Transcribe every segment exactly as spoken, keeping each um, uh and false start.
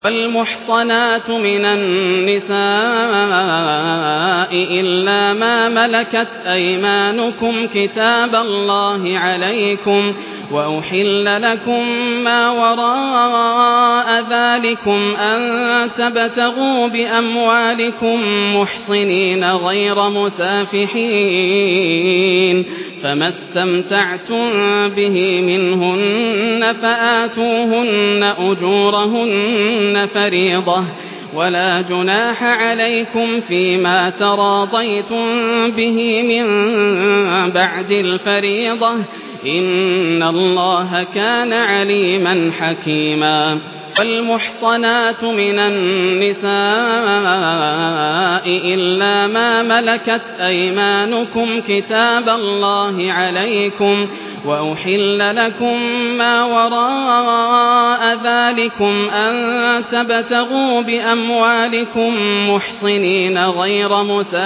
والمحصنات من النساء إلا ما ملكت أيمانكم كتاب الله عليكم وأحل لكم ما وراء ذلكم أن تبتغوا بأموالكم محصنين غير مسافحين فما استمتعتم به منهن فآتوهن أجورهن فريضة ولا جناح عليكم فيما تراضيتم به من بعد الفريضة إن الله كان عليما حكيما والمحصنات من النساء إلا ما ملكت أيمانكم كتاب الله عليكم وأحل لكم ما وراء ذلكم أن تبتغوا بأموالكم محصنين غير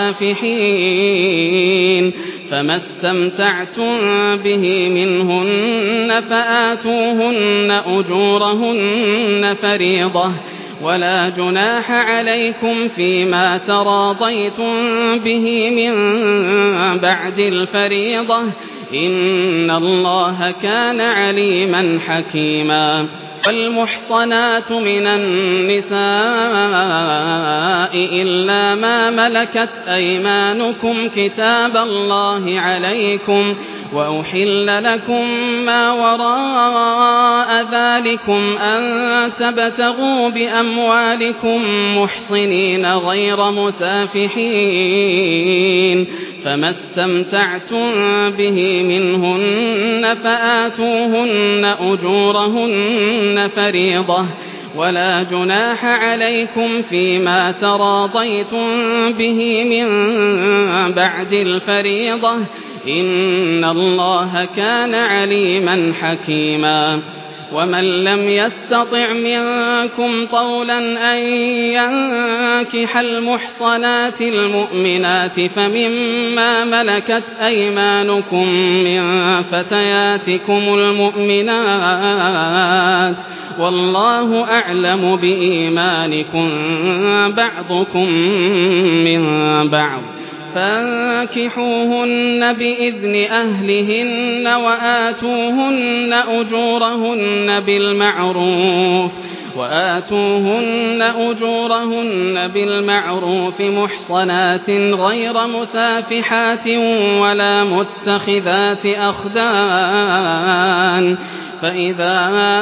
مسافحين فما استمتعتم به منهن فآتوهن أجورهن فريضة ولا جناح عليكم فيما تراضيتم به من بعد الفريضة إن الله كان عليما حكيما والمحصنات من النساء إلا ما ملكت أيمانكم كتاب الله عليكم وأحل لكم ما وراء ذلكم أن تبتغوا بأموالكم محصنين غير مسافحين فما استمتعتم به منهن فآتوهن أجورهن فريضة ولا جناح عليكم فيما تراضيتم به من بعد الفريضة إن الله كان عليما حكيما ومن لم يستطع منكم طولا أن ينكح المحصنات المؤمنات فمما ملكت أيمانكم من فتياتكم المؤمنات والله أعلم بإيمانكم بعضكم من بعض فانكحوهن بإذن أهلهن وآتوهن أجورهن بالمعروف وآتوهن أجورهن بالمعروف محصنات غير مسافحات ولا متخذات أخدان فإذا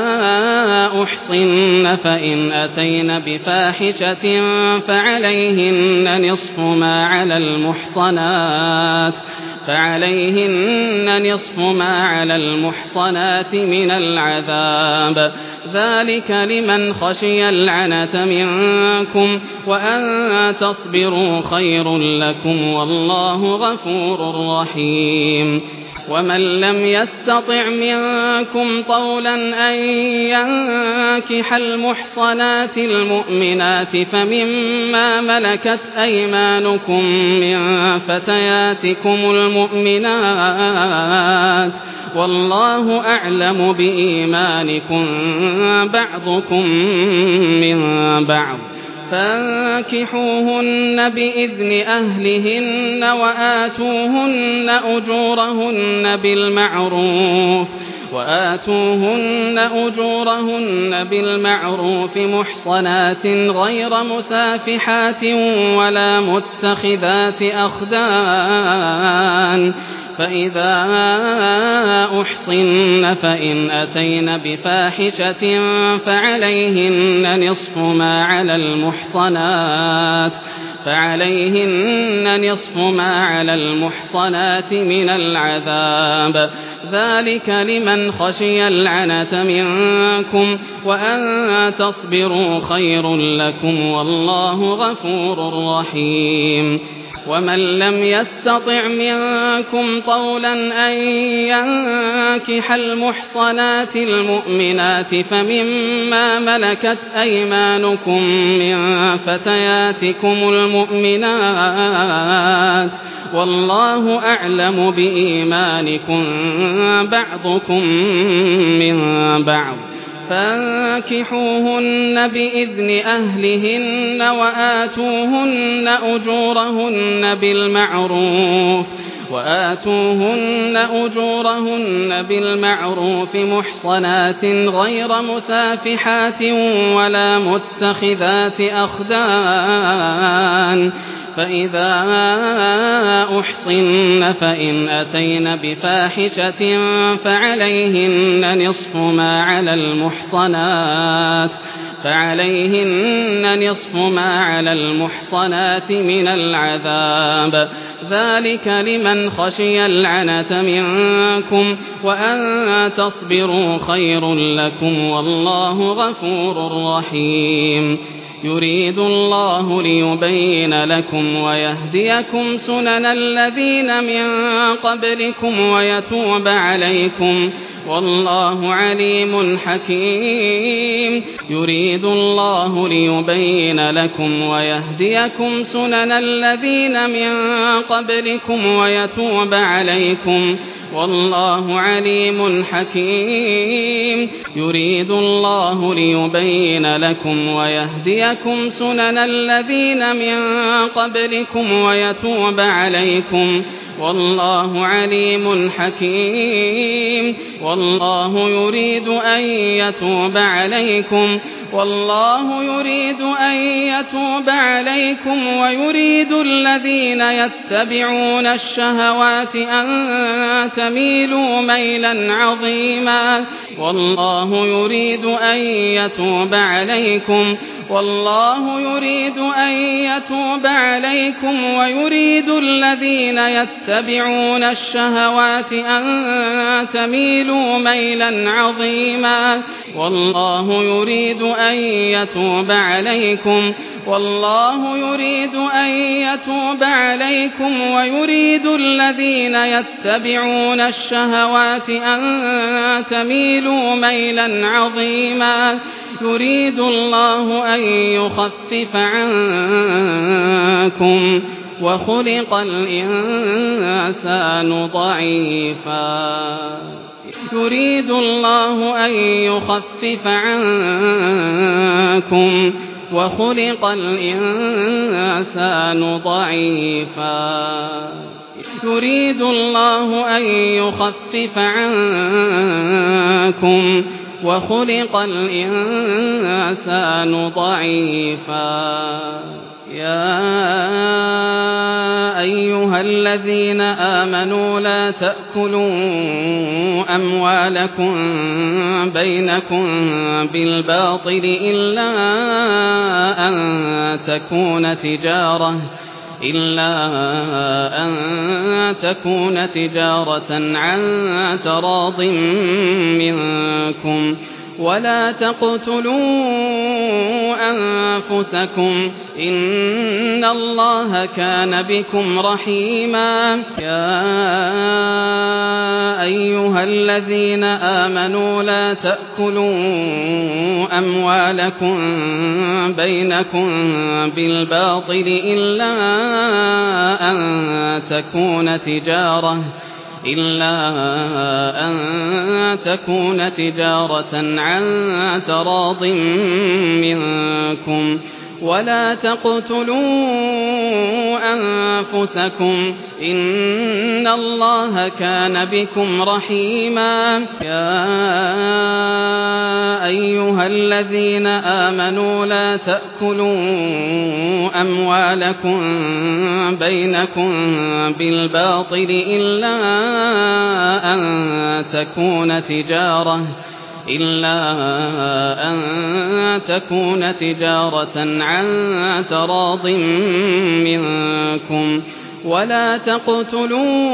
أحصن فإن أتين بفاحشة فعليهن نصف ما على المحصنات فعليهن نصف ما على المحصنات من العذاب ذلك لمن خشي العنة منكم وأن تصبروا خير لكم والله غفور رحيم ومن لم يستطع منكم طولا أن ينكح المحصنات المؤمنات فمما ملكت أيمانكم من فتياتكم المؤمنات والله أعلم بإيمانكم بعضكم من بعض فانكحوهن بإذن أهلهن وآتوهن أجورهن بالمعروف وآتوهن أجورهن بالمعروف محصنات غير مسافحات ولا متخذات أخدان فإذا أحصن فإن أتين بفاحشة فعليهن نصف ما على المحصنات فعليهن نصف ما على المحصنات من العذاب ذلك لمن خشي العنة منكم وأن تصبروا خير لكم والله غفور رحيم ومن لم يستطع منكم طولا أن ينكح المحصنات المؤمنات فمما ملكت أيمانكم من فتياتكم المؤمنات والله أعلم بإيمانكم بعضكم من بعض فانكحوهن بإذن أهلهن وآتوهن أجورهن بالمعروف وآتوهن أجورهن بالمعروف محصنات غير مسافحات ولا متخذات أخدان فإذا أحصن فإن أتين بفاحشة فعليهن نصف ما على المحصنات فعليهن نصف ما على المحصنات من العذاب ذلك لمن خشي العنة منكم وأن تصبروا خير لكم والله غفور رحيم يريد الله ليبين لكم ويهديكم سنن الذين من قبلكم ويتوب عليكم والله عليم حكيم يريد الله ليبين لكم ويهديكم سنن الذين من قبلكم ويتوب عليكم والله عليم حكيم يريد الله ليبين لكم ويهديكم سنن الذين من قبلكم ويتوب عليكم والله عليم حكيم والله يريد أن يتوب عليكم والله يريد أن يتوب عليكم ويريد الذين يتبعون الشهوات أن تميلوا ميلا عظيما والله يريد أن يتوب عليكم والله يريد أن يتوب عليكم ويريد الذين يتبعون الشهوات أن تميلوا ميلا عظيما والله يريد أن يتوب عليكم والله يريد أن يتوب عليكم ويريد الذين يتبعون الشهوات أن تميلوا ميلا عظيما يريد الله أن يخفف عنكم وخلق الإنسان ضعيفا يريد الله أن يخفف عنكم وخلق الإنسان ضعيفا يريد الله أن يخفف عنكم وخلق الإنسان ضعيفا يا أيها الذين آمنوا لا تأكلوا أموالكم بينكم بالباطل إلا أن تكون تجارة إلا أن تكون تجارة عن تراض منكم ولا تقتلوا أنفسكم إن الله كان بكم رحيما يا أيها الذين آمنوا لا تأكلوا أموالكم بينكم بالباطل إلا أن تكون تجارة إلا أن تكون تجارة عن تراض منكم ولا تقتلوا أنفسكم إن الله كان بكم رحيما يا أيها الذين آمنوا لا تأكلوا أموالكم بينكم بالباطل إلا أن تكون تجارة إلا أن تكون تجارة عن تراض منكم ولا تقتلوا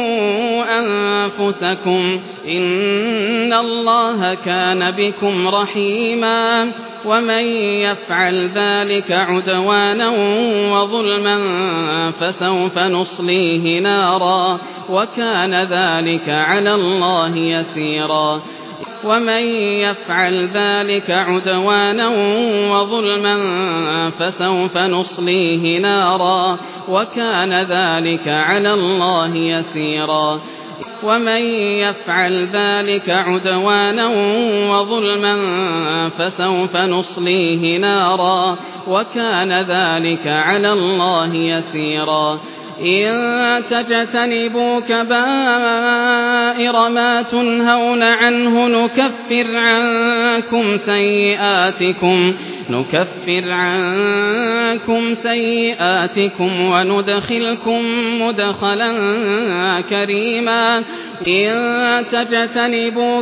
أنفسكم إن الله كان بكم رحيما ومن يفعل ذلك عدوانا وظلما فسوف نصليه نارا وكان ذلك على الله يسيرا ومن يفعل ذلك عدوانا وظلما فسوف نصليه نارا وكان ذلك على الله يسيرا ومن يفعل ذلك عدوانا وظلما فسوف نصليه نارا وكان ذلك على الله يسيرا إن تجتنبوا كبائر ما تنهون عنه نكفر عنكم سيئاتكم نكفر عنكم سيئاتكم وندخلكم مدخلا كريما إن تجتنبوا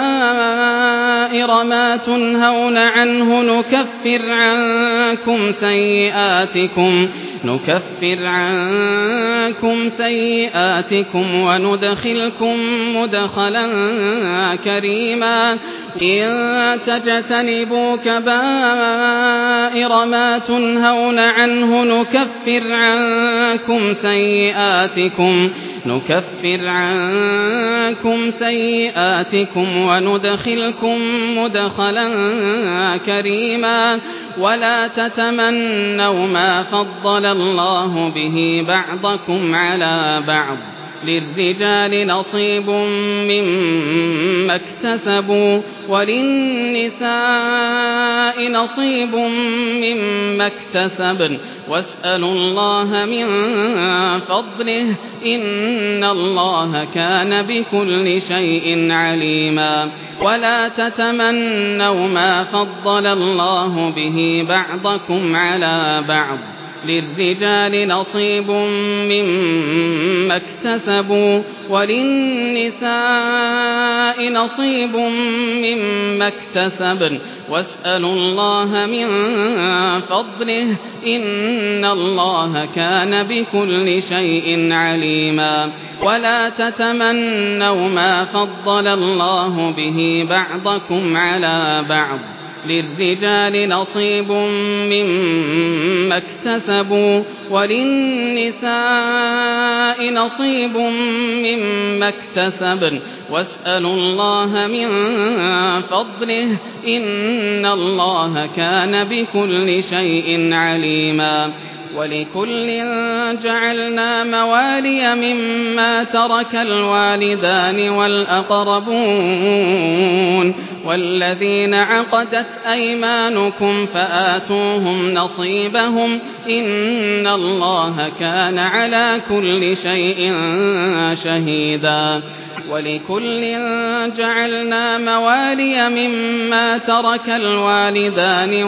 كبائر ما تنهون عنه نكفر عنكم سيئاتكم نكفر عنكم سيئاتكم وندخلكم مدخلا كريما إن تجتنبوا كبائر ما تنهون عنه نكفر عنكم سيئاتكم نكفر عنكم سيئاتكم وندخلكم مدخلا كريما ولا تتمنوا ما فضل الله به بعضكم على بعض للرجال نصيب مما اكتسبوا وللنساء نصيب مما اكتسبن واسألوا الله من فضله إن الله كان بكل شيء عليما ولا تتمنوا ما فضل الله به بعضكم على بعض للرجال نصيب مما اكتسبوا وللنساء نصيب مما اكتسبن واسألوا الله من فضله إن الله كان بكل شيء عليما ولا تتمنوا ما فضل الله به بعضكم على بعض للرجال نصيب مما اكتسبوا وللنساء نصيب مما اكتسبن واسألوا الله من فضله إن الله كان بكل شيء عليما ولكل جعلنا موالي مما ترك الوالدان والأقربون والذين عقدت أيمانكم فآتوهم نصيبهم إن الله كان على كل شيء شهيدا ولكل جعلنا موالي مما ترك الوالدان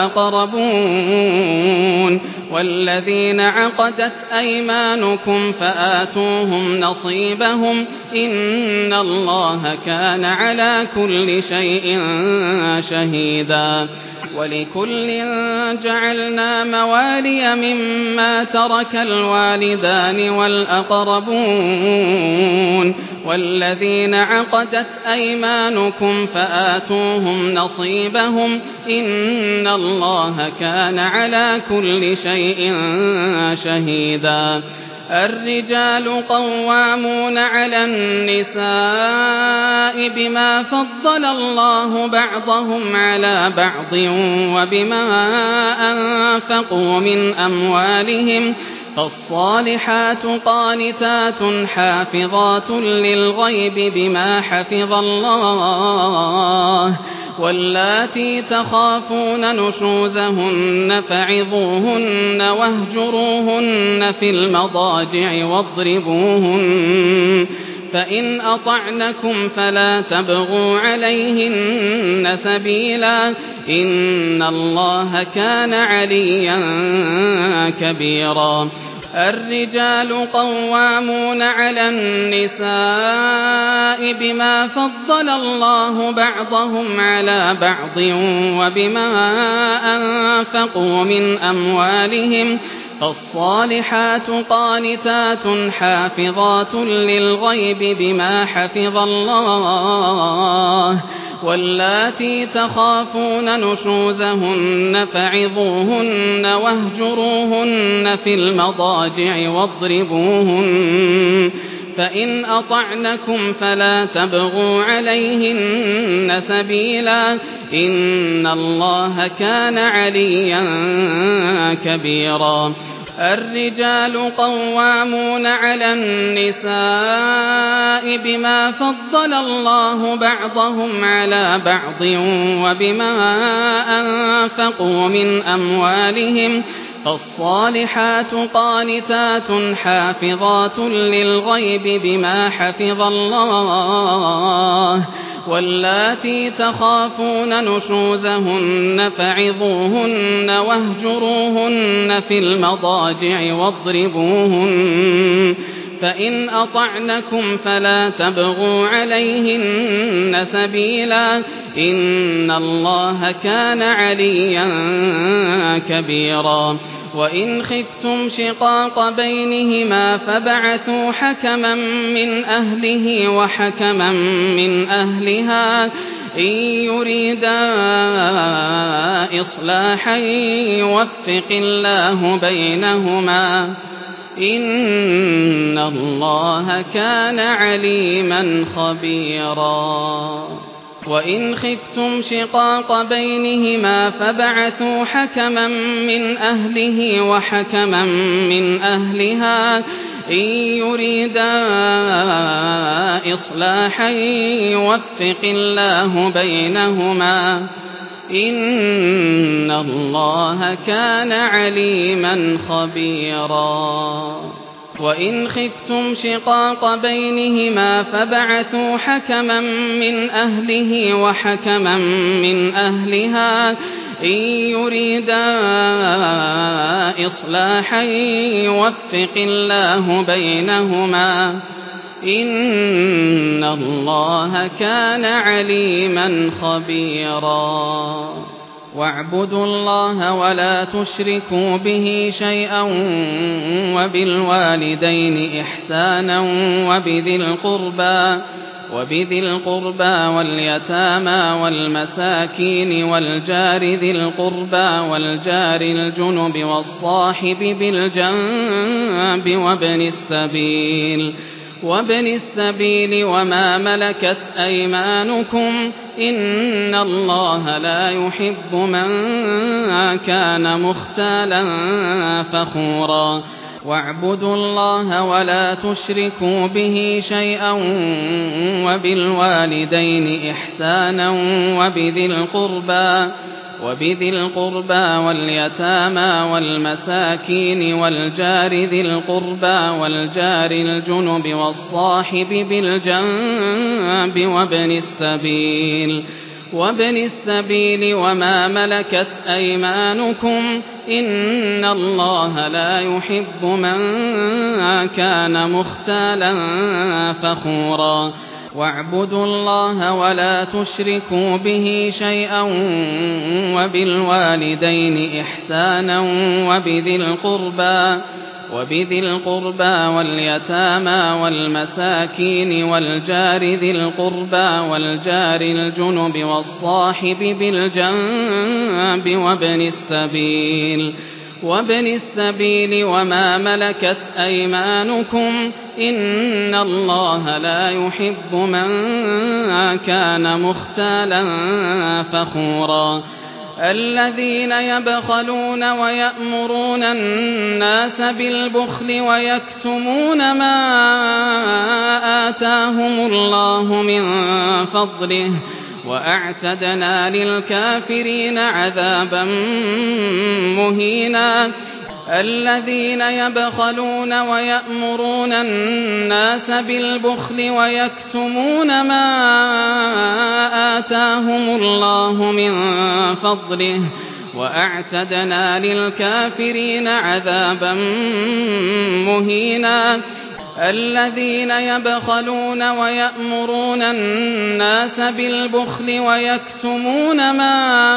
والأقربون والذين عقدت أيمانكم فآتوهم نصيبهم إن الله كان على كل شيء شهيدا ولكل جعلنا موالي مما ترك الوالدان والأقربون والذين عقدت أيمانكم فآتوهم نصيبهم إن الله كان على كل شيء شهيدا الرجال قوامون على النساء بما فضل الله بعضهم على بعض وبما أنفقوا من أموالهم فالصالحات قانتات حافظات للغيب بما حفظ الله واللاتي تخافون نشوزهن فعظوهن واهجروهن في المضاجع واضربوهن فإن أطعنكم فلا تبغوا عليهن سبيلا إن الله كان عليا كبيرا الرجال قوامون على النساء بما فضل الله بعضهم على بعض وبما أنفقوا من أموالهم فالصالحات قانتات حافظات للغيب بما حفظ الله واللاتي تخافون نشوزهن فعظوهن واهجروهن في المضاجع واضربوهن فإن أطعنكم فلا تبغوا عليهن سبيلا إن الله كان عليا كبيرا الرجال قوامون على النساء بما فضل الله بعضهم على بعض وبما أنفقوا من أموالهم فالصالحات قانتات حافظات للغيب بما حفظ الله واللاتي تخافون نشوزهن فعظوهن واهجروهن في المضاجع واضربوهن فإن أطعنكم فلا تبغوا عليهن سبيلا إن الله كان عليا كبيرا وإن خفتم شقاق بينهما فبعثوا حكما من أهله وحكما من أهلها إن يريدا إصلاحا يوفق الله بينهما إن الله كان عليما خبيرا وإن خفتم شقاق بينهما فبعثوا حكما من أهله وحكما من أهلها إن يريدا إصلاحا يوفق الله بينهما إن الله كان عليما خبيرا وإن خفتم شقاق بينهما فبعثوا حكما من أهله وحكما من أهلها إن يريدا إصلاحا يوفق الله بينهما إن الله كان عليما خبيرا واعبدوا الله ولا تشركوا به شيئا وبالوالدين إحسانا وبذي القربى وبذي القربى واليتامى والمساكين والجار ذي القربى والجار الجنب والصاحب بالجنب وابن السبيل وابن السبيل وما ملكت أيمانكم إن الله لا يحب من كان مختالا فخورا واعبدوا الله ولا تشركوا به شيئا وبالوالدين إحسانا وبذي القربى وبذي القربى واليتامى والمساكين والجار ذي القربى والجار الجنب والصاحب بالجنب وابن السبيل وابن السبيل وما ملكت أيمانكم إن الله لا يحب من كان مختالا فخورا واعبدوا الله ولا تشركوا به شيئا وبالوالدين إحسانا وبذي القربى وبذي القربى واليتامى والمساكين والجار ذي القربى والجار الجنب والصاحب بالجنب وابن السبيل وابن السبيل وما ملكت أيمانكم إن الله لا يحب من كان مختالا فخورا الذين يبخلون ويأمرون الناس بالبخل ويكتمون ما آتاهم الله من فضله وأعتدنا للكافرين عذابا مهينا الذين يبخلون ويأمرون الناس بالبخل ويكتمون ما آتاهم الله من فضله وأعتدنا للكافرين عذابا مهينا الذين يبخلون ويأمرون الناس بالبخل ويكتمون ما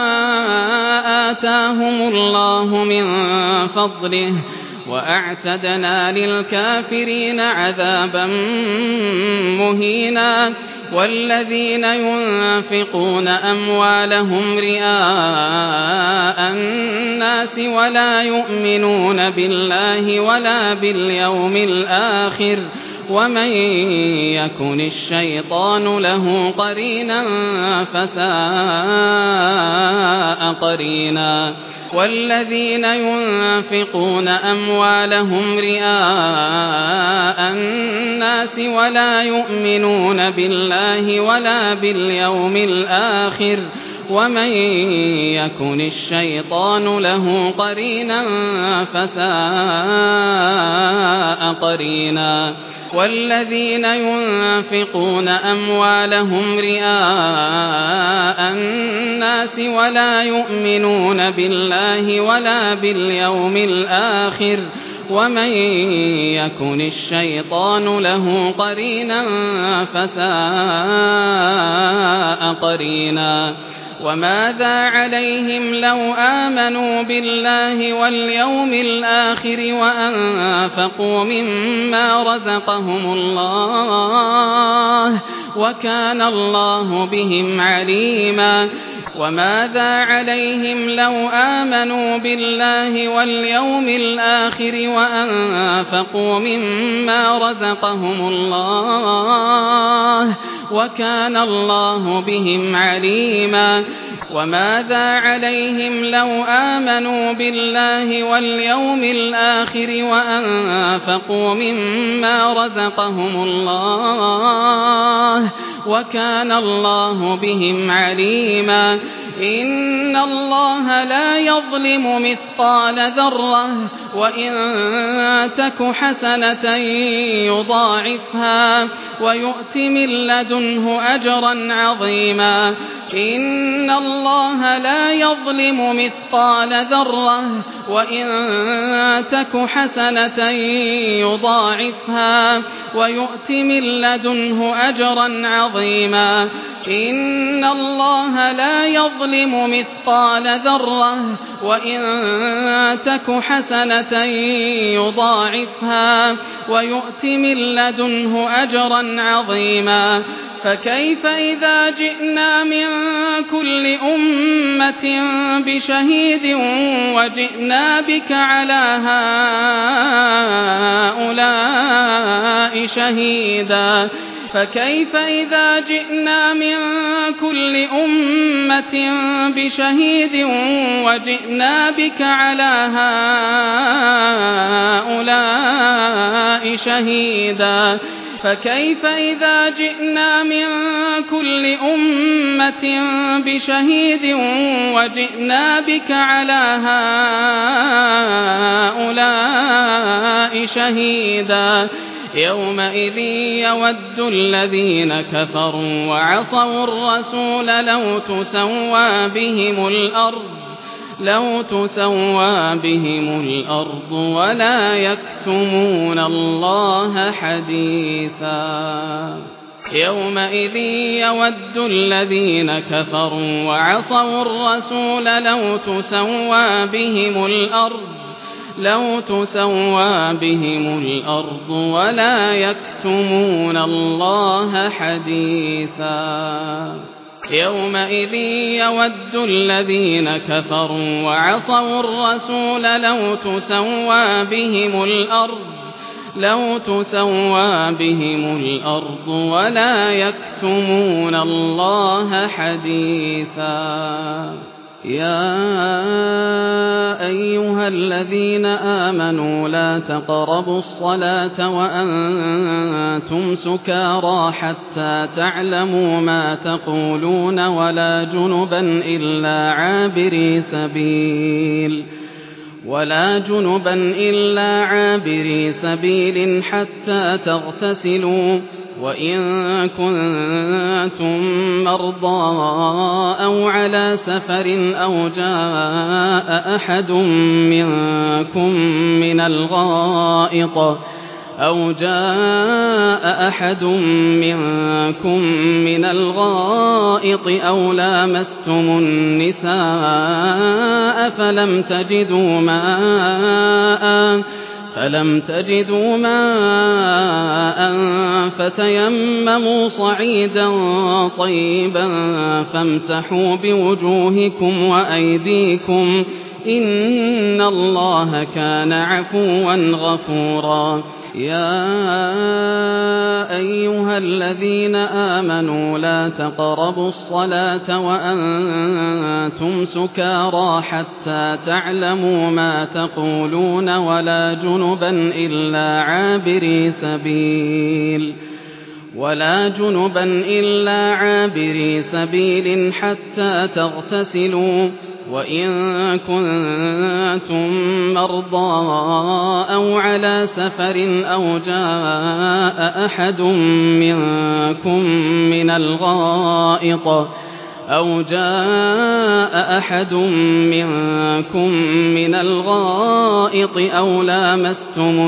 آتاهم الله من فضله وأعتدنا للكافرين عذابا مهينا والذين ينفقون أموالهم رئاء الناس ولا يؤمنون بالله ولا باليوم الآخر ومن يكن الشيطان له قرينا فساء قرينا والذين ينفقون أموالهم رئاء الناس ولا يؤمنون بالله ولا باليوم الآخر ومن يكن الشيطان له قرينا فساء قرينا والذين ينفقون أموالهم رئاء الناس ولا يؤمنون بالله ولا باليوم الآخر ومن يكن الشيطان له قرينا فساء قرينا وماذا عليهم لو آمنوا بالله واليوم الآخر وأنفقوا مما رزقهم الله وكان الله بهم عليما وماذا عليهم لو آمنوا بالله واليوم الآخر وأنفقوا مما رزقهم الله وكان الله بهم عليما وماذا عليهم لو آمنوا بالله واليوم الآخر وأنفقوا مما رزقهم الله وكان الله بهم عليما إن الله لا يظلم مثقال ذرة وإن تك حسنة يضاعفها ويؤت من لدنه أجرا عظيما إن الله لا يظلم مثقال ذرة وإن تك حسنة يضاعفها ويؤت من لدنه أجرا عظيما إن الله لا يظلم مثقال ذرة وإن تك حسنة يضاعفها ويؤت من لدنه أجرا عظيما فكيف إذا جئنا من كل أمة بشهيد وجئنا بك على هؤلاء شهيدا فكيف إذا جئنا من كل أمة بشهيد وجئنا بك على هؤلاء شهيدا فكيف إذا جئنا من كل أمة بشهيد وجئنا بك على هؤلاء شهيدا يومئذ يود الذين كفروا وعصوا الرسول لو تسوى بهم الأرض لو تسوى بهم الأرض ولا يكتمون الله حديثا يومئذ يود الذين كفروا وعصوا الرسول لو تسوى بهم الأرض لو تسوى بهم الأرض ولا يكتمون الله حديثا يومئذ يود الذين كفروا وعصوا الرسول لو تسوى بهم الأرض لو تسوى بهم الأرض ولا يكتمون الله حديثا يا أيها الذين آمنوا لا تقربوا الصلاة وأنتم سكارى حتى تعلموا ما تقولون ولا جنبا إلا عابري سبيل ولا جنبا إلا عابري سبيل حتى تغتسلوا وإن كنتم مرضى أو على سفر أو جاء أحد منكم من الغائط أو جاء أحد منكم من الغائط أو لامستم النساء فلم تجدوا ماء فلم تجدوا ماء فتيمموا صعيدا طيبا فامسحوا بوجوهكم وأيديكم إن الله كان عفوا غفورا يا أيها الذين آمنوا لا تقربوا الصلاة وأنتم سكارى حتى تعلموا ما تقولون ولا جنبا إلا عابري سبيل ولا جنبا إلا عابري سبيل حتى تغتسلوا وإن كنتم مرضى أو على سفر أو جاء أحد منكم من الغائط أو جاء أحد منكم من الغائط أو لامستم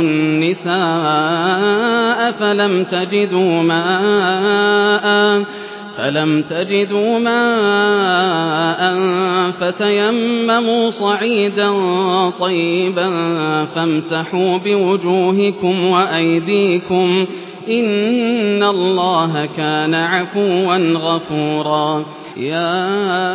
النساء فلم تجدوا ماء فلم تجدوا ماء فتيمموا صعيدا طيبا فامسحوا بوجوهكم وأيديكم إن الله كان عفوا غفورا يا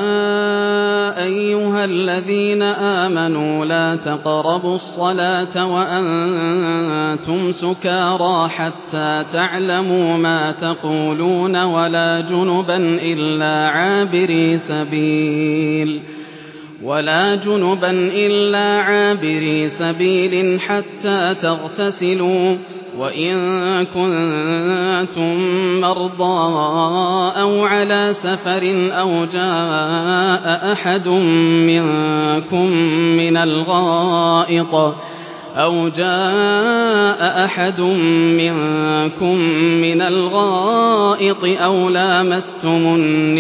أيها الذين آمنوا لا تقربوا الصلاة وأنتم سكارى حتى تعلموا ما تقولون ولا جنبا إلا عابري سبيل ولا جنبا إلا عابري سبيل حتى تغتسلوا وإن كنتم مرضى أو على سفر أو جاء أحد منكم من الغائط أو جاء أحد منكم من الغائط أو لامستم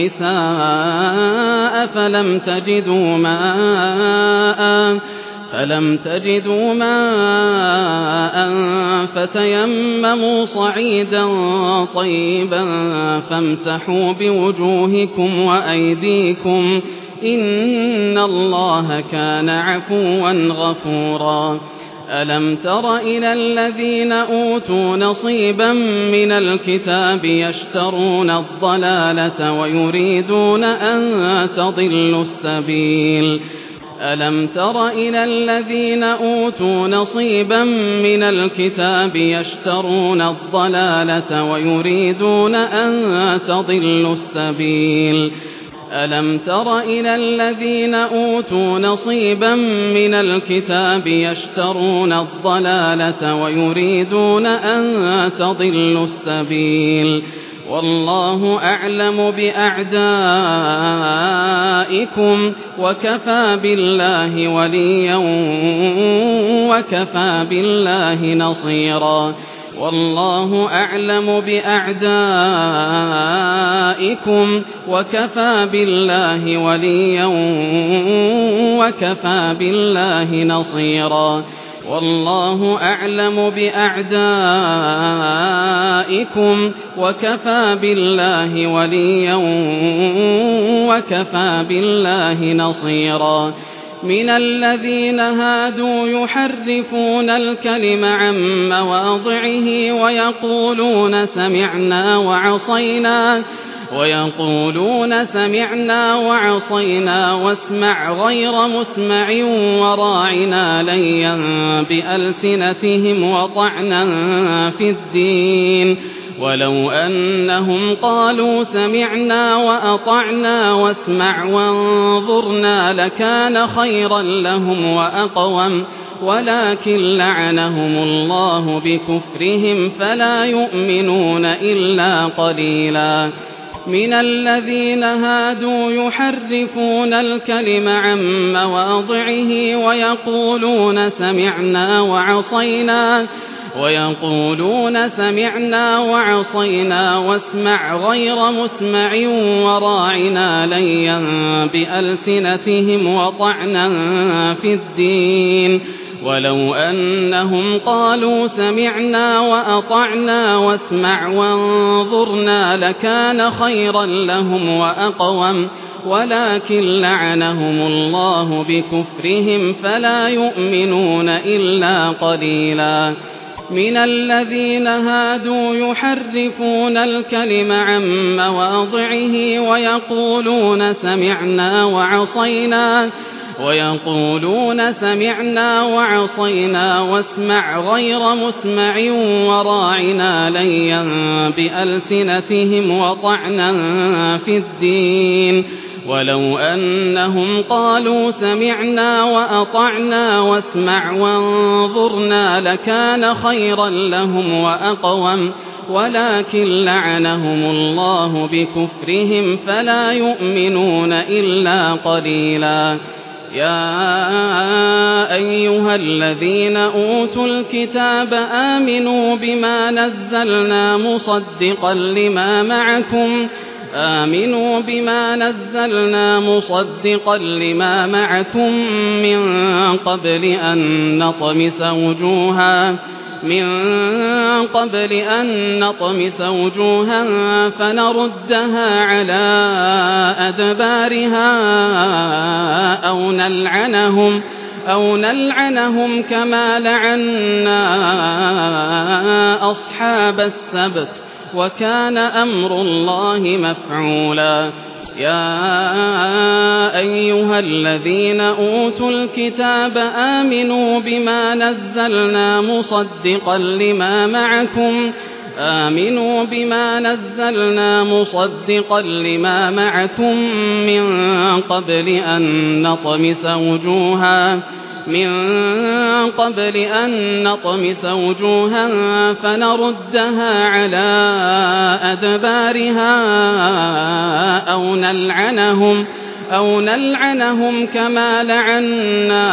النساء فلم تجدوا ماء فلم تجدوا ماء فتيمموا صعيدا طيبا فامسحوا بوجوهكم وأيديكم إن الله كان عفوا غفورا ألم تر إلى الذين أوتوا نصيبا من الكتاب يشترون الضلالة ويريدون أن تضلوا السبيل ألم تر إلى الذين أوتوا نصيبا من الكتاب يشترون الضلالة ويريدون أن تضلوا السبيل ألم تر إلى الذين أوتوا نصيبا من الكتاب يشترون الضلالة ويريدون أن تضلوا السبيل والله أعلم بأعدائكم وكفى بالله وليا وكفى بالله نصيرا والله أعلم بأعدائكم وكفى بالله وليا وكفى بالله نصيرا والله أعلم بأعدائكم وكفى بالله وليا وكفى بالله نصيرا من الذين هادوا يحرفون الكلم عن مواضعه ويقولون سمعنا وعصينا ويقولون سمعنا وعصينا واسمع غير مسمع وراعنا ليا بألسنتهم وطعنا في الدين ولو أنهم قالوا سمعنا وأطعنا واسمع وانظرنا لكان خيرا لهم وأقوم ولكن لعنهم الله بكفرهم فلا يؤمنون إلا قليلا من الذين هادوا يحرفون الكلم عن مواضعه ويقولون سمعنا وعصينا ويقولون سمعنا وعصينا واسمع غير مسمع وراعنا ليا بألسنتهم وطعنا في الدين ولو أنهم قالوا سمعنا وأطعنا واسمع وانظرنا لكان خيرا لهم وأقوم ولكن لعنهم الله بكفرهم فلا يؤمنون إلا قليلا من الذين هادوا يحرفون الكلم عن مواضعه ويقولون سمعنا وعصينا ويقولون سمعنا وعصينا واسمع غير مسمع وراعنا ليا بألسنتهم وطعنا في الدين ولو أنهم قالوا سمعنا وأطعنا واسمع وانظرنا لكان خيرا لهم وأقوم ولكن لعنهم الله بكفرهم فلا يؤمنون إلا قليلا يا أيها الذين أوتوا الكتاب آمنوا بما نزلنا مصدقا لما معكم آمنوا بما نزلنا مصدقا لما معكم من قبل أن نطمس وجوها من قبل أن نطمس وجوها فنردها على أدبارها أو نلعنهم أو نلعنهم كما لعنا أصحاب السبت وكان أمر الله مفعولا يا أيها الذين أوتوا الكتاب آمنوا بما نزلنا مصدقا لما معكم آمنوا بما نزلنا مصدقا لما معكم من قبل أن نطمس وجوها من قبل أن نطمس وجوها فنردها على أدبارها أو نلعنهم أو نلعنهم كما لعنا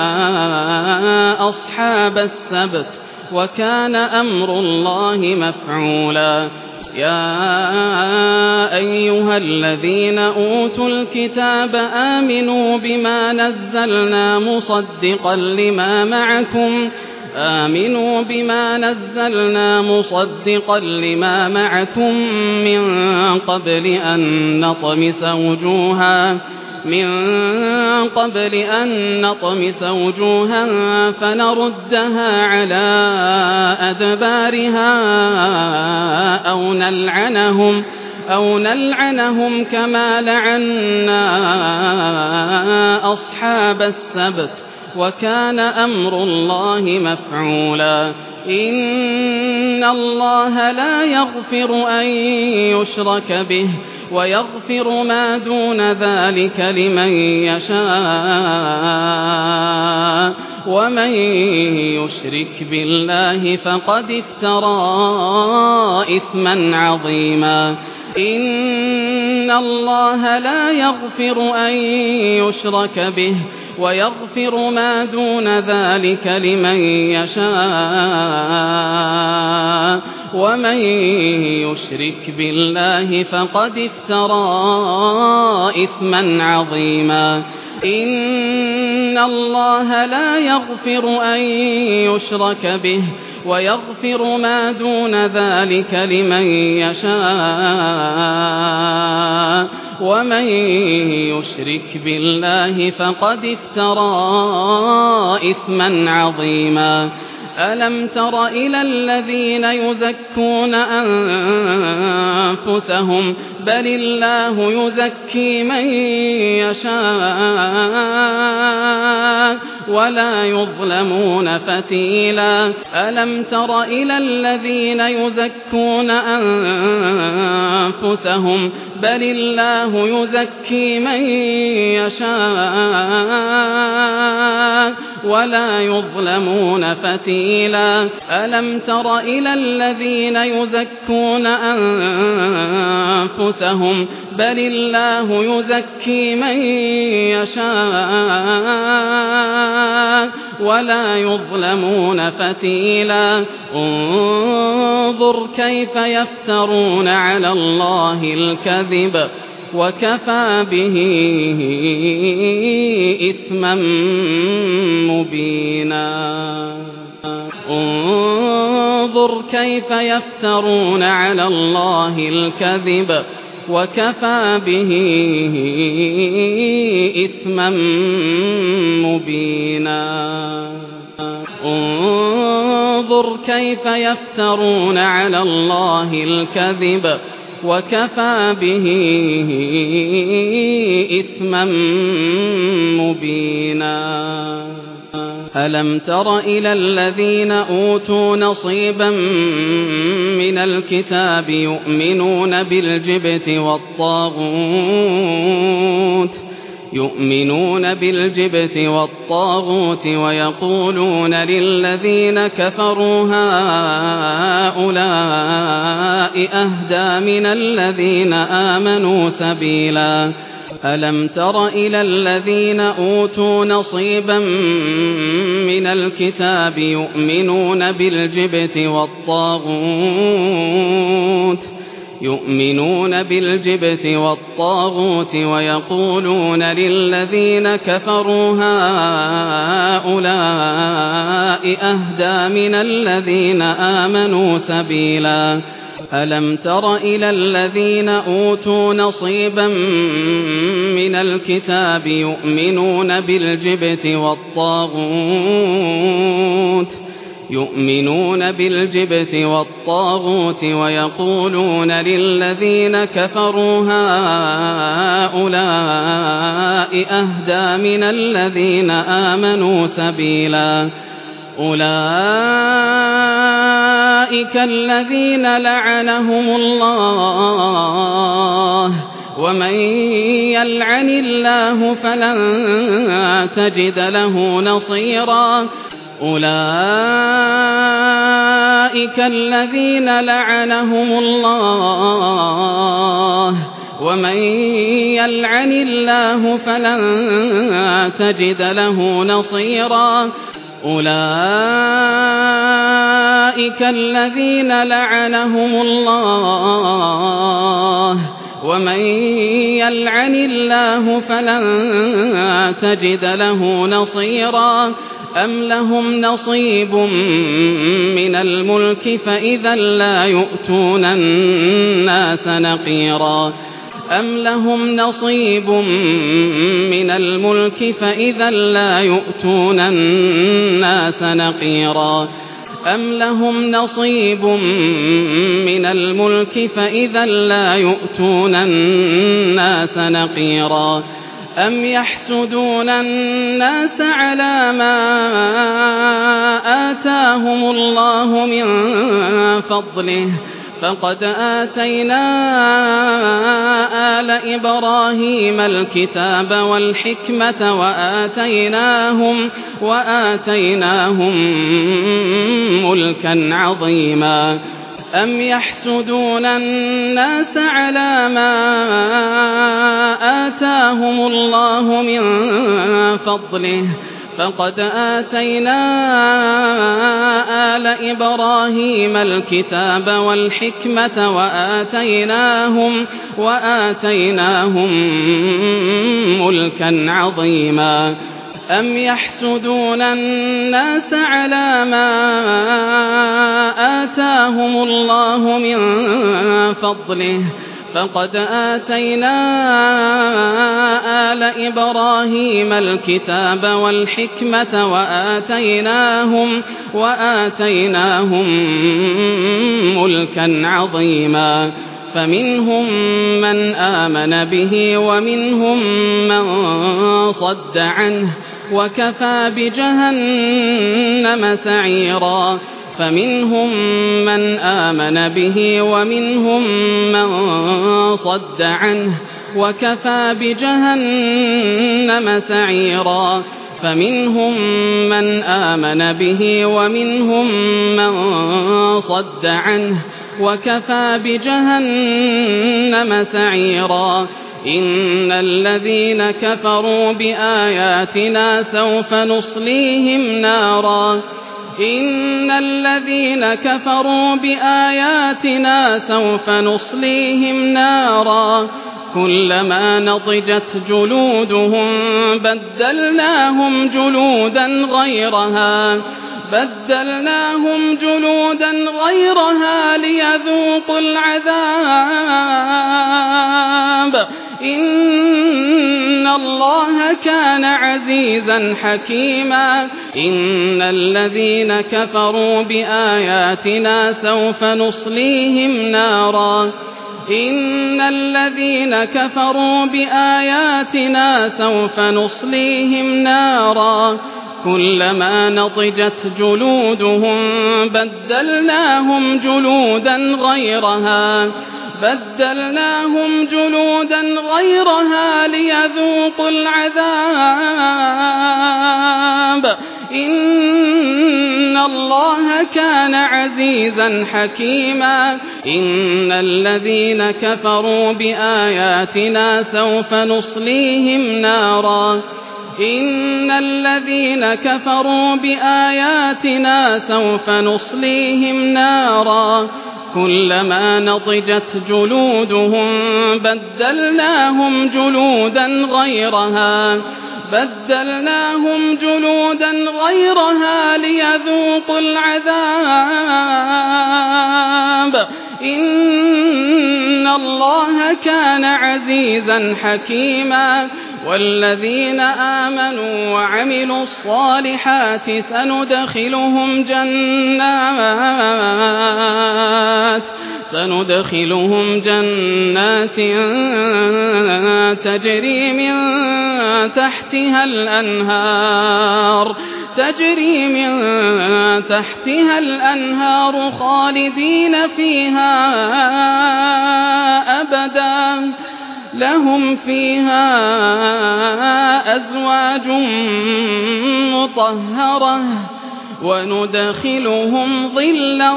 أصحاب السبت وكان أمر الله مفعولا يا أيها الذين أوتوا الكتاب آمنوا بما نزلنا مصدقا لما معكم آمنوا بما نزلنا مصدقا لما معكم من قبل أن نطمس وجوها من قبل أن نطمس وجوها فنردها على أدبارها أو نلعنهم أو نلعنهم كما لعنا أصحاب السبت وكان أمر الله مفعولا إن الله لا يغفر أن يشرك به ويغفر ما دون ذلك لمن يشاء ومن يشرك بالله فقد افترى إثما عظيما إن الله لا يغفر أن يشرك به ويغفر ما دون ذلك لمن يشاء ومن يشرك بالله فقد افترى إثما عظيما إن الله لا يغفر أن يشرك به ويغفر ما دون ذلك لمن يشاء ومن يشرك بالله فقد افترى إثما عظيما ألم تر إلى الذين يزكون أنفسهم بل الله يزكي من يشاء ولا يظلمون فتيلا ألم تر إلى الذين يزكون أنفسهم بل الله يزكي من يشاء ولا يظلمون فتيلا ألم تر إلى الذين يزكون أنفسهم بل الله يزكي من يشاء ولا يظلمون فتيلا انظر كيف يفترون على الله الكذب وكفى به إثما مبينا انظر كيف يفترون على الله الكذب وكفى به إثما مبينا انظر كيف يفترون على الله الكذب وكفى به إثما مبينا. ألم تر إلى الذين أوتوا نصيبا من الكتاب يؤمنون بالجبت والطاغوت يؤمنون بالجبت والطاغوت ويقولون للذين كفروا هؤلاء أهدى من الذين آمنوا سبيلا. ألم تر إلى الذين أوتوا نصيبا من الكتاب يؤمنون بالجبت والطاغوت يؤمنون بالجبت والطاغوت ويقولون للذين كفروا هؤلاء أهدى من الذين آمنوا سبيلا. ألم تر إلى الذين أوتوا نصيبا من الكتاب يؤمنون بالجبت والطاغوت يؤمنون بالجبت والطاغوت ويقولون للذين كفروا هؤلاء أهدى من الذين آمنوا سبيلا. أولئك الذين لعنهم الله ومن يلعن الله فلن تجد له نصيرا. أولئك الذين لعنهم الله ومن يلعن الله فلن تجد له نصيرا. أولئك الذين لعنهم الله ومن يلعن الله فلن تجد له نصيرا. أم لهم نصيب من الملك فإذا لا يؤتون الناس نقيرا. أم لهم نصيب من الملك فإذا لا يؤتون الناس نقيرا. أم لهم نصيب من الملك فإذا لا يؤتون الناس نقيرا. أم يحسدون الناس على ما آتاهم الله من فضله فقد آتينا آل إبراهيم الكتاب والحكمة وآتيناهم, وآتيناهم ملكا عظيما. أم يحسدون الناس على ما آتاهم الله من فضله فقد آتينا آل إبراهيم الكتاب والحكمة وآتيناهم, وآتيناهم ملكا عظيما. أم يحسدون الناس على ما آتاهم الله من فضله فقد آتينا آل إبراهيم الكتاب والحكمة وآتيناهم, وآتيناهم ملكا عظيما. فمنهم من آمن به ومنهم من صد عنه وكفى بجهنم سعيرا. فمنهم من آمن به ومنهم من صد عنه وكفى بجهنم سعيرا. فمنهم من آمن به ومنهم من صد عنه وكفى بجهنم سعيرا. إن الذين كفروا بآياتنا سوف نصليهم نارا إن الذين كفروا بآياتنا سوف نصليهم نارا كلما نضجت جلودهم بدلناهم جلودا غيرها بدلناهم جلودا غيرها ليذوقوا العذاب إن الله كان عزيزا حكيما. إن الذين كفروا بآياتنا سوف نصليهم نارا إن الذين كفروا بآياتنا سوف نصليهم نارا كلما نضجت جلودهم بدلناهم جلودا غيرها بدلناهم جلودا غيرها ليذوقوا العذاب إن الله كان عزيزا حكيما إن الذين كفروا بآياتنا سوف نصليهم نارا إن الذين كفروا بآياتنا سوف نصليهم نارا كلما نضجت جلودهم بدلناهم جلودا غيرها بدلناهم جلودا غيرها ليذوقوا العذاب إن الله كان عزيزا حكيما والذين آمنوا وعملوا الصالحات سندخلهم جنات سندخلهم جنات تجري من تحتها الأنهار تجري من تحتها الأنهار خالدين فيها أبدا لهم فيها أزواج مطهرة وندخلهم ظلا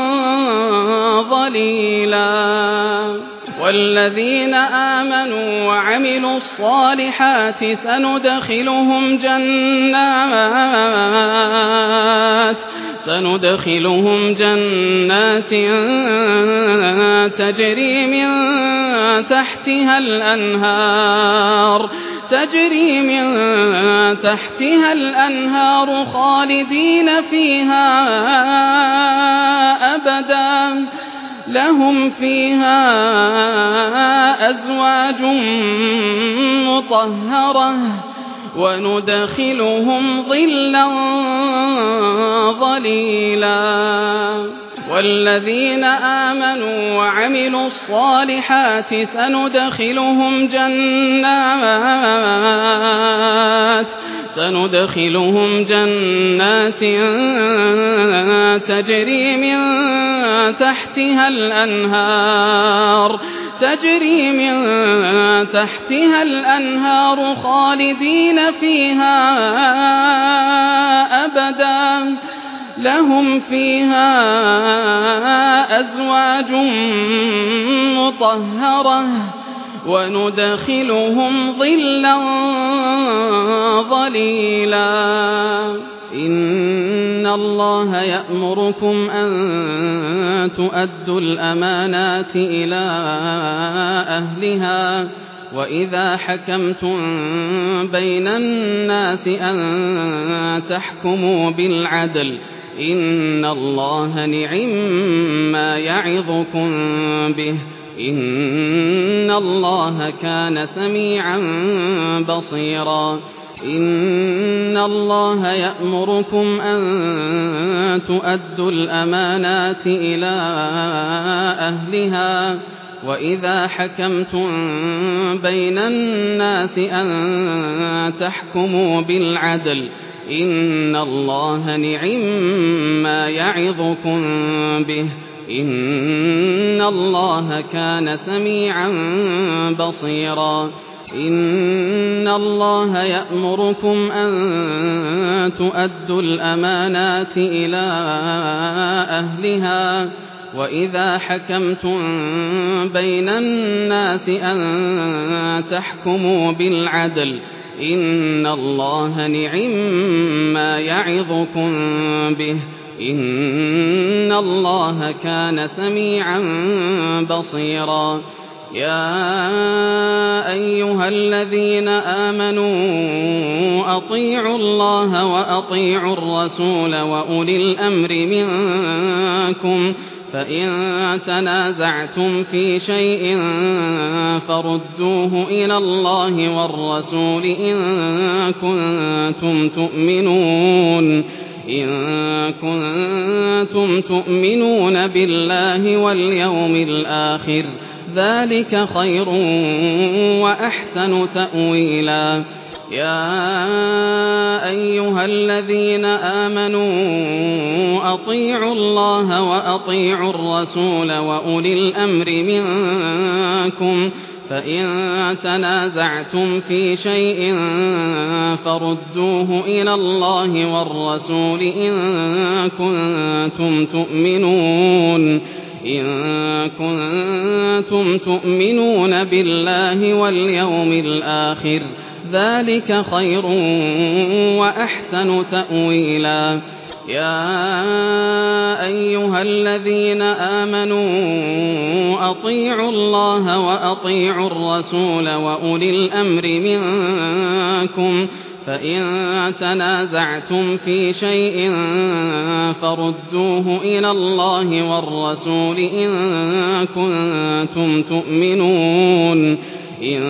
ظليلا والذين آمنوا وعملوا الصالحات سندخلهم جنات سندخلهم جنات تجري من تحتها الأنهار تجري من تحتها الأنهار خالدين فيها أبدا لهم فيها أزواج مطهرة وندخلهم ظلا ظليلا والذين آمنوا وعملوا الصالحات سندخلهم جنات سندخلهم جنات تجري من تحتها الأنهار تجري من تحتها الأنهار خالدين فيها أبدا لهم فيها أزواج مطهرة وندخلهم ظلا ظليلا إن الله يأمركم أن تؤدوا الأمانات إلى أهلها وإذا حكمتم بين الناس أن تحكموا بالعدل إن الله نعم يعظكم به إن الله كان سميعا بصيرا إن الله يأمركم أن تؤدوا الأمانات إلى أهلها وإذا حكمتم بين الناس أن تحكموا بالعدل إن الله نعم يعظكم به إن الله كان سميعا بصيرا إن الله يأمركم أن تؤدوا الأمانات إلى أهلها وإذا حكمتم بين الناس أن تحكموا بالعدل إن الله نعم يعظكم به إن الله كان سميعا بصيرا يا أيها الذين آمنوا أطيعوا الله وأطيعوا الرسول وأولي الأمر منكم فإن تنازعتم في شيء فردوه إلى الله والرسول إن كنتم تؤمنون إن كنتم تؤمنون بالله واليوم الآخر ذلك خير وأحسن تأويلا يا أيها الذين آمنوا أطيعوا الله وأطيعوا الرسول وأولي الأمر منكم فإن تنازعتم في شيء فردوه إلى الله والرسول إن كنتم تؤمنون إن كنتم تؤمنون بالله واليوم الآخر ذلك خير وأحسن تأويلا يا أيها الذين آمنوا أطيعوا الله وأطيعوا الرسول وأولي الأمر منكم فإن تنازعتم في شيء فردوه إلى الله والرسول إن كنتم تؤمنون إن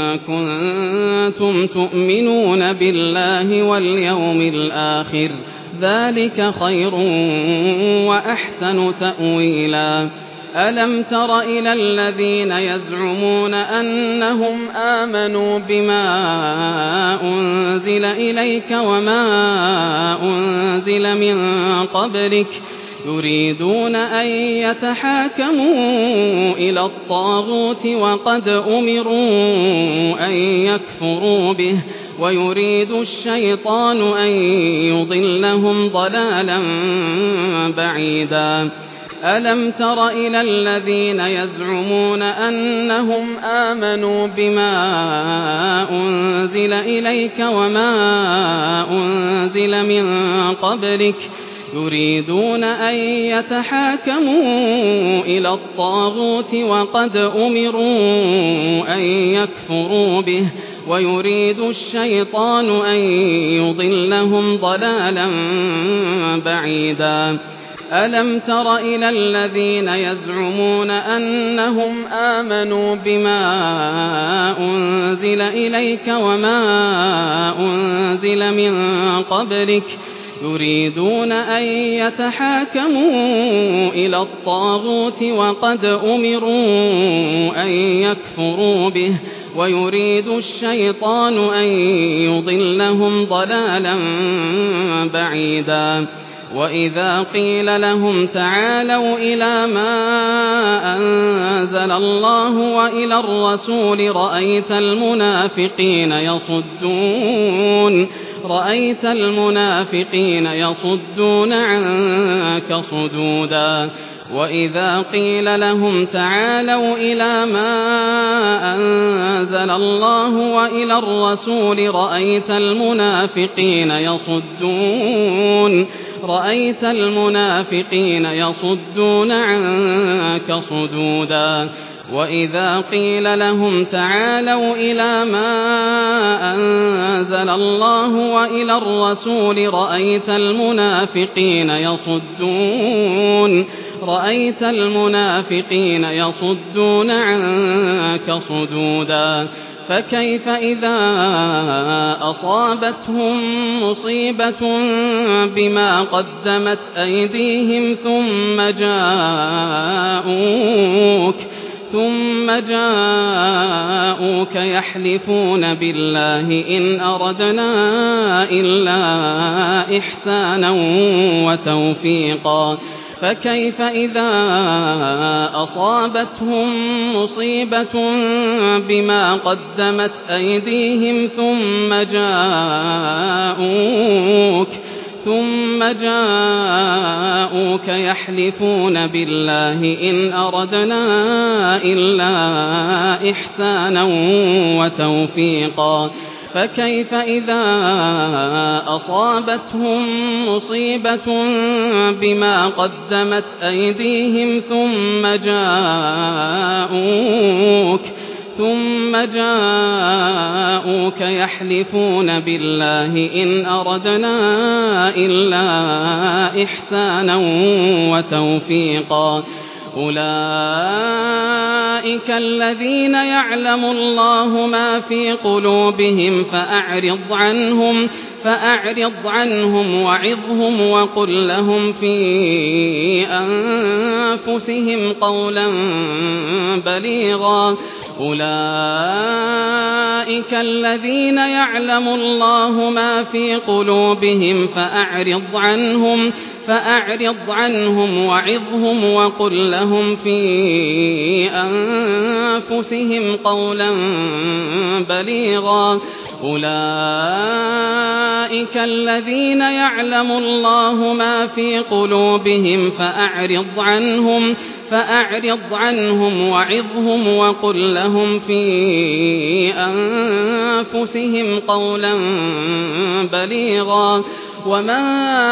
كنتم تؤمنون بالله واليوم الآخر ذلك خير وأحسن تأويلا ألم تر إلى الذين يزعمون أنهم آمنوا بما أنزل إليك وما أنزل من قبلك يريدون أن يتحاكموا إلى الطاغوت وقد أمروا أن يكفروا به ويريد الشيطان أن يضلهم ضلالا بعيدا ألم تر إلى الذين يزعمون أنهم آمنوا بما أنزل إليك وما أنزل من قبلك يريدون أن يتحاكموا إلى الطاغوت وقد أمروا أن يكفروا به ويريد الشيطان أن يضلهم ضلالا بعيدا ألم تر إلى الذين يزعمون أنهم آمنوا بما أنزل إليك وما أنزل من قبلك يريدون أن يتحاكموا إلى الطاغوت وقد أمروا أن يكفروا به ويريد الشيطان أن يضلهم ضلالا بعيدا وإذا قيل لهم تعالوا إلى ما أنزل الله وإلى الرسول رأيت المنافقين يصدون رأيت المنافقين يصدون عنك صدودا وإذا قيل لهم تعالوا إلى ما أنزل الله وإلى الرسول رأيت المنافقين يصدون رأيت المنافقين يصدون عنك صدودا وإذا قيل لهم تعالوا إلى ما أنزل الله وإلى الرسول رأيت المنافقين يصدون رأيت المنافقين يصدون عنك صدودا فكيف إذا أصابتهم مصيبة بما قدمت أيديهم ثم جاءوك ثم جاءوك يحلفون بالله إن أردنا إلا إحسانا وتوفيقا فكيف إذا أصابتهم مصيبة بما قدمت أيديهم ثم جاءوك ثم جاءوك يحلفون بالله إن أردنا إلا إحسانا وتوفيقا فكيف إذا أصابتهم مصيبة بما قدمت أيديهم ثم جاءوك ثم جاءوك يحلفون بالله إن أردنا إلا إحسانا وتوفيقا أولئك الذين يعلم الله ما في قلوبهم فأعرض عنهم فأعرض عنهم وعظهم وقل لهم في أنفسهم قولا بليغا أولئك الذين يعلم الله ما في قلوبهم فأعرض عنهم فأعرض عنهم وعظهم وقل لهم في أنفسهم قولا بليغا أولئك الذين يعلم الله ما في قلوبهم فأعرض عنهم فأعرض عنهم وعظهم وقل لهم في أنفسهم قولا بليغا وما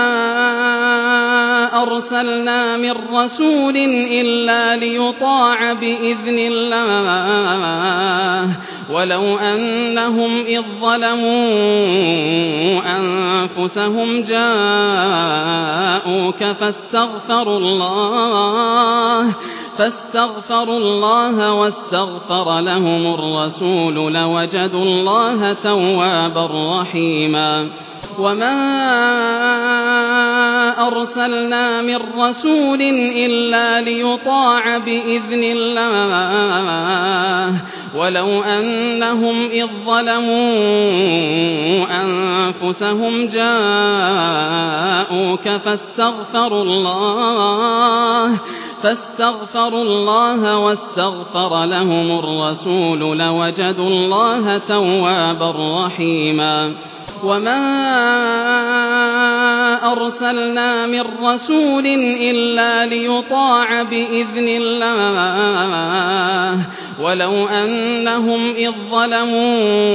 أرسلنا من رسول إلا ليطاع بإذن الله ولو أنهم إذ ظلموا أنفسهم جاءوك فاستغفروا الله فاستغفروا الله واستغفر لهم الرسول لوجدوا الله توابا رحيما وما أرسلنا من رسول إلا ليطاع بإذن الله ولو أنهم إذ ظلموا أنفسهم جاءوك فاستغفروا الله فاستغفروا الله واستغفر لهم الرسول لوجدوا الله توابا رحيما وما أرسلنا من رسول إلا ليطاع بإذن الله ولو أنهم إذ ظلموا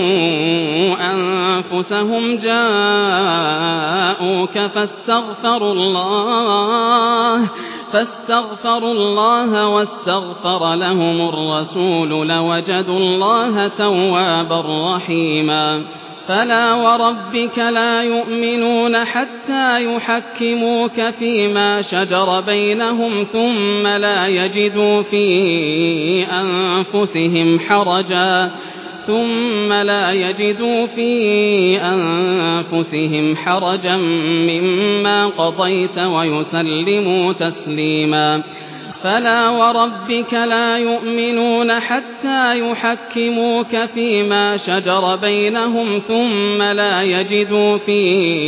أنفسهم جاءوك فاستغفروا الله فاستغفروا الله واستغفر لهم الرسول لوجدوا الله توابا رحيما فلا وربك لا يؤمنون حتى يحكموك فيما شجر بينهم ثم لا يجدوا في أنفسهم حرجا ثم لا يجدوا في أنفسهم حرجا مما قضيت ويسلموا تسليما فلا وربك لا يؤمنون حتى يحكموك فيما شجر بينهم ثم لا يجدوا في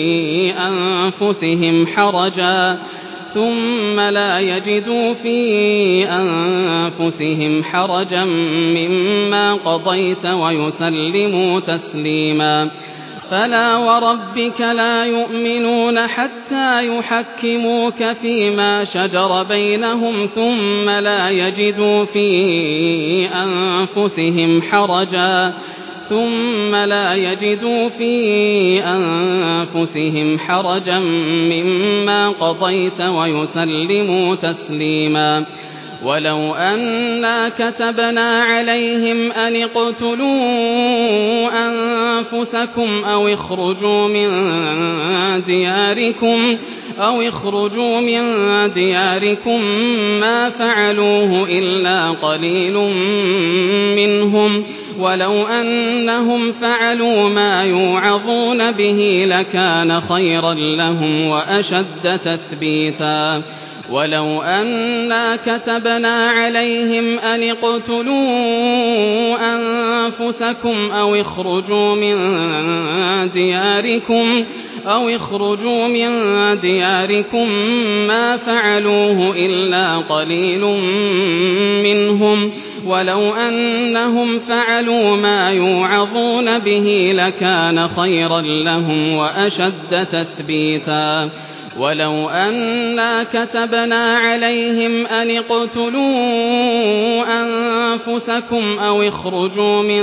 أنفسهم حرجا ثم لا يجدوا في أنفسهم حرجا مما قضيت ويسلموا تسليما فلا وربك لا يؤمنون حتى يحكموك فيما شجر بينهم ثم لا يجدوا في أنفسهم حرجا ثم لا يجدوا في أنفسهم حرجا مما قضيت ويسلموا تسليما ولو أنا كتبنا عليهم أن اقتلوا أنفسكم أو اخرجوا من دياركم أو اخرجوا من دياركم ما فعلوه إلا قليل منهم ولو أنهم فعلوا ما يوعظون به لكان خيرا لهم وأشد تثبيتا ولو أنا كتبنا عليهم أن اقتلوا أنفسكم أو اخرجوا من دياركم أو اخرجوا من دياركم ما فعلوه إلا قليل منهم ولو أنهم فعلوا ما يوعظون به لكان خيرا لهم وأشد تثبيتا ولو أنا كتبنا عليهم أن اقتلوا أنفسكم أو اخرجوا من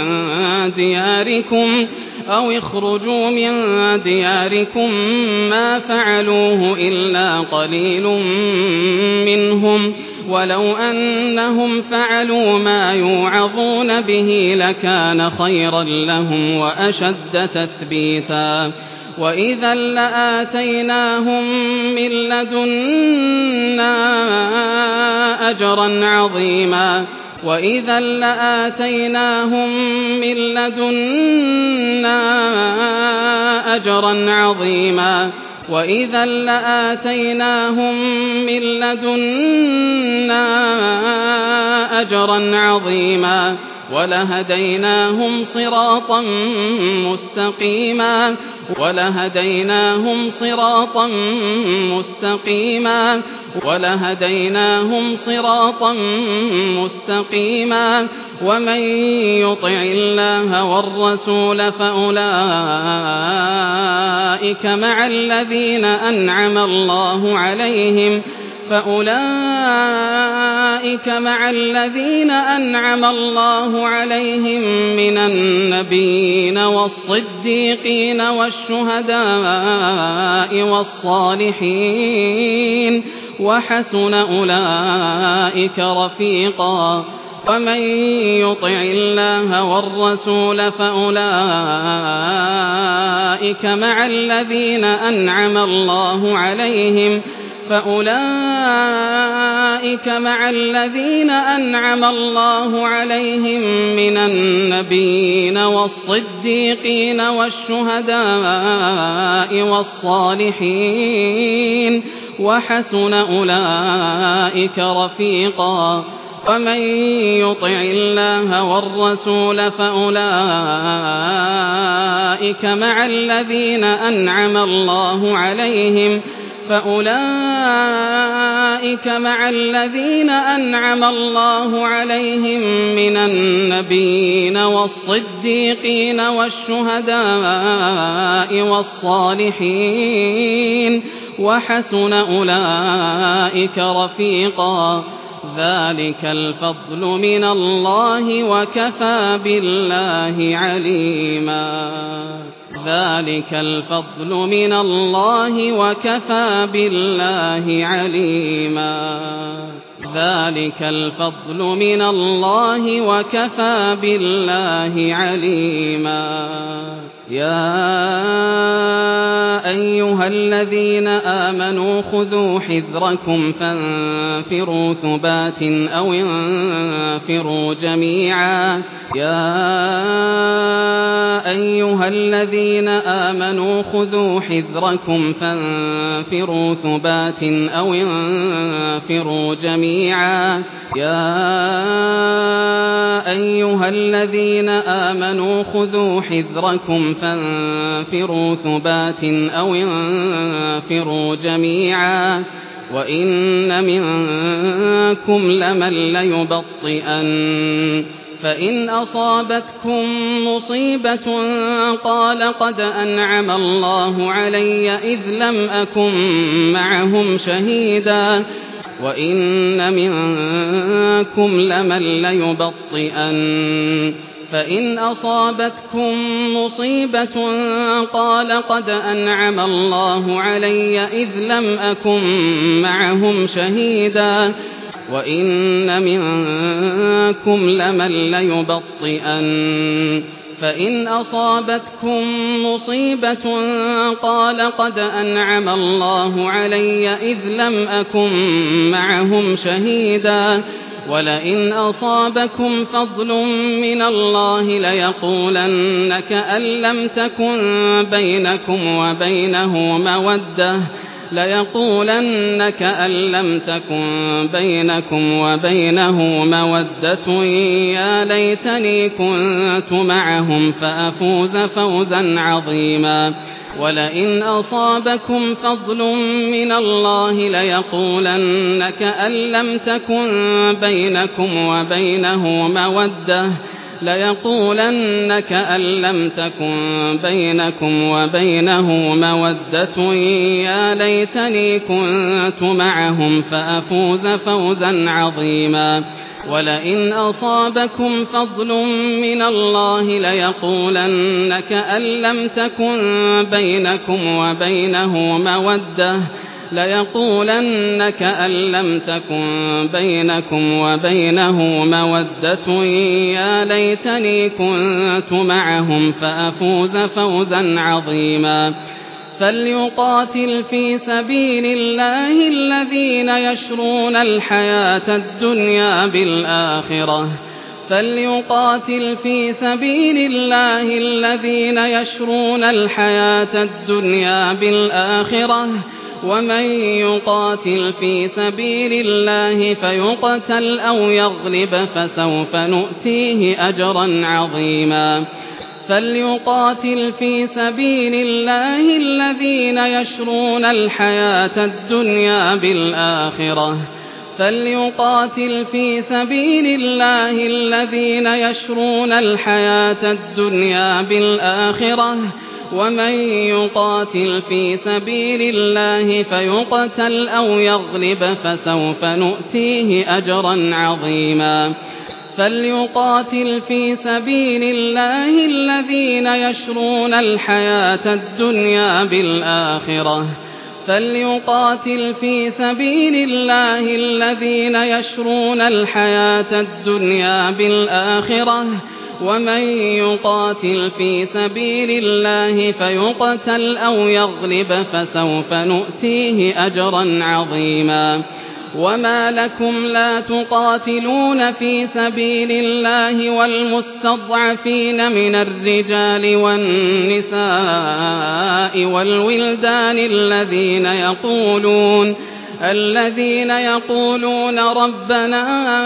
دياركم أو اخرجوا من دياركم ما فعلوه إلا قليل منهم ولو أنهم فعلوا ما يوعظون به لكان خيرا لهم وأشد تثبيتا وإذا لآتيناهم من لدنا أجرا عظيما وإذا لآتيناهم من لدنا أجرا عظيما وإذا لآتيناهم من لدنا أجرا عظيما ولهديناهم صراطا مستقيما ولهديناهم صراطا مستقيما ولهديناهم صراطا مستقيما ومن يطع الله والرسول فأولئك مع الذين أنعم الله عليهم فأولئك مع الذين أنعم الله عليهم من النبيين والصديقين والشهداء والصالحين وحسن أولئك رفيقا ومن يطع الله والرسول فأولئك مع الذين أنعم الله عليهم فأولئك مع الذين أنعم الله عليهم من النبيين والصديقين والشهداء والصالحين وحسن أولئك رفيقا ومن يطع الله والرسول فأولئك مع الذين أنعم الله عليهم فأولئك مع الذين أنعم الله عليهم من النبيين والصديقين والشهداء والصالحين وحسن أولئك رفيقا ذلك الفضل من الله وكفى بالله عليما ذلك الفضل من الله وكفى بالله عليما ذلك الفضل من الله وكفى بالله عليما يا أيها الذين آمنوا خذوا حذركم فانفروا ثبات أو انفروا جميعا يا أيها الذين آمنوا خذوا حذركم فانفروا ثبات أو انفروا جميعا يا أيها الذين آمنوا خذوا حذركم فانفروا ثبات أو انفروا جميعا وإن منكم لمن ليبطئن فإن أصابتكم مصيبة قال قد أنعم الله علي إذ لم أكن معهم شهيدا وإن منكم لمن ليبطئن فإن أصابتكم مصيبة قال قد أنعم الله علي إذ لم أكن معهم شهيدا وإن منكم لمن ليبطئن فإن أصابتكم مصيبة قال قد أنعم الله علي إذ لم أكن معهم شهيدا ولئن أصابكم فضل من الله ليقولن كأن لم تكن بينكم وبينه مودة ليقولن كأن لم تكن بينكم وبينه مودة يا ليتني كنت معهم فأفوز فوزا عظيما ولئن أصابكم فضل من الله ليقولن كأن لم تكن بينكم وبينه مودة ليقولن كأن لم تكن بينكم وبينه مودة يا ليتني كنت معهم فأفوز فوزا عظيما ولئن أصابكم فضل من الله ليقولن كأن لم تكن بينكم وبينه مودة ليقولن كأن لم تكن بينكم وبينه مودة يا ليتني كنت معهم فأفوز فوزا عظيما فليقاتل في سبيل الله الذين يشرون الحياة الدنيا بالآخرة فليقاتل في سبيل الله الذين يشرون الحياة الدنيا بالآخرة ومن يقاتل في سبيل الله فيقتل أو يغلب فسوف نؤتيه أجرا عظيما فليقاتل في سبيل الله الذين يشرون الحياة الدنيا بالآخرة فليقاتل في سبيل الله الذين يشرون الحياة الدنيا بالآخرة ومن يقاتل في سبيل الله فيقتل أو يغلب فسوف نؤتيه أجرا عظيما فليقاتل في سبيل الله الذين يشرون الحياة الدنيا بالآخرة فليقاتل في سبيل الله الذين يشرون الحياة الدنيا بالآخرة ومن يقاتل في سبيل الله فيقتل أو يغلب فسوف نؤتيه أجرا عظيما وما لكم لا تقاتلون في سبيل الله والمستضعفين من الرجال والنساء والولدان الذين يقولون الذين يقولون ربنا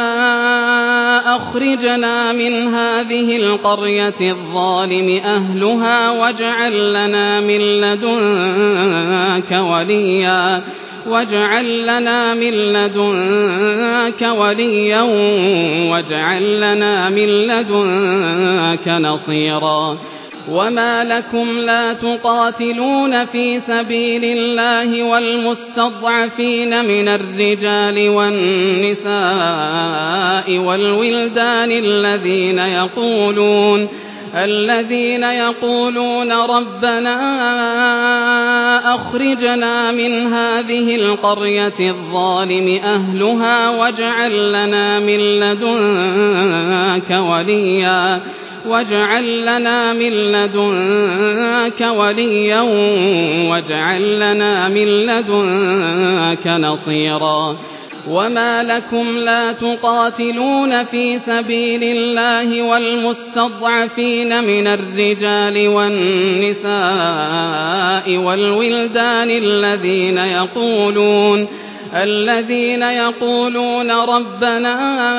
أخرجنا من هذه القرية الظالم أهلها واجعل لنا من لدنك وليا واجعل لنا من لدنك وليا واجعل لنا من لدنك نصيرا وما لكم لا تقاتلون في سبيل الله والمستضعفين من الرجال والنساء والولدان الذين يقولون الذين يقولون ربنا أخرجنا من هذه القرية الظالم أهلها واجعل لنا من لدنك وليا واجعل لنا من لدنك وليا واجعل لنا من لدنك نصيرا وما لكم لا تقاتلون في سبيل الله والمستضعفين من الرجال والنساء والولدان الذين يقولون الذين يقولون ربنا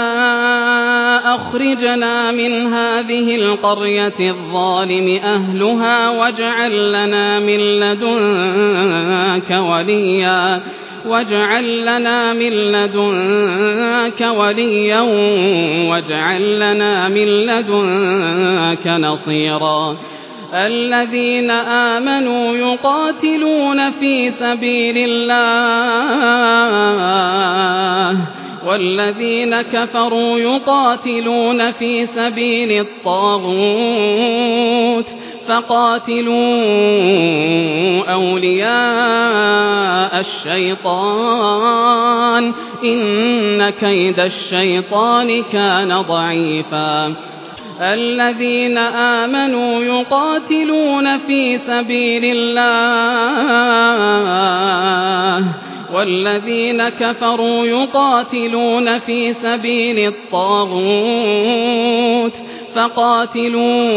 أخرجنا من هذه القرية الظالم أهلها واجعل لنا من لدنك وليا واجعل لنا من لدنك وليا واجعل لنا من لدنك نصيرا الذين آمنوا يقاتلون في سبيل الله والذين كفروا يقاتلون في سبيل الطاغوت فقاتلوا أولياء الشيطان إن كيد الشيطان كان ضعيفا الذين آمنوا يقاتلون في سبيل الله والذين كفروا يقاتلون في سبيل الطاغوت فقاتلوا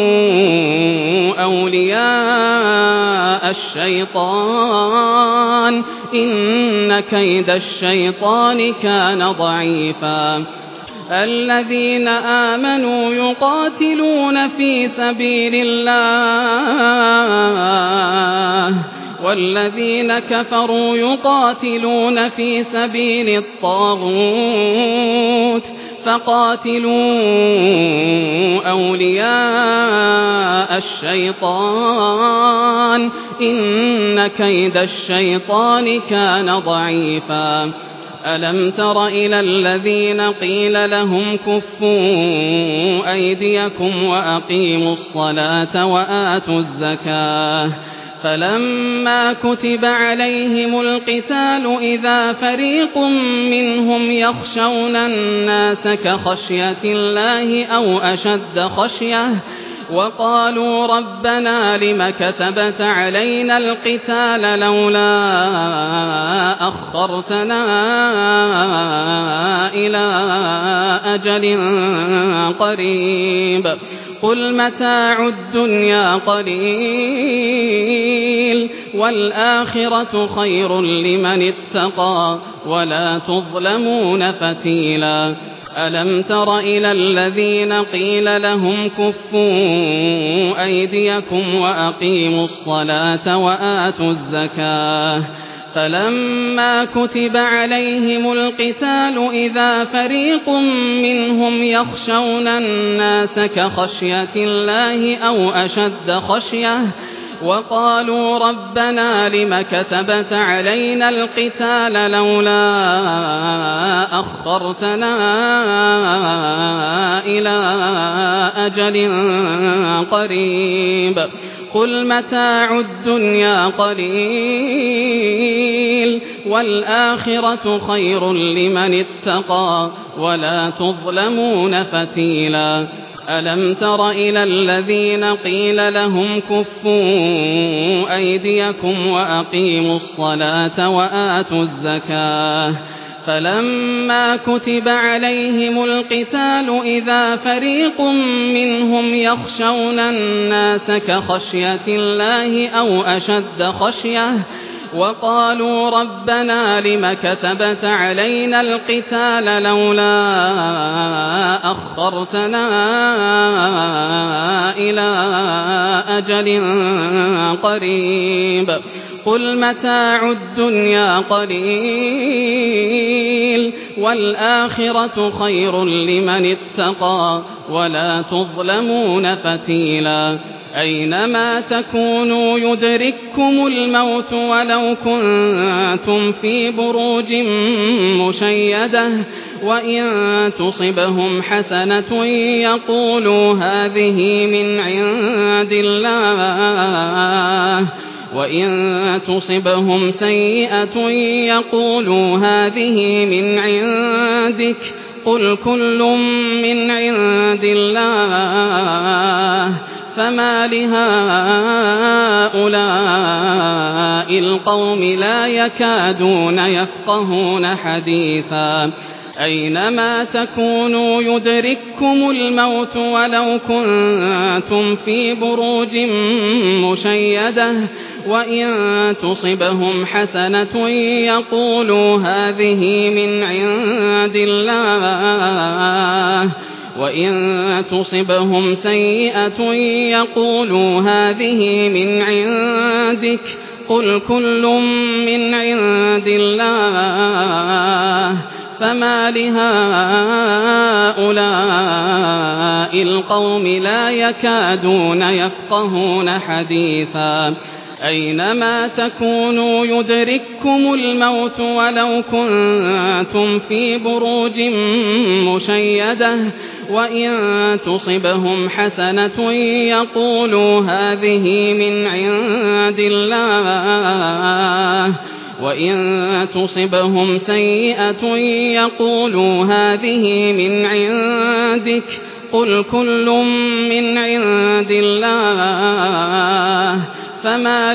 أولياء الشيطان إن كيد الشيطان كان ضعيفا الذين آمنوا يقاتلون في سبيل الله والذين كفروا يقاتلون في سبيل الطاغوت فقاتلوا أولياء الشيطان إن كيد الشيطان كان ضعيفا ألم تر إلى الذين قيل لهم كفوا أيديكم وأقيموا الصلاة وآتوا الزكاة فلما كتب عليهم القتال إذا فريق منهم يخشون الناس كخشية الله أو أشد خشية وقالوا ربنا لم كتبت علينا القتال لولا أخرتنا إلى أجل قريب قل متاع الدنيا قليل والآخرة خير لمن اتقى ولا تظلمون فتيلا ألم تر إلى الذين قيل لهم كفوا أيديكم وأقيموا الصلاة وآتوا الزكاة فلما كتب عليهم القتال إذا فريق منهم يخشون الناس كخشية الله أو أشد خشية وقالوا ربنا لم كتبت علينا القتال لولا أخرتنا إلى أجل قريب قل متاع الدنيا قليل والآخرة خير لمن اتقى ولا تظلمون فتيلا ألم تر إلى الذين قيل لهم كفوا أيديكم وأقيموا الصلاة وآتوا الزكاة فلما كتب عليهم القتال إذا فريق منهم يخشون الناس كخشية الله أو أشد خشية وقالوا ربنا لم كتبت علينا القتال لولا أخرتنا إلى أجل قريب قل متاع الدنيا قليل والآخرة خير لمن اتقى ولا تظلمون فتيلا أينما تكونوا يدرككم الموت ولو كنتم في بروج مشيدة وإن تصبهم حسنة يقولوا هذه من عند الله وإن تصبهم سيئة يقولوا هذه من عندك قل كل من عند الله فما لهؤلاء القوم لا يكادون يفقهون حديثا أينما تكونوا يدرككم الموت ولو كنتم في بروج مشيدة وإن تصبهم حسنة يقولوا هذه من عند الله وإن تصبهم سيئة يقولوا هذه من عندك قل كل من عند الله فما لهؤلاء القوم لا يكادون يفقهون حديثا أينما تكونوا يدرككم الموت ولو كنتم في بروج مشيدة وإن تصبهم حسنة يقولوا هذه من عند الله وإن تصبهم سيئة يقولوا هذه من عندك قل كل من عند الله فما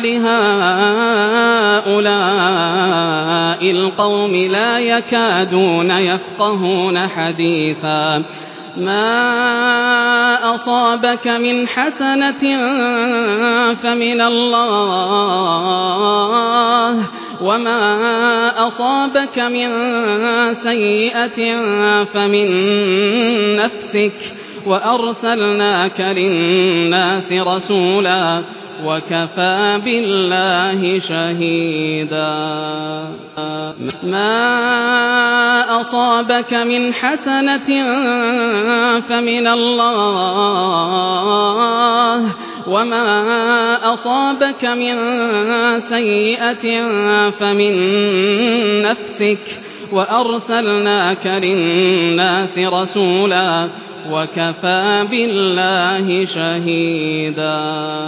لهؤلاء القوم لا يكادون يفقهون حديثا ما أصابك من حسنة فمن الله وما أصابك من سيئة فمن نفسك وأرسلناك للناس رسولا وكفى بالله شهيدا ما أصابك من حسنة فمن الله وما أصابك من سيئة فمن نفسك وأرسلناك للناس رسولا وكفى بالله شهيدا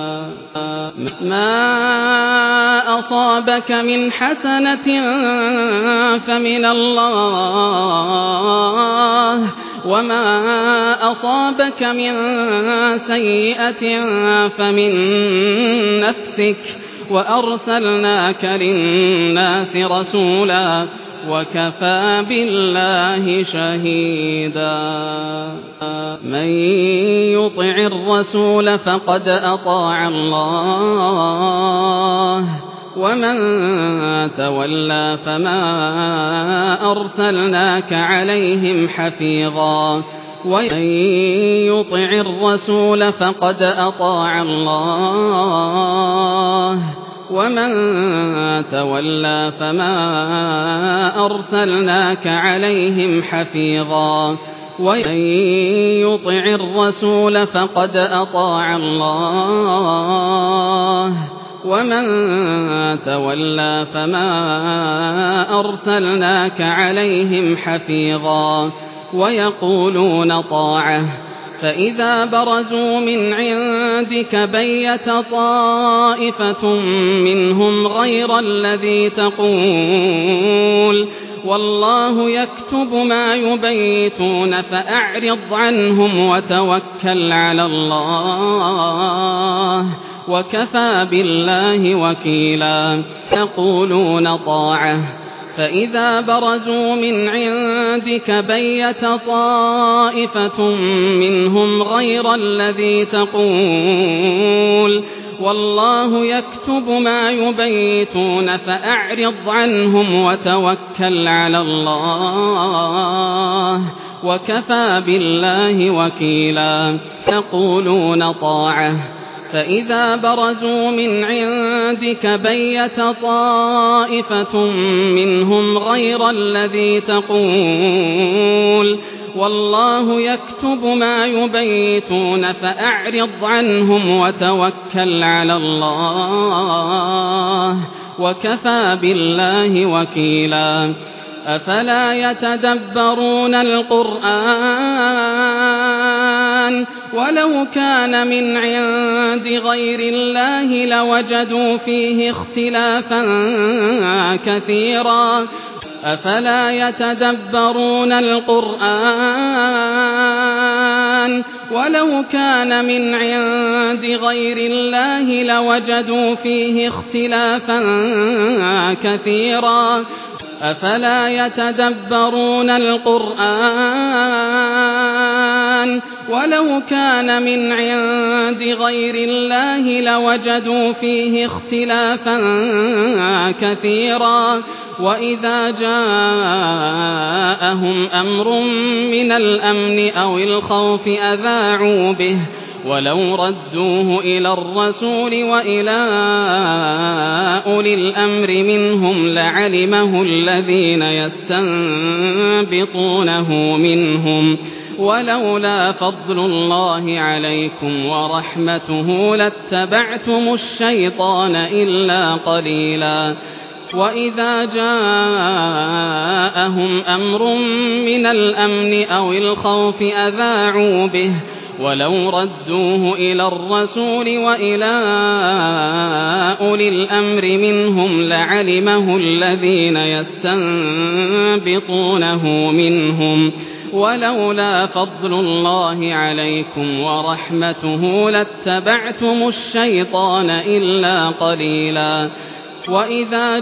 ما أصابك من حسنة فمن الله وما أصابك من سيئة فمن نفسك وأرسلناك للناس رسولا وكفى بالله شهيدا من يطع الرسول فقد أطاع الله ومن تولى فما أرسلناك عليهم حفيظا ومن يطع الرسول فقد أطاع الله ومن تولى فما أرسلناك عليهم حفيظا ومن يطع الرسول فقد أطاع الله ومن تولى فما أرسلناك عليهم حفيظا ويقولون طاعة فإذا برزوا من عندك بيت طائفة منهم غير الذي تقول والله يكتب ما يبيتون فأعرض عنهم وتوكل على الله وكفى بالله وكيلا يقولون طاعة فإذا برزوا من عندك بيت طائفة منهم غير الذي تقول والله يكتب ما يبيتون فأعرض عنهم وتوكل على الله وكفى بالله وكيلا يقولون طاعة فإذا برزوا من عندك بيت طائفة منهم غير الذي تقول والله يكتب ما يبيتون فأعرض عنهم وتوكل على الله وكفى بالله وكيلا أفلا يتدبرون القرآن ولو كان من عند غير الله لوجدوا فيه اختلافا كثيرا أفلا يتدبرون القرآن ولو كان من عند غير الله لوجدوا فيه اختلافا كثيرا أفلا يتدبرون القرآن ولو كان من عند غير الله لوجدوا فيه اختلافا كثيرا وإذا جاءهم أمر من الأمن أو الخوف أذاعوا به ولو ردوه إلى الرسول وإلى أولي الأمر منهم لعلمه الذين يستنبطونه منهم ولولا فضل الله عليكم ورحمته لاتبعتم الشيطان إلا قليلا وإذا جاءهم أمر من الأمن أو الخوف أذاعوا به ولو ردوه إلى الرسول وإلى أولي الأمر منهم لعلمه الذين يستنبطونه منهم ولولا فضل الله عليكم ورحمته لاتبعتم الشيطان إلا قليلا وإذا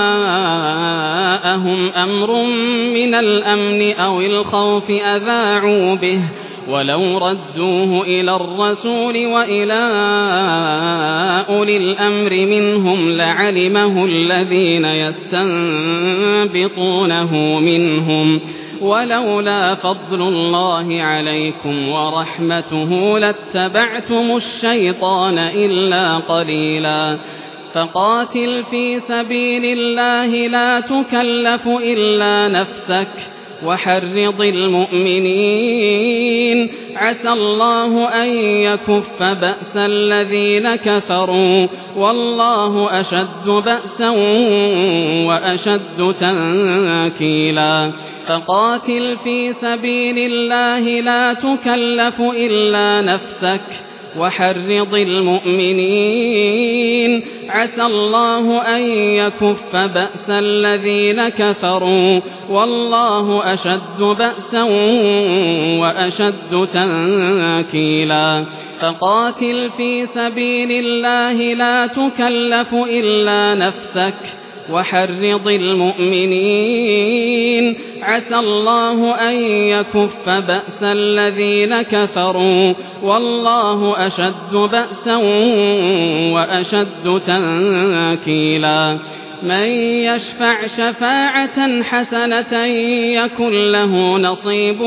جاءهم أمر من الأمن أو الخوف أذاعوا به ولو ردوه إلى الرسول وإلى أولي الأمر منهم لعلمه الذين يستنبطونه منهم ولولا فضل الله عليكم ورحمته لاتبعتم الشيطان إلا قليلا فقاتل في سبيل الله لا تكلف إلا نفسك وحرض المؤمنين عسى الله أن يكف بأس الذين كفروا والله أشد بأسا وأشد تنكيلا فقاتل في سبيل الله لا تكلف إلا نفسك وحرض المؤمنين عسى الله أن يكف بأس الذين كفروا والله أشد بأسا وأشد تنكيلا فقاتل في سبيل الله لا تكلف إلا نفسك وحرض المؤمنين عسى الله أن يكف بأس الذين كفروا والله أشد بأسا وأشد تنكيلا من يشفع شفاعة حسنة يكن له نصيب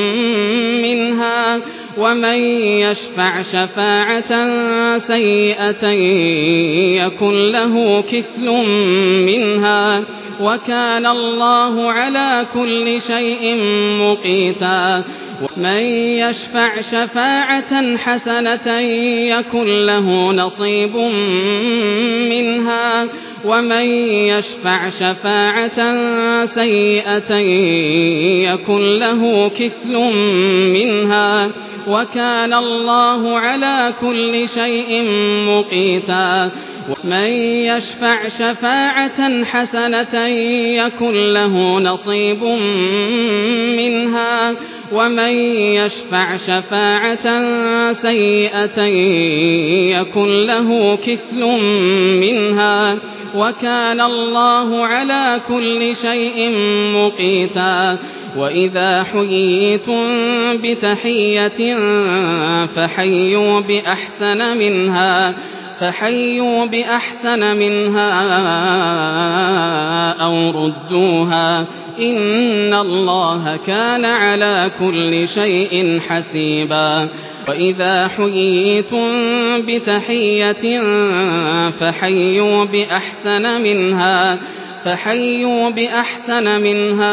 منها ومن يشفع شفاعة سيئة يكن له كفل منها وكان الله على كل شيء مقيتا من يشفع شفاعة حسنة يكن له نصيب منها ومن يشفع شفاعة سيئة يكن له كفل منها وكان الله على كل شيء مقيتا من يشفع شفاعة حسنة يكن له نصيب منها ومن يشفع شفاعة سيئة يكن له كفل منها وكان الله على كل شيء مقيتا وإذا حييتم بتحية فحيوا بأحسن منها فحيوا بأحسن منها أو ردوها إن الله كان على كل شيء حسيبا وإذا حييتم بتحية فحيوا بأحسن منها فحيوا بأحسن منها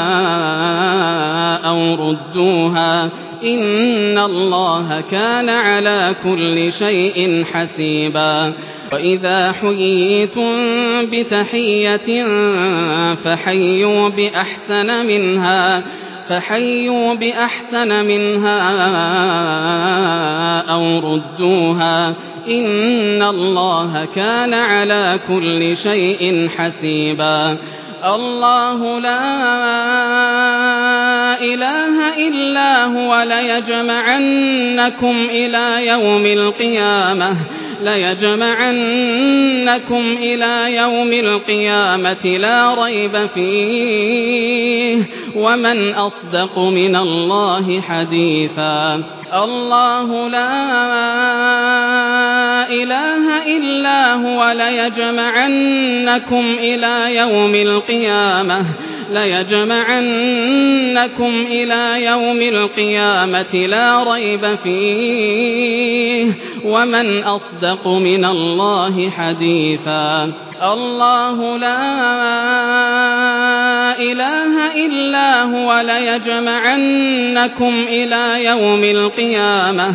أو ردوها إن الله كان على كل شيء حسيبا وإذا حييتم بتحية فحيوا بأحسن منها فحيوا بأحسن منها أو ردوها إن الله كان على كل شيء حسيبا الله لا إله إلا هو ليجمعنكم إلى يوم القيامة ليجمعنكم إلى يوم القيامة لا ريب فيه ومن أصدق من الله حديثا الله لا إله إلا هو ليجمعنكم إلى يوم القيامة ليجمعنكم إلى يوم القيامة لا ريب فيه ومن أصدق من الله حديثا الله لا إله إلا هو ليجمعنكم إلى يوم القيامة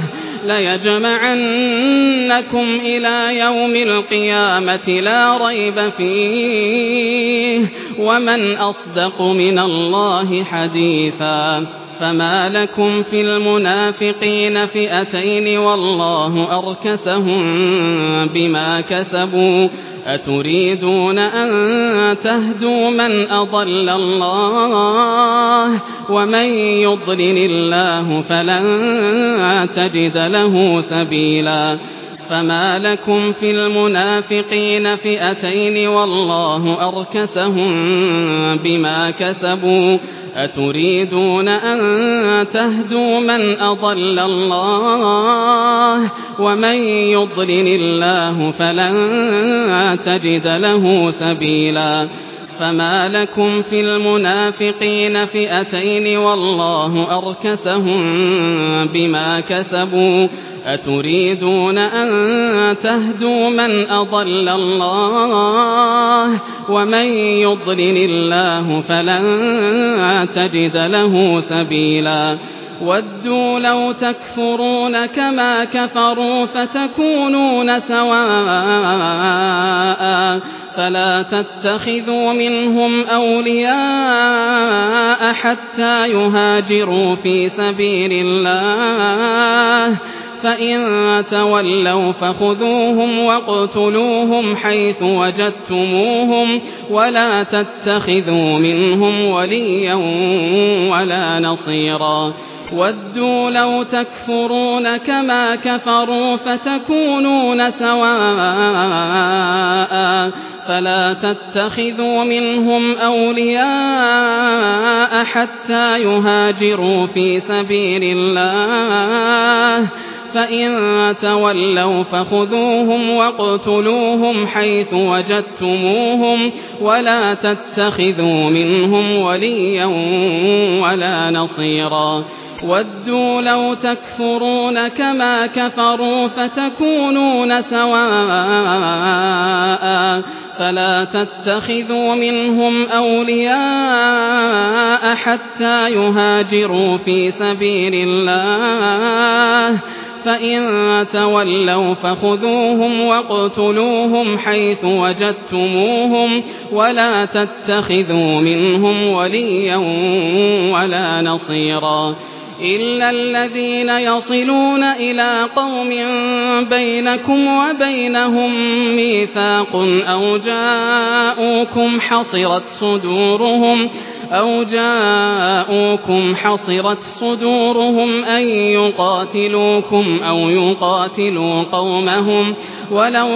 ليجمعنكم إلى يوم القيامة لا ريب فيه ومن أصدق من الله حديثا فما لكم في المنافقين فئتين والله أركسهم بما كسبوا أتريدون أن تهدوا من أضل الله ومن يضلل الله فلن تجد له سبيلا فما لكم في المنافقين فئتين والله أركسهم بما كسبوا أتريدون أن تهدوا من أضل الله ومن يضلل الله فلن تجد له سبيلا فما لكم في المنافقين فئتين والله أركسهم بما كسبوا أتريدون أن تهدوا من أضل الله ومن يضلل الله فلن تجد له سبيلا ودوا لو تكفرون كما كفروا فتكونون سواء فلا تتخذوا منهم أولياء حتى يهاجروا في سبيل الله فإن تولوا فخذوهم واقتلوهم حيث وجدتموهم ولا تتخذوا منهم وليا ولا نصيرا ودوا لو تكفرون كما كفروا فتكونون سواء فلا تتخذوا منهم أولياء حتى يهاجروا في سبيل الله فإن تولوا فخذوهم واقتلوهم حيث وجدتموهم ولا تتخذوا منهم وليا ولا نصيرا ودوا لو تكفرون كما كفروا فتكونون سواء فلا تتخذوا منهم أولياء حتى يهاجروا في سبيل الله فإن تولوا فخذوهم واقتلوهم حيث وجدتموهم ولا تتخذوا منهم وليا ولا نصيرا إلا الذين يصلون إلى قوم بينكم وبينهم ميثاق أو جاءوكم حصرت صدورهم أو جاءوكم حصرت صدورهم أن يقاتلوكم أو يقاتلوا قومهم ولو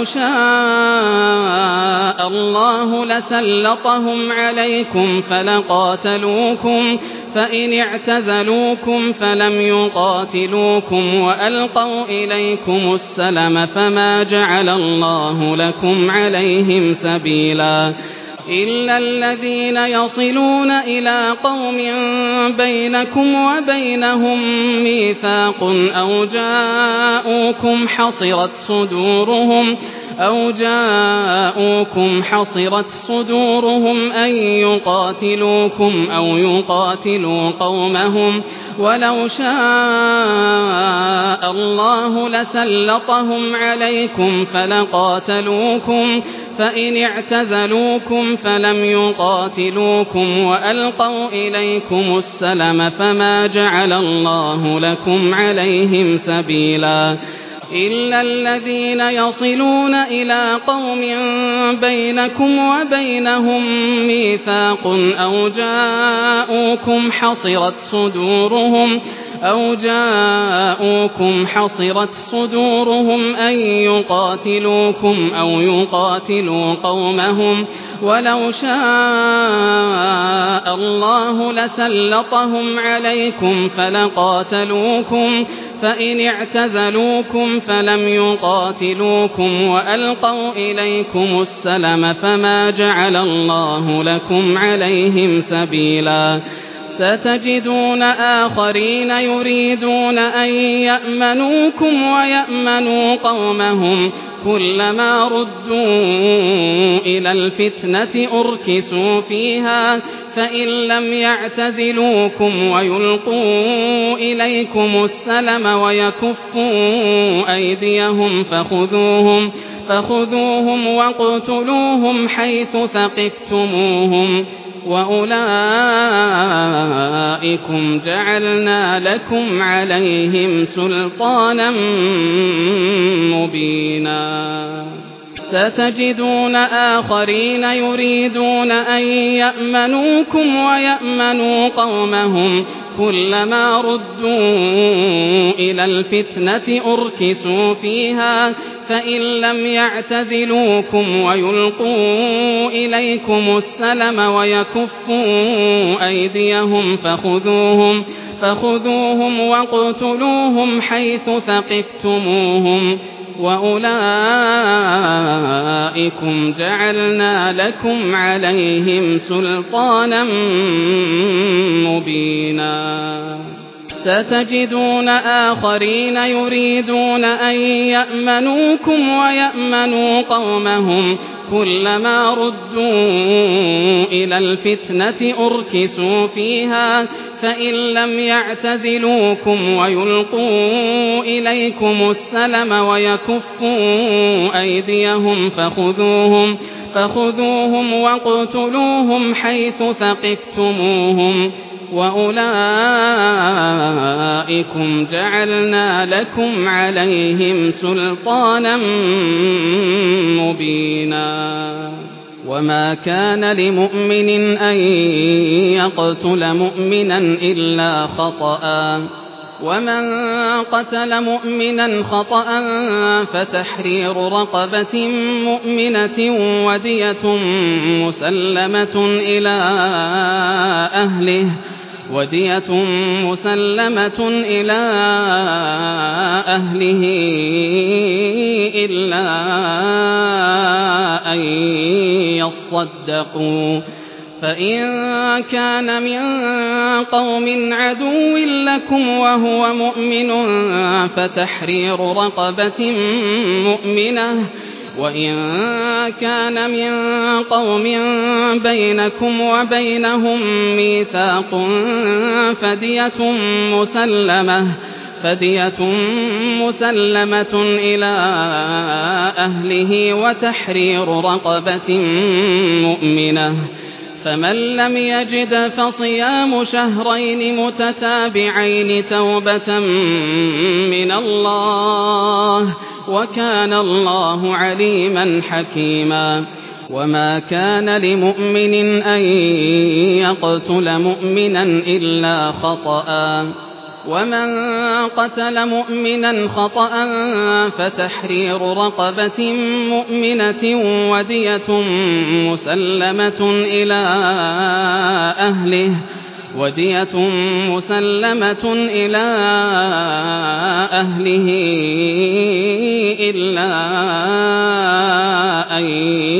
شاء الله لسلطهم عليكم فلقاتلوكم فإن اعتزلوكم فلم يقاتلوكم وألقوا إليكم السلم فما جعل الله لكم عليهم سبيلا إلا الذين يصلون إلى قوم بينكم وبينهم ميثاق أو جاءوكم حصرت صدورهم أو جاءوكم حصرت صدورهم أن يقاتلوكم أو يقاتلوا قومهم ولو شاء الله لسلطهم عليكم فلقاتلوكم فإن اعتزلوكم فلم يقاتلوكم وألقوا إليكم السلم فما جعل الله لكم عليهم سبيلا إلا الذين يصلون إلى قوم بينكم وبينهم ميثاق أو جاءوكم حصرت صدورهم أو جاءوكم حصرت صدورهم أن يقاتلوكم أو يقاتلوا قومهم ولو شاء الله لسلطهم عليكم فلقاتلوكم فإن اعتزلوكم فلم يقاتلوكم وألقوا إليكم السلم فما جعل الله لكم عليهم سبيلا ستجدون آخرين يريدون أن يأمنوكم ويأمنوا قومهم كلما ردوا إلى الفتنة أركسوا فيها فإن لم يعتزلوكم ويلقوا إليكم السلم ويكفوا أيديهم فخذوهم فخذوهم واقتلوهم حيث ثقفتموهم وأولئكم جعلنا لكم عليهم سلطانا مبينا ستجدون آخرين يريدون أن يأمنوكم ويأمنوا قومهم كلما ردوا إلى الفتنة أركسوا فيها فإن لم يعتزلوكم ويلقوا إليكم السلم ويكفوا أيديهم فخذوهم فخذوهم واقتلوهم حيث ثقفتموهم وأولئكم جعلنا لكم عليهم سلطانا مبينا ستجدون آخرين يريدون أن يأمنوكم ويأمنوا قومهم كلما ردوا إلى الفتنة أركسوا فيها فإن لم يعتزلوكم ويلقوا إليكم السلم ويكفوا أيديهم فخذوهم فخذوهم واقتلوهم حيث ثقفتموهم وأولئكم جعلنا لكم عليهم سلطانا مبينا وما كان لمؤمن أن يقتل مؤمنا إلا خطأ ومن قتل مؤمنا خطأ فتحرير رقبة مؤمنة ودية مسلمة إلى أهله ودية مسلمة إلى أهله إلا أن يصدقوا فإن كان من قوم عدو لكم وهو مؤمن فتحرير رقبة مؤمنة وإن كان من قوم بينكم وبينهم ميثاق فدية مسلمة فدية مسلمة إلى أهله وتحرير رقبة مؤمنة فمن لم يجد فصيام شهرين متتابعين توبة من الله وكان الله عليما حكيما وما كان لمؤمن أن يقتل مؤمنا إلا خطأ ومن قتل مؤمنا خطأ فتحرير رقبة مؤمنة ودية مسلمة إلى أهله ودية مسلمة إلى أهله إلا أن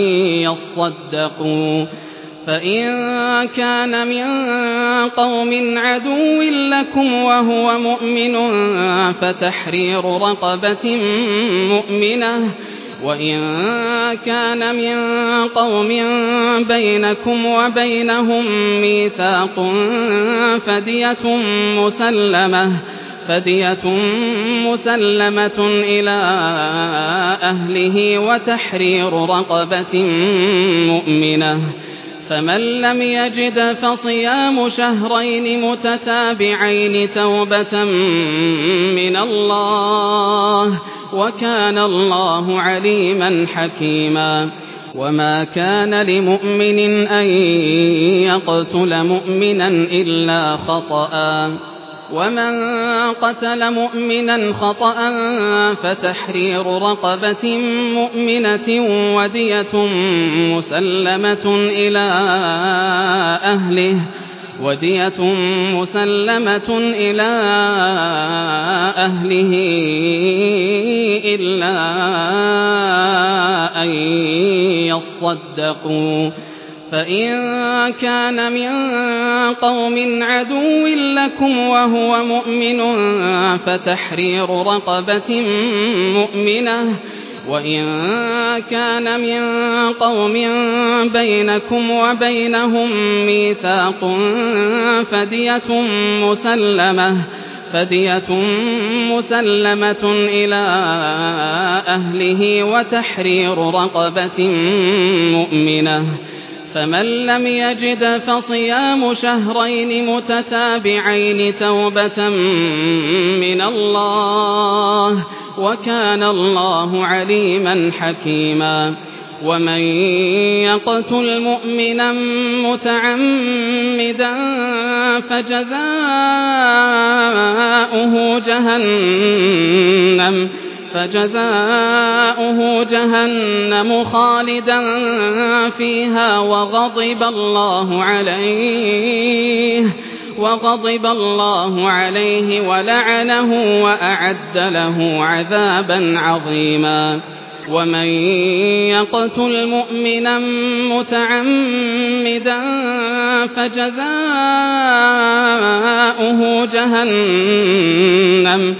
يصدقوا فإن كان من قوم عدو لكم وهو مؤمن فتحرير رقبة مؤمنة وإن كان من قوم بينكم وبينهم ميثاق فدية مسلمة فدية مسلمة إلى أهله وتحرير رقبة مؤمنة فمن لم يجد فصيام شهرين متتابعين توبة من الله وكان الله عليما حكيما وما كان لمؤمن أن يقتل مؤمنا إلا خطأ ومن قتل مؤمنا خطأ فتحرير رقبة مؤمنة ودية مسلمة إلى أهله ودية مسلمة إلى أهله إلا أن يصدقوا فإن كان من قوم عدو لكم وهو مؤمن فتحرير رقبة مؤمنة وإن كان من قوم بينكم وبينهم ميثاق فدية مسلمة فدية مسلمة إلى أهله وتحرير رقبة مؤمنة فمن لم يجد فصيام شهرين متتابعين توبة من الله وكان الله عليما حكيما ومن يقتل مؤمنا متعمدا فجزاؤه جهنم فجزاؤه جهنم خالدا فيها وغضب الله عليه وغضب الله عليه ولعنه وأعد له عذابا عظيما ومن يقتل مؤمنا متعمدا فجزاؤه جهنم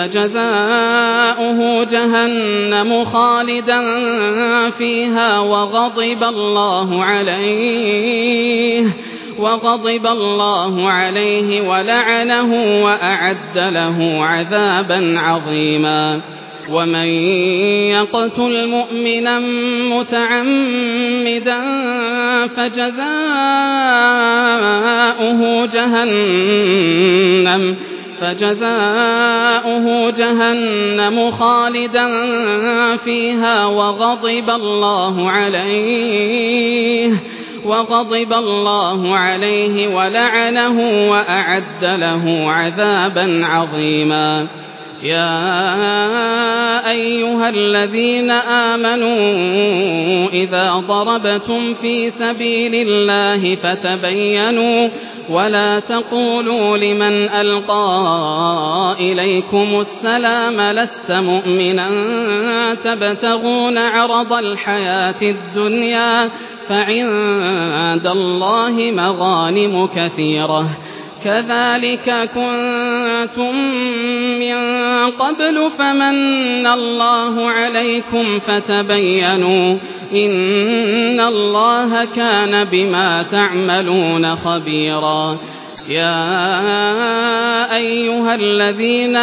فجزاؤه جهنم خالدا فيها وغضب الله عليه وغضب الله عليه ولعنه وأعد له عذابا عظيما ومن يقتل مؤمنا متعمدا فجزاؤه جهنم فجزاؤه جهنم خالدا فيها وغضب الله عليه وغضب الله عليه ولعنه وأعد له عذابا عظيما. يا أيها الذين آمنوا إذا ضربتم في سبيل الله فتبينوا ولا تقولوا لمن ألقى إليكم السلام لست مؤمنا تبتغون عرض الحياة الدنيا فعند الله مغانم كثيرة كذلك كنتم من قبل فمن الله عليكم فتبينوا إن الله كان بما تعملون خبيرا. يا أيها الذين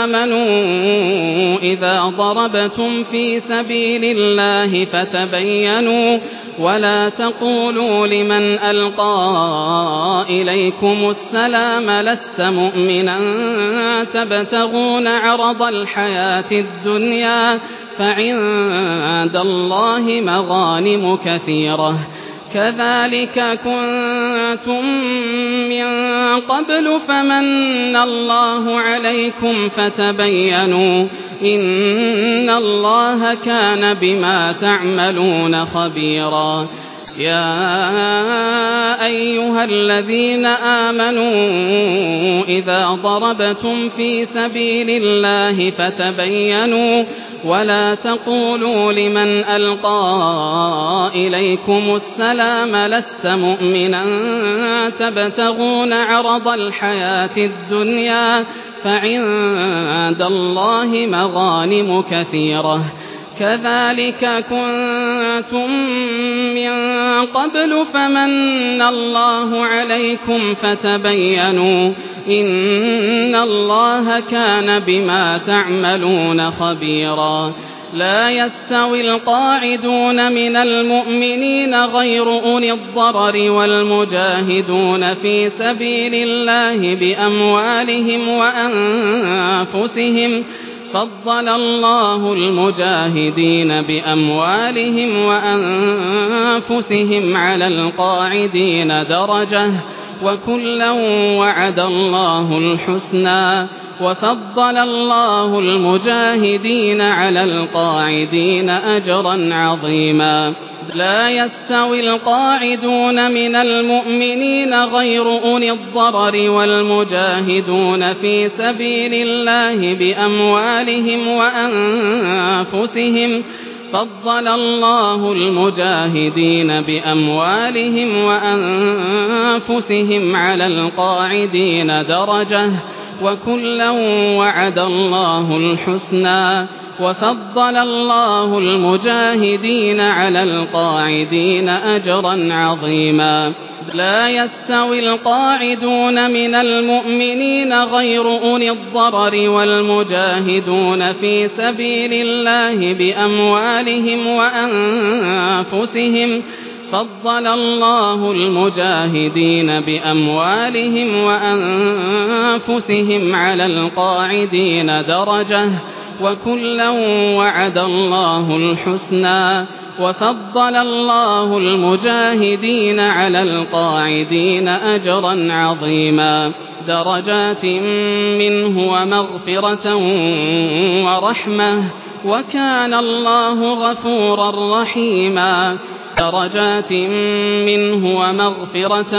آمنوا إذا ضربتم في سبيل الله فتبينوا ولا تقولوا لمن ألقى إليكم السلام لست مؤمنا تبتغون عرض الحياة الدنيا فعند الله مغانم كثيرة كذلك كنتم من قبل فمن الله عليكم فتبينوا إن الله كان بما تعملون خبيرا. يا أيها الذين آمنوا إذا ضربتم في سبيل الله فتبينوا ولا تقولوا لمن ألقى إليكم السلام لست مؤمنا تبتغون عرض الحياة الدنيا فعند الله مغانم كثيرة كذلك كنتم من قبل فمن الله عليكم فتبينوا إن الله كان بما تعملون خبيرا. لا يستوي القاعدون من المؤمنين غير أولي الضرر والمجاهدون في سبيل الله بأموالهم وأنفسهم فضل الله المجاهدين بأموالهم وأنفسهم على القاعدين درجة وكلا وعد الله الحسنى وفضل الله المجاهدين على القاعدين أجرا عظيما. لا يستوي القاعدون من المؤمنين غير أولي الضرر والمجاهدون في سبيل الله بأموالهم وأنفسهم فضل الله المجاهدين بأموالهم وأنفسهم على القاعدين درجة وكلا وعد الله الحسنى وفضل الله المجاهدين على القاعدين أجرا عظيما. لا يستوي القاعدون من المؤمنين غير أولي الضرر والمجاهدون في سبيل الله بأموالهم وأنفسهم فضل الله المجاهدين بأموالهم وأنفسهم على القاعدين درجة وكلا وعد الله الحسنى وفضل الله المجاهدين على القاعدين أجرا عظيما. درجات منه ومغفرة ورحمة وكان الله غفورا رحيما. درجات منه ومغفرة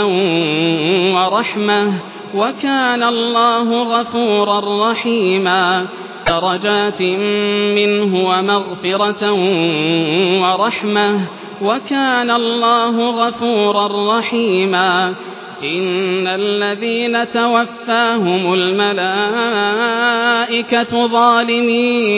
ورحمة وكان الله غفورا رحيما. درجات منه ومغفرة ورحمة وكان الله غفورا رحيما. إن الذين توفاهم الملائكة ظالمي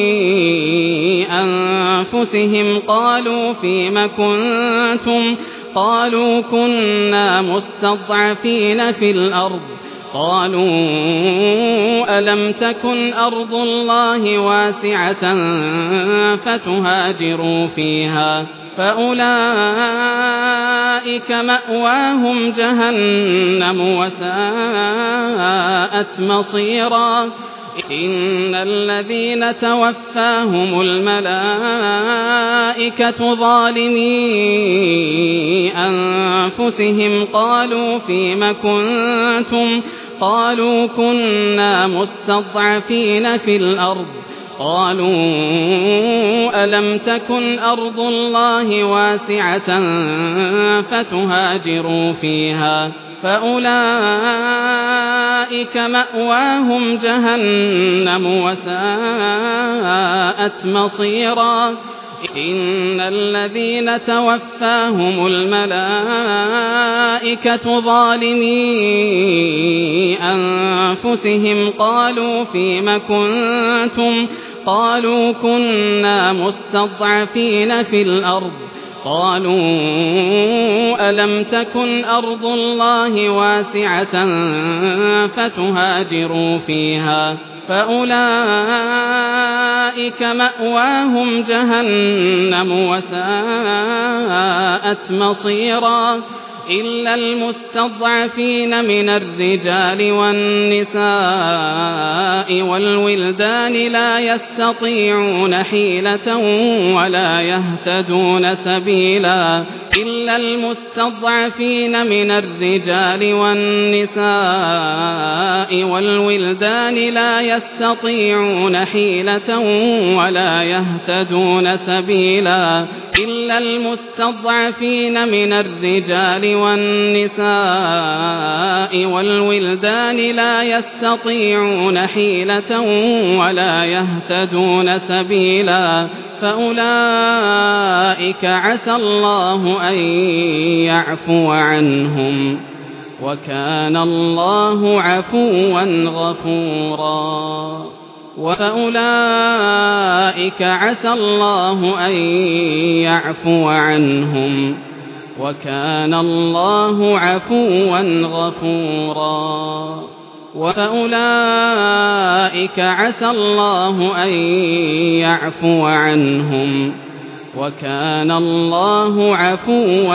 أنفسهم قالوا فيم كنتم قالوا كنا مستضعفين في الأرض قالوا ألم تكن أرض الله واسعة فتهاجروا فيها فأولئك مأواهم جهنم وساءت مصيرا إن الذين توفاهم الملائكة ظالمي أنفسهم قالوا فيم كنتم قالوا كنا مستضعفين في الأرض قالوا ألم تكن أرض الله واسعة فتهاجروا فيها فأولئك مأواهم جهنم وساءت مصيرا إن الذين توفاهم الملائكة ظالمي أنفسهم قالوا فيم كنتم قالوا كنا مستضعفين في الأرض قالوا ألم تكن أرض الله واسعة فتهاجروا فيها فأولئك مأواهم جهنم وساءت مصيرا إلا المستضعفين من الرجال والنساء والولدان لا يستطيعون حيلة ولا يهتدون سبيلا إلا المستضعفين من الرجال والنساء والولدان لا يستطيعون حيلة ولا يهتدون سبيلا إلا المستضعفين من الرجال والنساء والولدان لا يستطيعون حيلة ولا يهتدون سبيلا فأولئك عسى الله أن يعفو عنهم وكان الله عفوا غفورا فأولئك عسى الله أن يعفو عنهم وكان الله عفوا غفورا فأولئك عسى الله أن يعفو عنهم وكان الله عفوا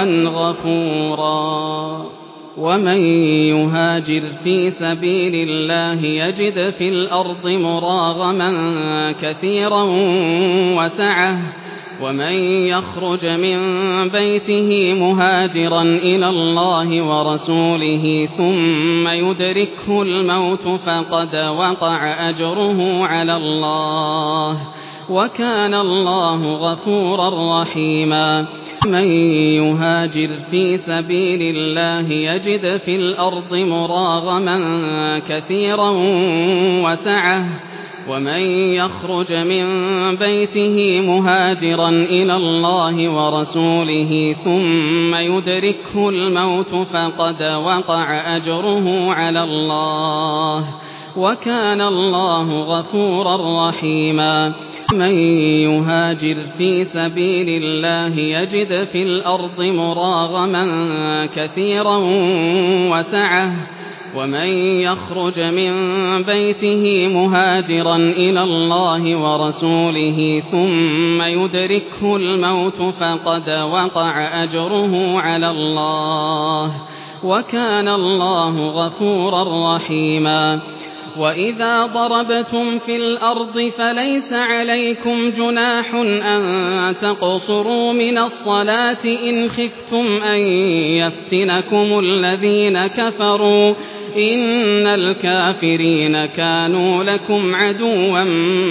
غفورا ومن يهاجر في سبيل الله يجد في الأرض مراغما كثيرا وسعة ومن يخرج من بيته مهاجرا إلى الله ورسوله ثم يدركه الموت فقد وقع أجره على الله وكان الله غفورا رحيما من يهاجر في سبيل الله يجد في الأرض مراغما كثيرا وسعة ومن يخرج من بيته مهاجرا إلى الله ورسوله ثم يدركه الموت فقد وقع أجره على الله وكان الله غفورا رحيما من يهاجر في سبيل الله يجد في الأرض مراغما كثيرا وسعة ومن يخرج من بيته مهاجرا إلى الله ورسوله ثم يدركه الموت فقد وقع أجره على الله وكان الله غفورا رحيما وإذا ضربتم في الأرض فليس عليكم جناح أن تقصروا من الصلاة إن خفتم أن يفتنكم الذين كفروا إن الكافرين كانوا لكم عدوا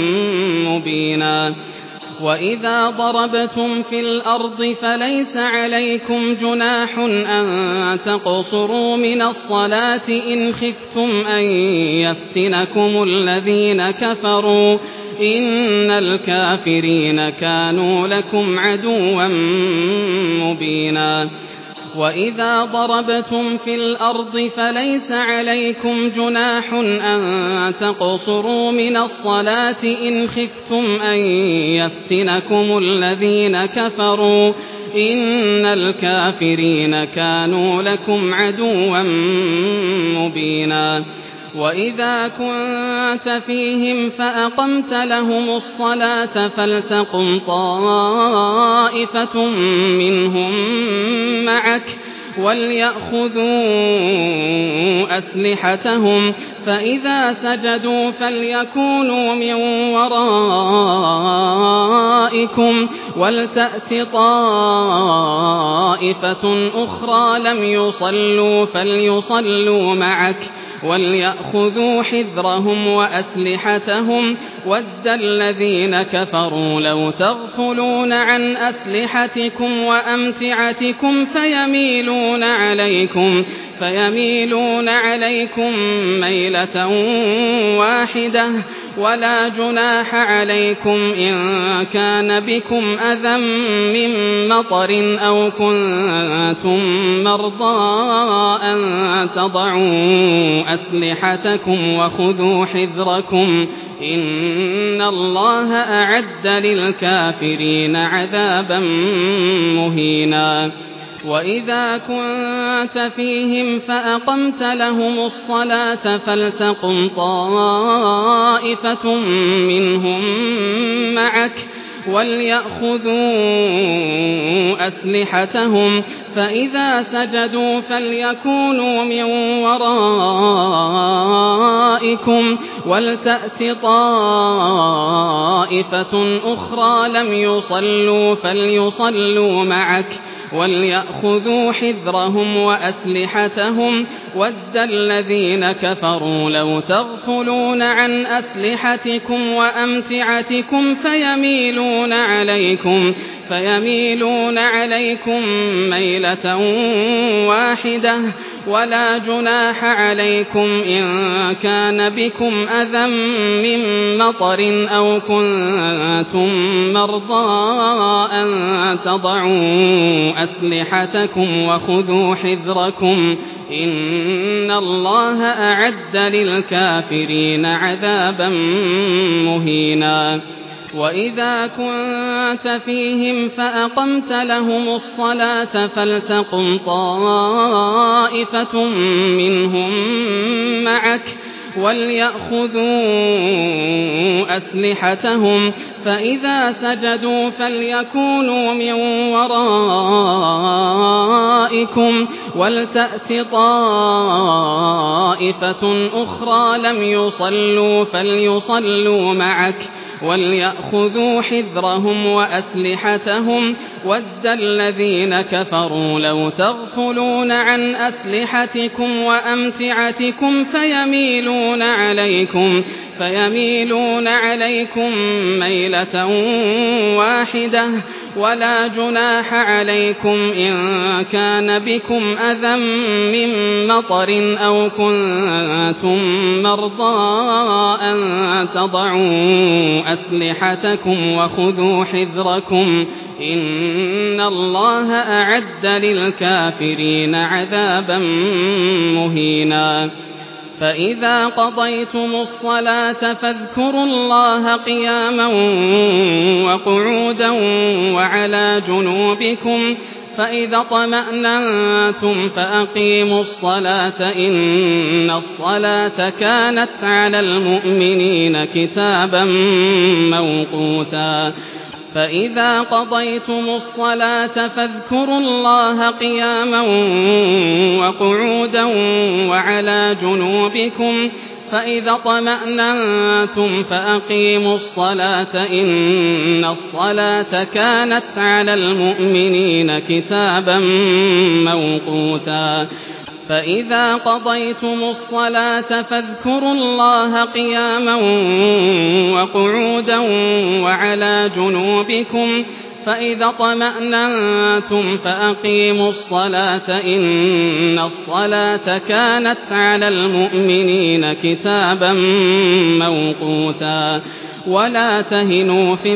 مبينا وإذا ضربتم في الأرض فليس عليكم جناح أن تقصروا من الصلاة إن خفتم أن يفتنكم الذين كفروا إن الكافرين كانوا لكم عدوا مبينا وإذا ضربتم في الأرض فليس عليكم جناح أن تقصروا من الصلاة إن خفتم أن يفتنكم الذين كفروا إن الكافرين كانوا لكم عدوا مبينا وإذا كنت فيهم فأقمت لهم الصلاة فلتقم طائفة منهم معك وليأخذوا أسلحتهم فإذا سجدوا فليكونوا من ورائكم ولتأت طائفة أخرى لم يصلوا فليصلوا معك وليأخذوا حذرهم وأسلحتهم ود الذين كفروا لو تغفلون عن أسلحتكم وأمتعتكم فيميلون عليكم فيميلون عليكم ميلة واحدة ولا جناح عليكم إن كان بكم أذى من مطر أو كنتم مرضى أن تضعوا أسلحتكم وخذوا حذركم إن الله أعد للكافرين عذابا مهينا وإذا كنت فيهم فأقمت لهم الصلاة فلتقم طائفة منهم معك وليأخذوا أسلحتهم فإذا سجدوا فليكونوا من ورائكم ولتأت طائفة أخرى لم يصلوا فليصلوا معك وليأخذوا حذرهم وأسلحتهم ود الذين كفروا لو تغفلون عن أسلحتكم وأمتعتكم فيميلون عليكم فيميلون عليكم ميلة واحدة ولا جناح عليكم إن كان بكم أذى من مطر أو كنتم مرضى أن تضعوا أسلحتكم وخذوا حذركم إن الله أعد للكافرين عذابا مهينا وإذا كنت فيهم فأقمت لهم الصلاة فلتقم طائفة منهم معك وليأخذوا أسلحتهم فإذا سجدوا فليكونوا من ورائكم ولتأت طائفة أخرى لم يصلوا فليصلوا معك وليأخذوا حذرهم وأسلحتهم ود الذين كفروا لو تغفلون عن أسلحتكم وأمتعتكم فيميلون عليكم فيميلون عليكم ميلة واحدة ولا جناح عليكم إن كان بكم أذى من مطر أو كنتم مرضى أن تضعوا أسلحتكم وخذوا حذركم إن الله أعد للكافرين عذابا مهينا فإذا قضيتم الصلاة فاذكروا الله قياما وقعودا وعلى جنوبكم فإذا اطمأننتم فأقيموا الصلاة إن الصلاة كانت على المؤمنين كتابا موقوتا فإذا قضيتم الصلاة فاذكروا الله قياما وقعودا وعلى جنوبكم فإذا اطمأننتم فأقيموا الصلاة إن الصلاة كانت على المؤمنين كتابا موقوتا فإذا قضيتم الصلاة فاذكروا الله قياما وقعودا وعلى جنوبكم فإذا اطمأننتم فأقيموا الصلاة إن الصلاة كانت على المؤمنين كتابا موقوتا ولا تهنوا في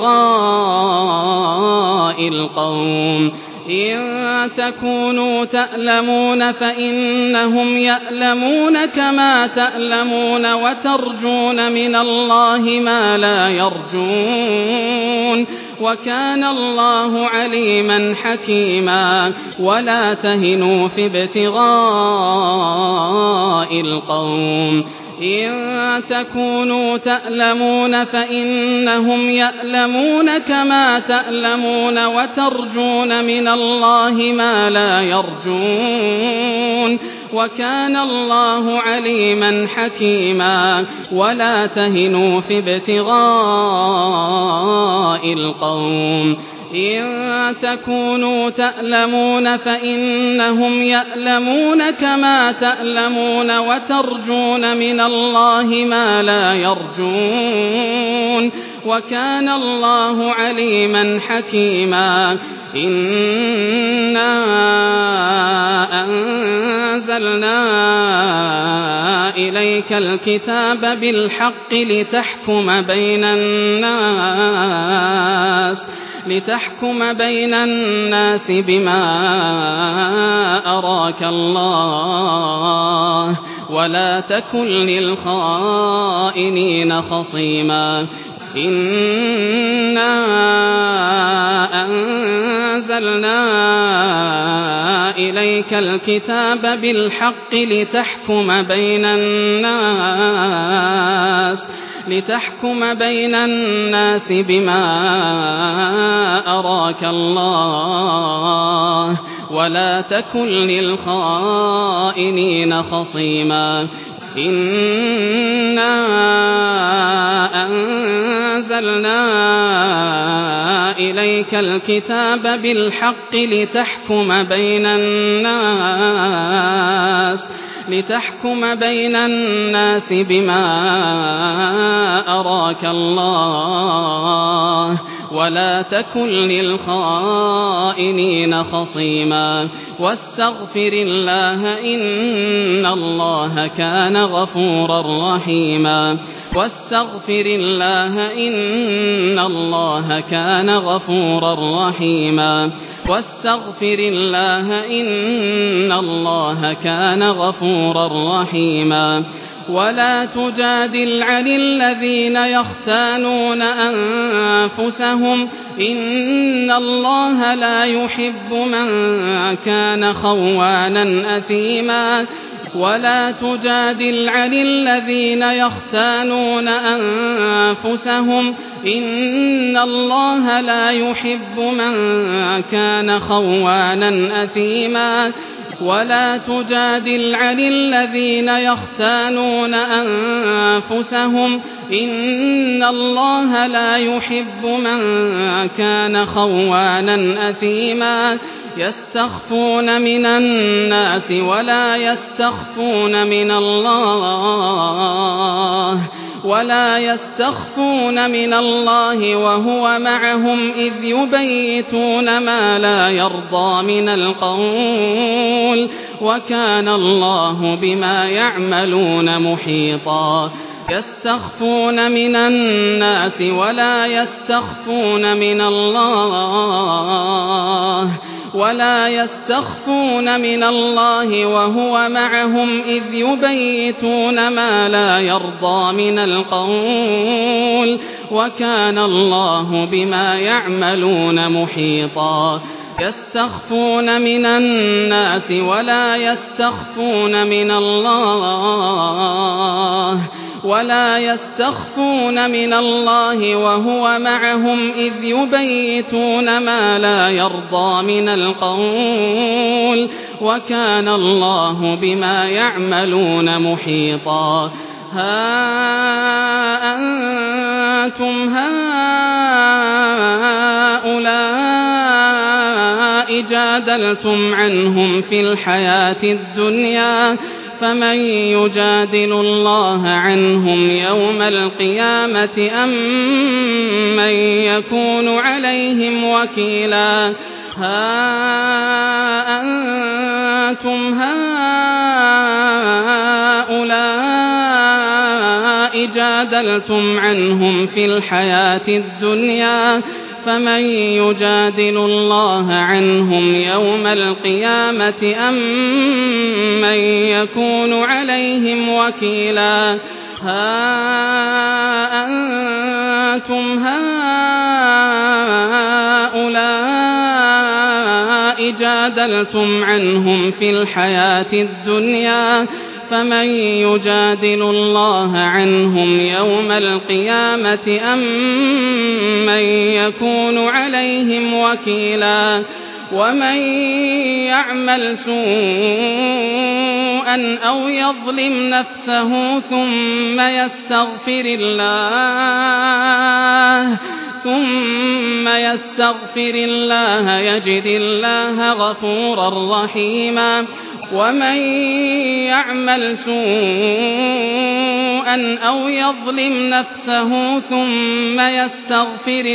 ابتغاء القوم إن تكونوا تألمون فإنهم يألمون كما تألمون وترجون من الله ما لا يرجون وكان الله عليما حكيما ولا تهنوا في ابتغاء القوم إن تكونوا تألمون فإنهم يألمون كما تألمون وترجون من الله ما لا يرجون وكان الله عليما حكيما ولا تهنوا في ابتغاء القوم إن تكونوا تألمون فإنهم يألمون كما تألمون وترجون من الله ما لا يرجون وكان الله عليما حكيما إنا أنزلنا إليك الكتاب بالحق لتحكم بين الناس لتحكم بين الناس بما أراك الله ولا تكن للخائنين خصيما إنا أنزلنا إليك الكتاب بالحق لتحكم بين الناس لتحكم بين الناس بما أراك الله ولا تكن للخائنين خصيما إنا أنزلنا إليك الكتاب بالحق لتحكم بين الناس لتحكم بين الناس بما أراك الله ولا تكن للخائنين خصيما واستغفر الله إن الله كان غفورا رحيما واستغفر الله إن الله كان غفورا رحيما واستغفر الله إن الله كان غفورا رحيما ولا تجادل عن الذين يختانون أنفسهم إن الله لا يحب من كان خوانا أثيما ولا تجادل عن الذين يختانون أنفسهم إن الله لا يحب من كان خوانا أثيما ولا تجادل عن الذين يختانون أنفسهم إن الله لا يحب من كان خوانا أثيما يستخفون من الناس ولا يستخفون من الله ولا يستخفون من الله وهو معهم إذ يبيتون ما لا يرضى من القول وكان الله بما يعملون محيطا يستخفون من الناس ولا يستخفون من الله ولا يستخفون من الله وهو معهم إذ يبيتون ما لا يرضى من القول وكان الله بما يعملون محيطا يستخفون من الناس ولا يستخفون من الله ولا يستخفون من الله وهو معهم إذ يبيتون ما لا يرضى من القول وكان الله بما يعملون محيطا ها أنتم هؤلاء جادلتم عنهم في الحياة الدنيا فمن يجادل الله عنهم يوم القيامة أم من يكون عليهم وكيلا ها أنتم هؤلاء جادلتم عنهم في الحياة الدنيا فمن يجادل الله عنهم يوم القيامة أم من يكون عليهم وكيلا ها أنتم هؤلاء جادلتم عنهم في الحياة الدنيا فمن يجادل الله عنهم يوم القيامة أم من يكون عليهم وكيلا ومن يعمل سوءا أو يظلم نفسه ثم يستغفر الله ثم يستغفر الله يجد الله غفورا رحيما ومن يعمل سوءا أو يظلم نفسه ثم يستغفر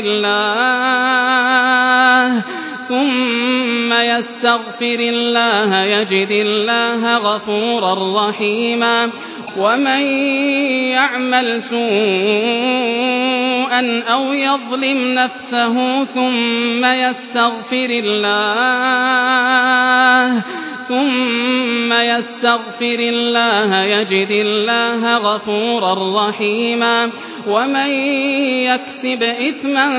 الله ثم يستغفر الله يجد الله غفورا رحيما ومن يعمل سوءا أو يظلم نفسه ثم يستغفر الله ثم يستغفر الله يجد الله غفورا رحيما ومن يكسب إثما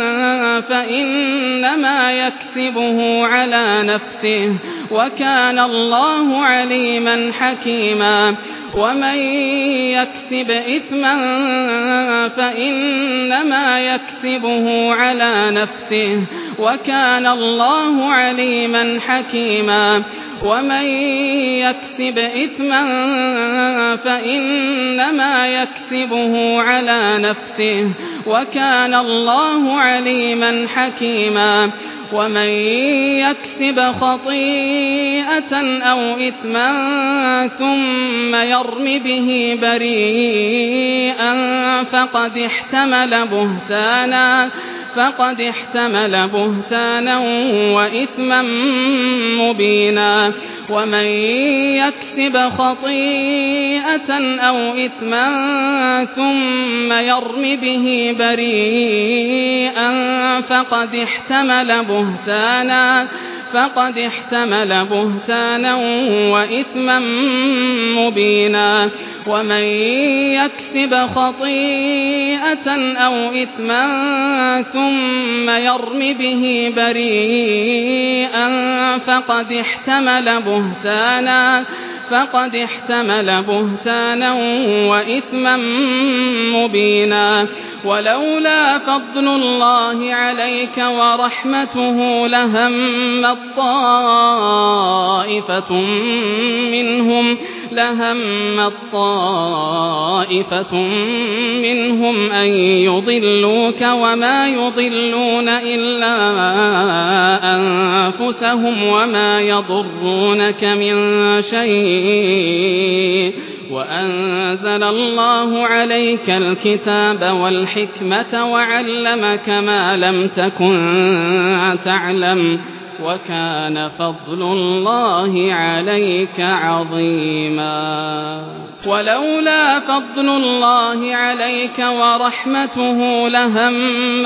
فإنما يكسبه على نفسه وكان الله عليما حكيما ومن يكسب إثما فإنما يكسبه على نفسه وكان الله عليما حكيما ومن يكسب إثما فإنما يكسبه على نفسه وكان الله عليما حكيما ومن يكسب خطيئة أو إثما ثم يرم به بريئا فقد احتمل بهتانا فقد احتمل بهتانا وإثما مبينا ومن يكسب خطيئة أو إثما ثم يرم به بريئا فقد احتمل بهتانا فقد احتمل بهتانا وإثما مبينا ومن يكسب خطيئة أو إثما ثم يرم به بريئا فقد احتمل بهتانا فقد احتمل بهتانا وإثما مبينا ولولا فضل الله عليك ورحمته لهم الطائفة منهم لهم الطائفة منهم أن يضلوك وما يضلون إلا أنفسهم وما يضرونك من شيء وأنزل الله عليك الكتاب والحكمة وعلمك ما لم تكن تعلم وكان فضل الله عليك عظيما ولولا فضل الله عليك ورحمته لهم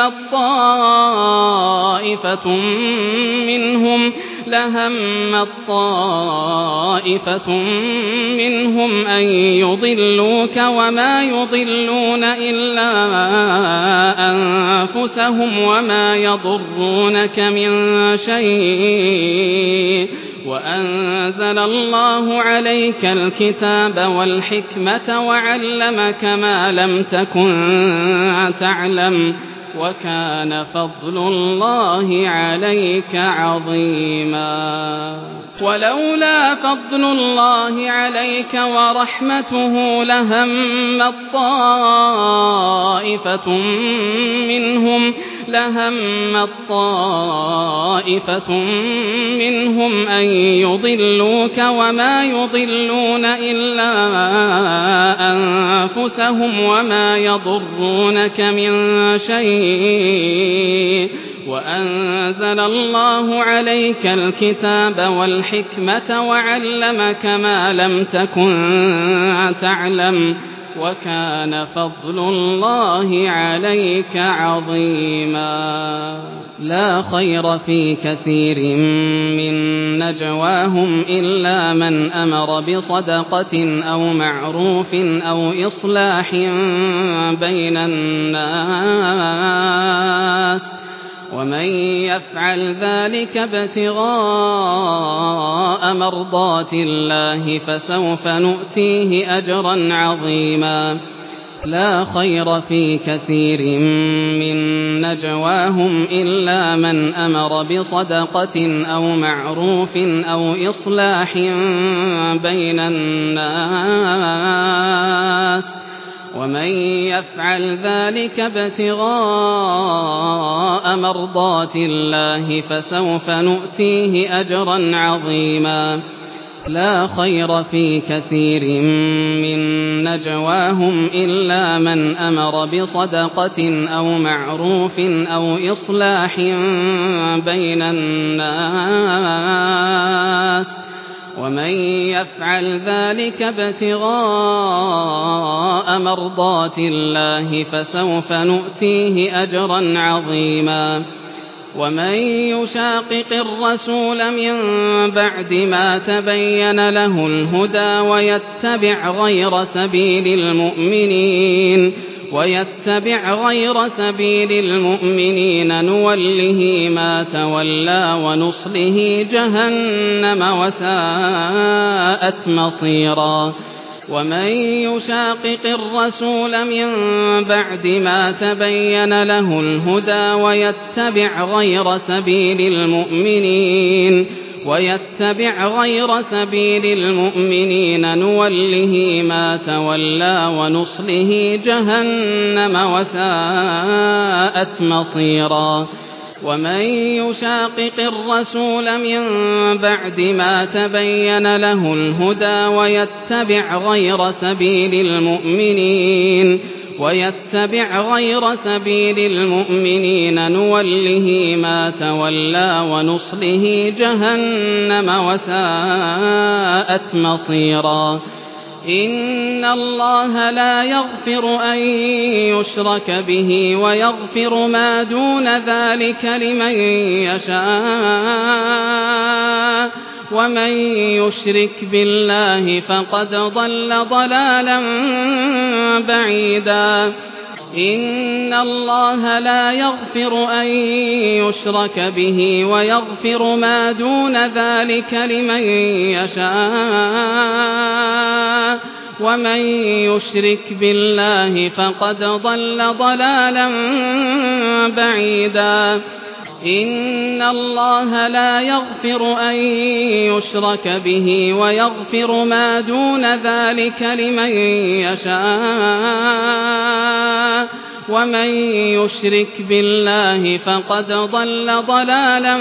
الطائفة منهم لهم الطائفة منهم أن يضلوك وما يضلون إلا أنفسهم وما يضرونك من شيء وأنزل الله عليك الكتاب والحكمة وعلمك ما لم تكن تعلم وكان فضل الله عليك عظيما ولولا فضل الله عليك ورحمته لهم الطائفة منهم لهم الطائفة منهم أن يضلوك وما يضلون إلا أنفسهم وما يضرونك من شيء وأنزل الله عليك الكتاب والحكمة وعلمك ما لم تكن تعلم وكان فضل الله عليك عظيما لا خير في كثير من نجواهم إلا من أمر بصدقة أو معروف أو إصلاح بين الناس ومن يفعل ذلك ابتغاء مرضات الله فسوف نؤتيه أجرا عظيما لا خير في كثير من نجواهم إلا من أمر بصدقة أو معروف أو إصلاح بين الناس ومن يفعل ذلك ابتغاء مرضات الله فسوف نؤتيه أجرا عظيما لا خير في كثير من نجواهم إلا من أمر بصدقة أو معروف أو إصلاح بين الناس ومن يفعل ذلك ابتغاء مرضات الله فسوف نؤتيه أجرا عظيما ومن يشاقق الرسول من بعد ما تبين له الهدى ويتبع غير سبيل المؤمنين ويتبع غير سبيل المؤمنين نوله ما تولى ونصله جهنم وساءت مصيرا ومن يشاقق الرسول من بعد ما تبين له الهدى ويتبع غير سبيل المؤمنين ويتبع غير سبيل المؤمنين نوله ما تولى ونصله جهنم وساءت مصيرا ومن يشاقق الرسول من بعد ما تبين له الهدى ويتبع غير سبيل المؤمنين ويتبع غير سبيل المؤمنين نوله ما تولى ونصله جهنم وساءت مصيرا إن الله لا يغفر أن يشرك به ويغفر ما دون ذلك لمن يشاء ومن يشرك بالله فقد ضل ضلالا بعيدا إن الله لا يغفر أن يشرك به ويغفر ما دون ذلك لمن يشاء ومن يشرك بالله فقد ضل ضلالا بعيدا إن الله لا يغفر أن يشرك به ويغفر ما دون ذلك لمن يشاء ومن يشرك بالله فقد ضل ضلالا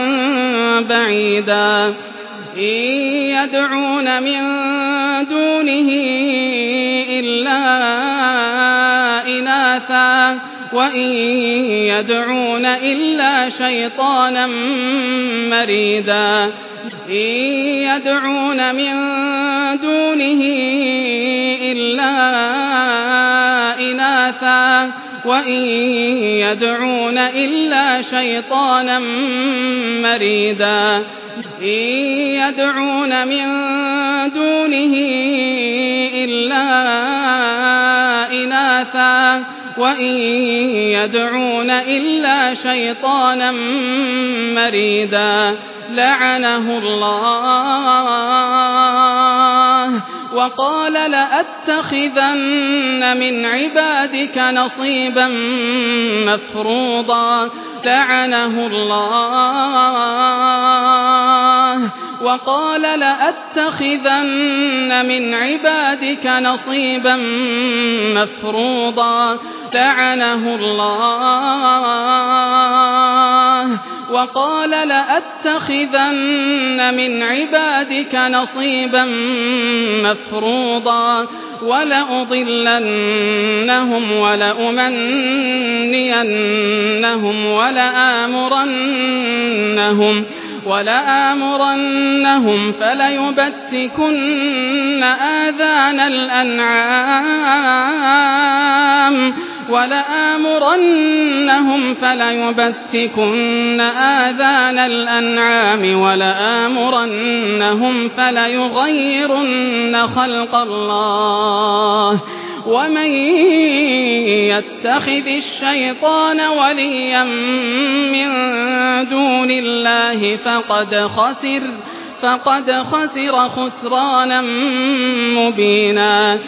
بعيدا إن يدعون من دونه إلا إناثا وإن يدعون إلا شيطانا مريدا إن يدعون من دونه إلا إناثا وإن يدعون إلا شيطانا مريدا إن يدعون من دونه إلا إناثا وإن يدعون إلا شيطانا مريدا لعنه الله وقال لأتخذن من عبادك نصيبا مفروضا لعنه الله وقال لأتخذن من عبادك نصيبا مفروضا لعنه الله وقال لأتخذن من عبادك نصيبا مفروضا ولأضلنهم ولأمنينهم ولآمرنهم ولآمرنهم فليبتكن آذان الأنعام ولآمرنهم فليبتكن آذان الأنعام ولآمرنهم فليغيرن خلق الله ومن يتخذ الشيطان وليا من دون الله فقد خسر فقد خسر خسرانا مبينا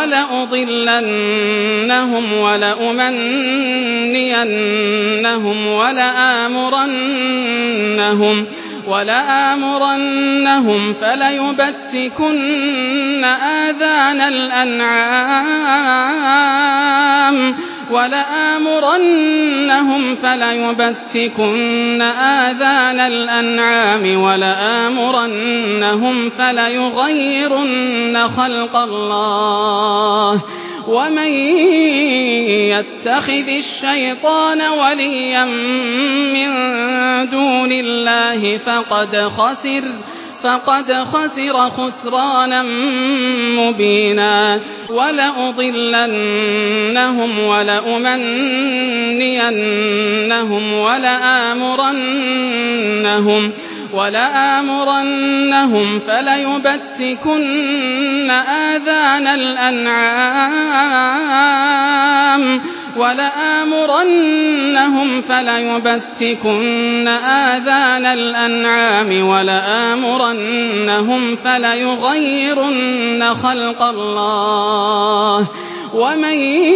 ولأضلنهم ولأمنينهم ولآمرنهم ولآمرنهم فليبتكن آذان الأنعام ولآمرنهم فليبتكن آذان الأنعام ولآمرنهم فليغيرن خلق الله ومن يتخذ الشيطان وليا من دون الله فقد خسر فقد خسر خسرانا مبينا ولأضلنهم ولأمنينهم ولآمرنهم ولآمرنهم فليبتكن آذان الأنعام ولآمرنهم فليبتكن آذان الأنعام ولآمرنهم فليغيرن خلق الله ومن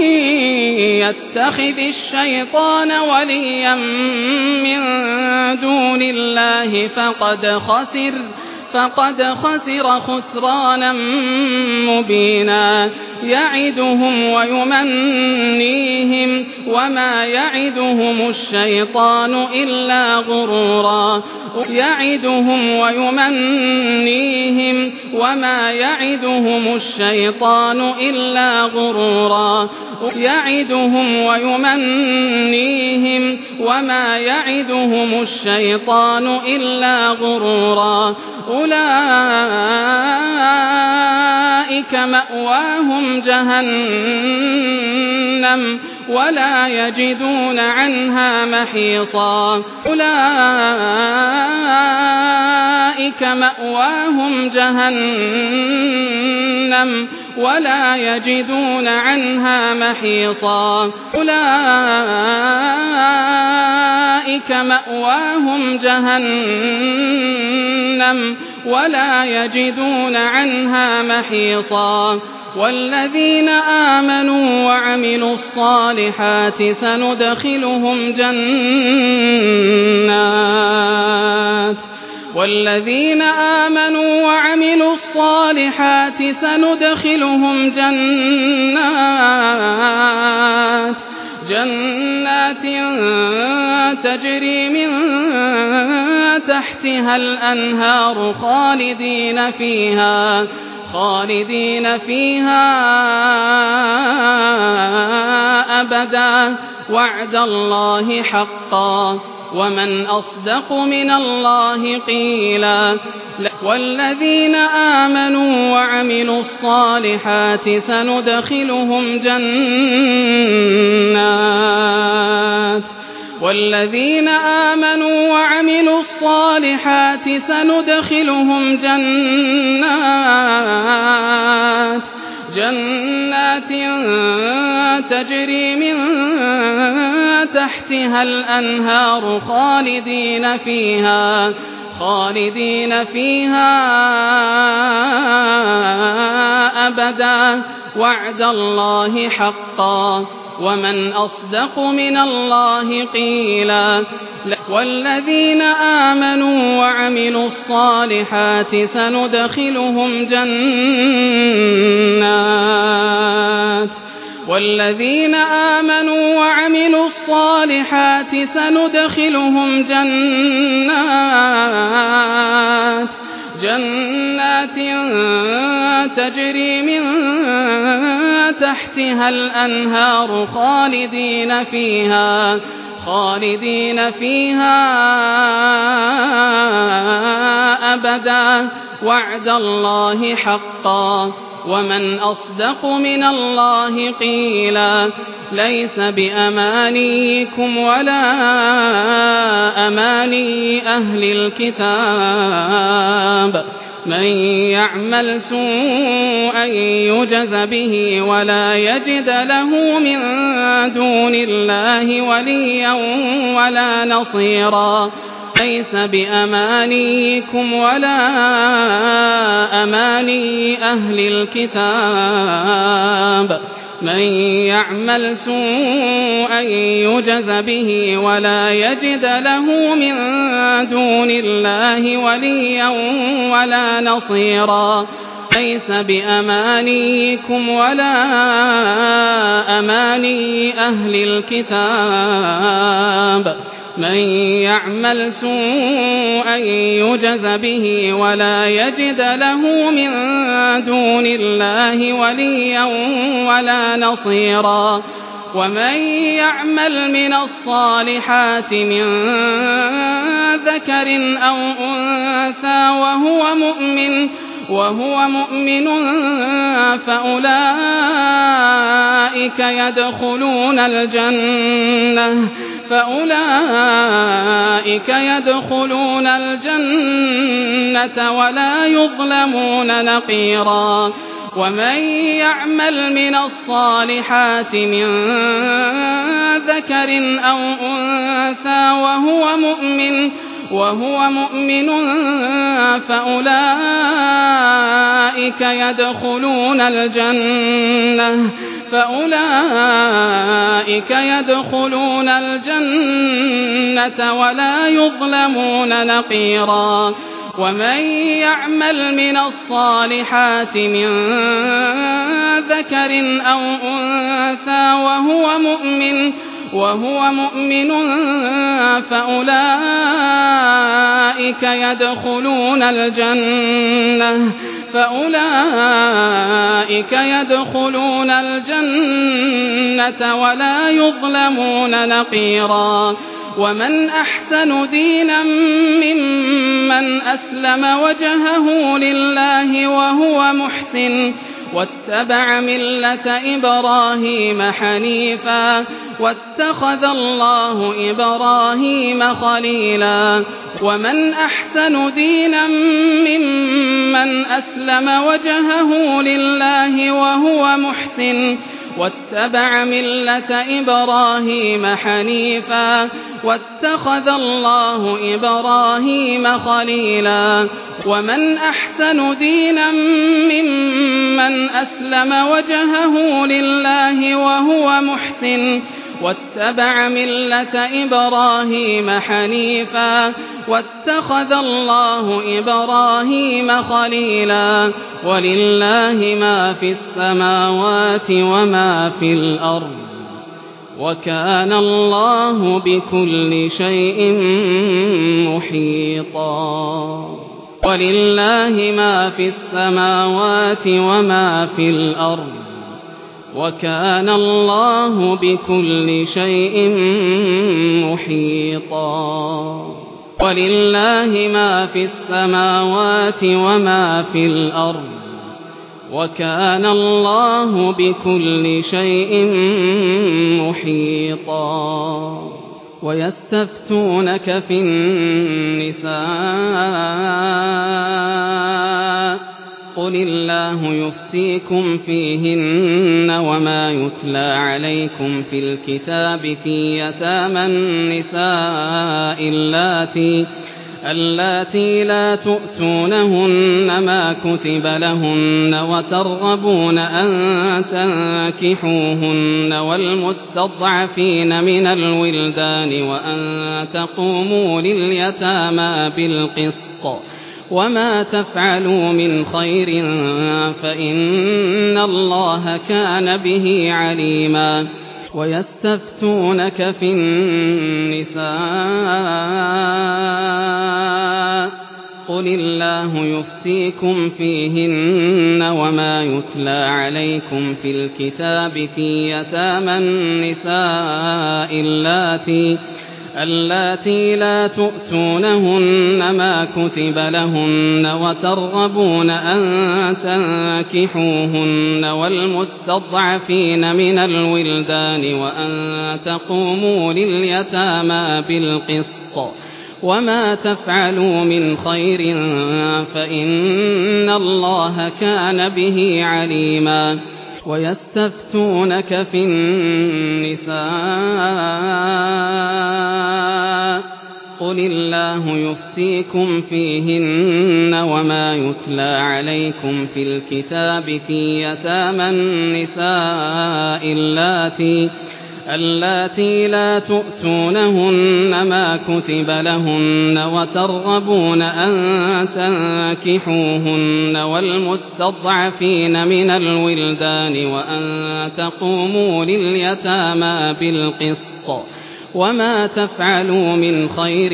يتخذ الشيطان وليا من دون الله فقد خسر فقد خسر خسرانا مبينا يعدهم ويمنيهم وما يعدهم الشيطان إلا غرورا يعدهم ويمنيهم وما يعدهم الشيطان إلا غرورا يعدهم ويمنيهم وما يعدهم الشيطان إلا غرورا أولئك مأواهم جهنم ولا يجدون عنها محيصا أولئك مأواهم جهنم ولا يجدون عنها محيصا أولئك مأواهم جهنم ولا يجدون عنها محيصا والذين آمنوا وعملوا الصالحات سندخلهم جنات والذين آمنوا وعملوا الصالحات سندخلهم جنات جنات تجري من تحتها الأنهار خالدين فيها خالدين فيها أبدا وعد الله حقا ومن أصدق من الله قيلا والذين آمنوا وعملوا الصالحات سندخلهم جنات والذين آمنوا وعملوا الصالحات سندخلهم جنات جنات تجري من تحتها الأنهار خالدين فيها خالدين فيها أبدا وعد الله حقا ومن أصدق من الله قيلا والذين آمنوا وعملوا الصالحات سندخلهم جنات والذين آمنوا وعملوا الصالحات سندخلهم جنات جنات تجري من تحتها الأنهار خالدين فيها خالدين فيها أبدا وعد الله حقا ومن أصدق من الله قيلا ليس بأمانيكم ولا أماني أهل الكتاب من يعمل سوءا يجز به ولا يجد له من دون الله وليا ولا نصيرا ليس بأمانيكم ولا أماني أهل الكتاب من يعمل سوءا يجز به ولا يجد له من دون الله وليا ولا نصيرا ليس بأمانيكم ولا أماني أهل الكتاب من يعمل سوءا يجز به ولا يجد له من دون الله وليا ولا نصيرا ومن يعمل من الصالحات من ذكر أو أنثى وهو مؤمن وهو مؤمن فأولئك يدخلون الجنة فأولئك يدخلون الجنة ولا يظلمون نقيرا ومن يعمل من الصالحات من ذكر أو أنثى وهو مؤمن وهو مؤمن فأولئك يدخلون الجنة فأولئك يدخلون الجنة ولا يظلمون نقيرا ومن يعمل من الصالحات من ذكر أو أنثى وهو مؤمن وهو مؤمن فأولئك يدخلون الجنة فأولئك يدخلون الجنة ولا يظلمون نقيرا ومن أحسن دينا ممن أسلم وجهه لله وهو محسن واتبع ملة إبراهيم حنيفا واتخذ الله إبراهيم خليلا ومن أحسن دينا ممن أسلم وجهه لله وهو محسن واتبع ملة إبراهيم حنيفا واتخذ الله إبراهيم خليلا ومن أحسن دينا ممن أسلم وجهه لله وهو محسن واتبع ملة إبراهيم حنيفا واتخذ الله إبراهيم خليلا ولله ما في السماوات وما في الأرض وكان الله بكل شيء محيطا ولله ما في السماوات وما في الأرض وكان الله بكل شيء محيطا ولله ما في السماوات وما في الأرض وكان الله بكل شيء محيطا ويستفتونك في النساء قل الله يفتيكم فيهن وما يتلى عليكم في الكتاب في يتامى النساء اللاتي اللاتي لا تؤتونهن ما كتب لهن وترغبون أن تنكحوهن والمستضعفين من الولدان وأن تقوموا لليتامى بالقسط وما تفعلوا من خير فإن الله كان به عليما ويستفتونك في النساء قل الله يفتيكم فيهن وما يتلى عليكم في الكتاب في يتامى النساء اللاتي اللاتي لا تؤتونهن ما كتب لهن وترغبون أن تنكحوهن والمستضعفين من الولدان وأن تقوموا لليتامى بالقسط وما تفعلوا من خير فإن الله كان به عليما ويستفتونك في النساء قل الله يفتيكم فيهن وما يتلى عليكم في الكتاب في يتامى النساء اللاتي اللاتي لا تؤتونهن ما كتب لهن وترغبون أن تنكحوهن والمستضعفين من الولدان وأن تقوموا لليتامى بالقسط وما تفعلوا من خير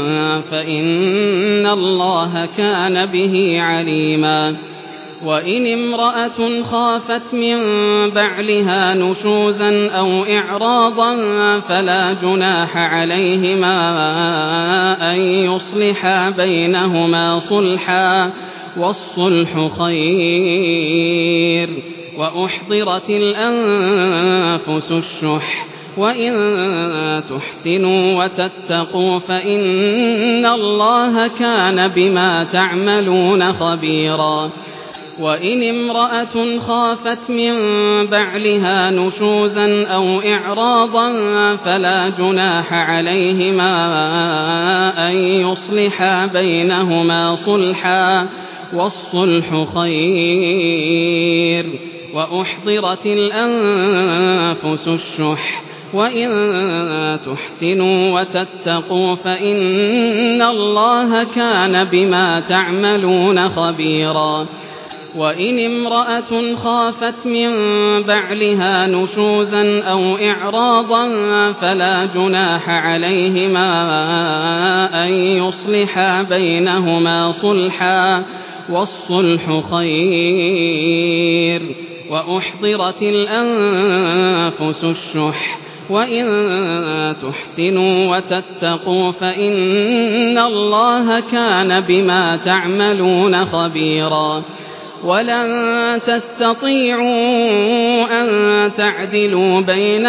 فإن الله كان به عليما وإن امرأة خافت من بعلها نشوزا أو إعراضا فلا جناح عليهما أن يصلحا بينهما صلحا والصلح خير وأحضرت الأنفس الشح وإن تحسنوا وتتقوا فإن الله كان بما تعملون خبيرا وإن امرأة خافت من بعلها نشوزا أو إعراضا فلا جناح عليهما أن يصلحا بينهما صلحا والصلح خير وأحضرت الأنفس الشح وإن تحسنوا وتتقوا فإن الله كان بما تعملون خبيرا وإن امرأة خافت من بعلها نشوزا أو إعراضا فلا جناح عليهما أن يصلحا بينهما صلحا والصلح خير وأحضرت الأنفس الشح وإن تحسنوا وتتقوا فإن الله كان بما تعملون خبيرا ولن تستطيعوا أن تعدلوا بين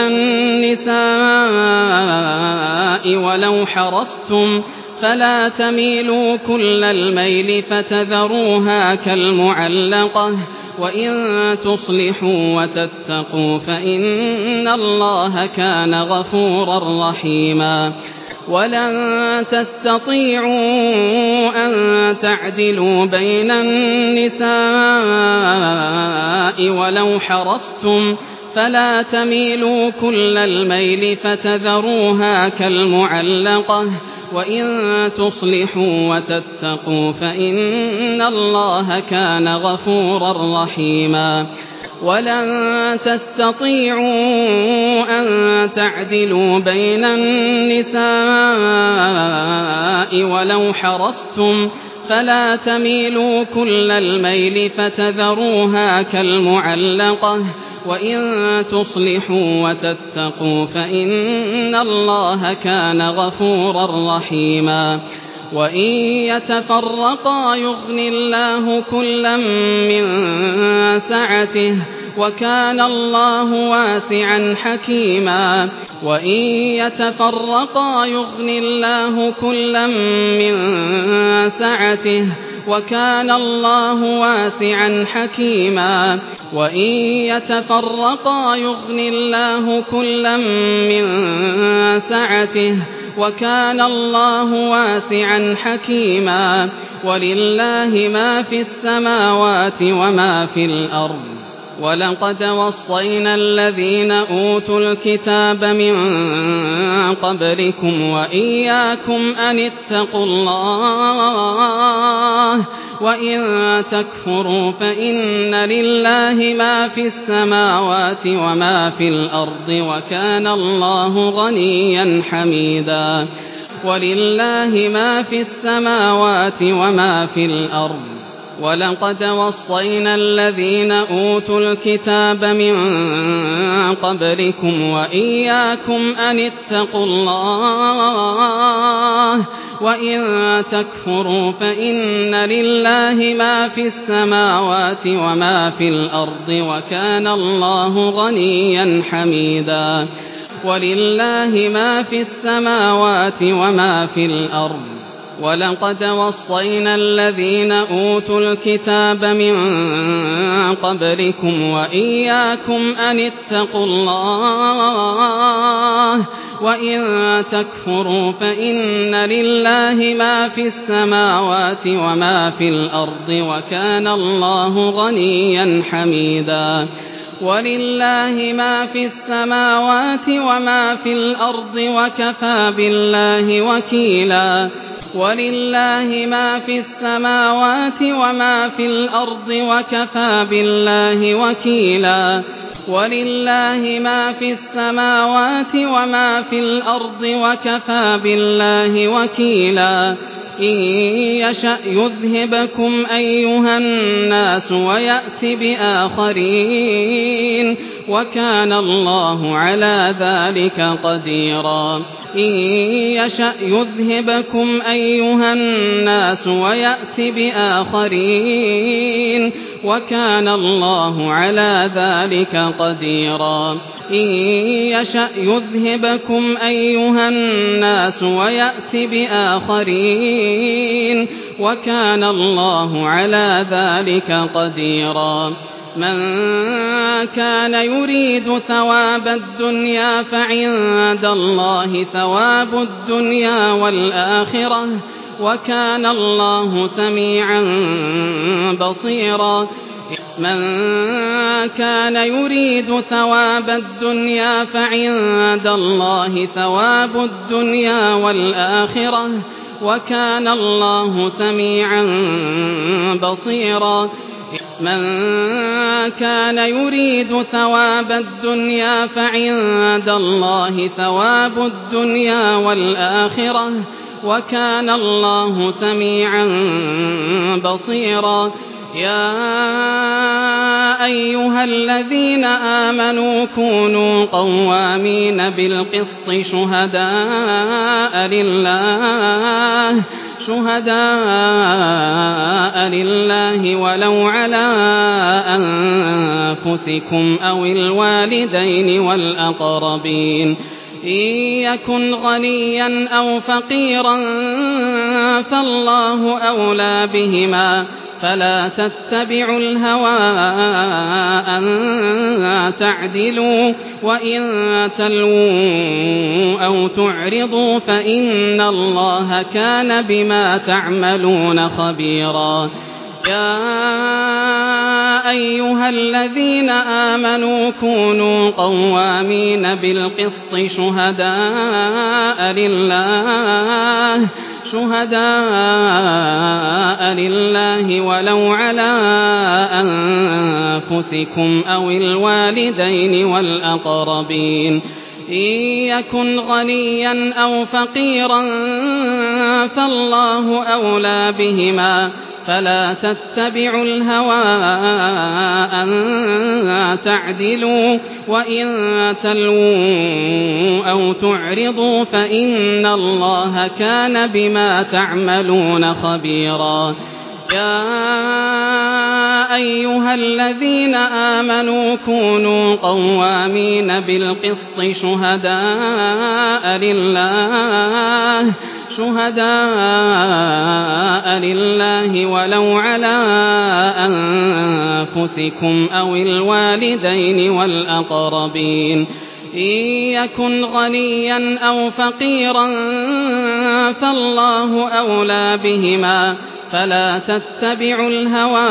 النساء ولو حرصتم فلا تميلوا كل الميل فتذروها كالمعلقة وإن تصلحوا وتتقوا فإن الله كان غفورا رحيما ولن تستطيعوا أن تعدلوا بين النساء ولو حرصتم فلا تميلوا كل الميل فتذروها كالمعلقة وإن تصلحوا وتتقوا فإن الله كان غفورا رحيما ولن تستطيعوا أن تعدلوا بين النساء ولو حرصتم فلا تميلوا كل الميل فتذروها كالمعلقة وإن تصلحوا وتتقوا فإن الله كان غفورا رحيما وإن يتفرقا يغن الله كلا من سعته وكان الله واسعا حكيما وإن يتفرقا يغن الله كلا من سعته وكان الله واسعا حكيما وإن يتفرقا يغن الله كلا من سعته وكان الله واسعا حكيما ولله ما في السماوات وما في الأرض ولقد وصينا الذين أوتوا الكتاب من قبلكم وإياكم أن اتقوا الله وإن تكفروا فإن لله ما في السماوات وما في الأرض وكان الله غنيا حميدا ولله ما في السماوات وما في الأرض ولقد وصينا الذين أوتوا الكتاب من قبلكم وإياكم أن اتقوا الله وإن تكفروا فإن لله ما في السماوات وما في الأرض وكان الله غنيا حميدا ولله ما في السماوات وما في الأرض ولقد وصينا الذين أوتوا الكتاب من قبلكم وإياكم أن اتقوا الله وإن تكفروا فإن لله ما في السماوات وما في الأرض وكان الله غنيا حميدا ولله ما في السماوات وما في الأرض وكفى بالله وكيلا ولله ما في السماوات وما في الأرض وكفى بالله وكيلا ولله ما في السماوات وما في الأرض وكفى بالله وكيلا إن يشأ يذهبكم أيها الناس ويأت بآخرين وكان الله على ذلك قديرا إن يشأ يذهبكم أيها الناس ويأت بآخرين وكان الله على ذلك قديرا إن يشأ يذهبكم أيها الناس ويأت بآخرين وكان الله على ذلك قديرا من كان يريد ثواب الدنيا فعند الله ثواب الدنيا والآخرة وكان الله سميعا بصيرا من كان يريد ثواب الدنيا فعند الله ثواب الدنيا والآخرة وكان الله سميعا بصيرا من كان يريد ثواب الدنيا فعند الله ثواب الدنيا والآخرة وكان الله سميعا بصيرا يا أيها الذين آمنوا كونوا قوامين بالقسط شهداء لله شهداء لله ولو على أنفسكم أو الوالدين والأقربين إن يكن غنيا أو فقيرا فالله أولى بهما فلا تتبعوا الهوى أن تعدلوا وإن تلووا أو تعرضوا فإن الله كان بما تعملون خبيرا يا أيها الذين آمنوا كونوا قوامين بالقسط شهداء لله شهداء لله ولو على أنفسكم أو الوالدين والأقربين إن يكن غنيا أو فقيرا فالله أولى بهما فلا تتبعوا الهوى أن تعدلوا وإن تلووا أو تعرضوا فإن الله كان بما تعملون خبيرا يا أيها الذين آمنوا كونوا قوامين بالقسط شهداء لله شهداء لله ولو على أنفسكم أو الوالدين والأقربين إن يكن غنيا أو فقيرا فالله أولى بهما فلا تتبعوا الهوى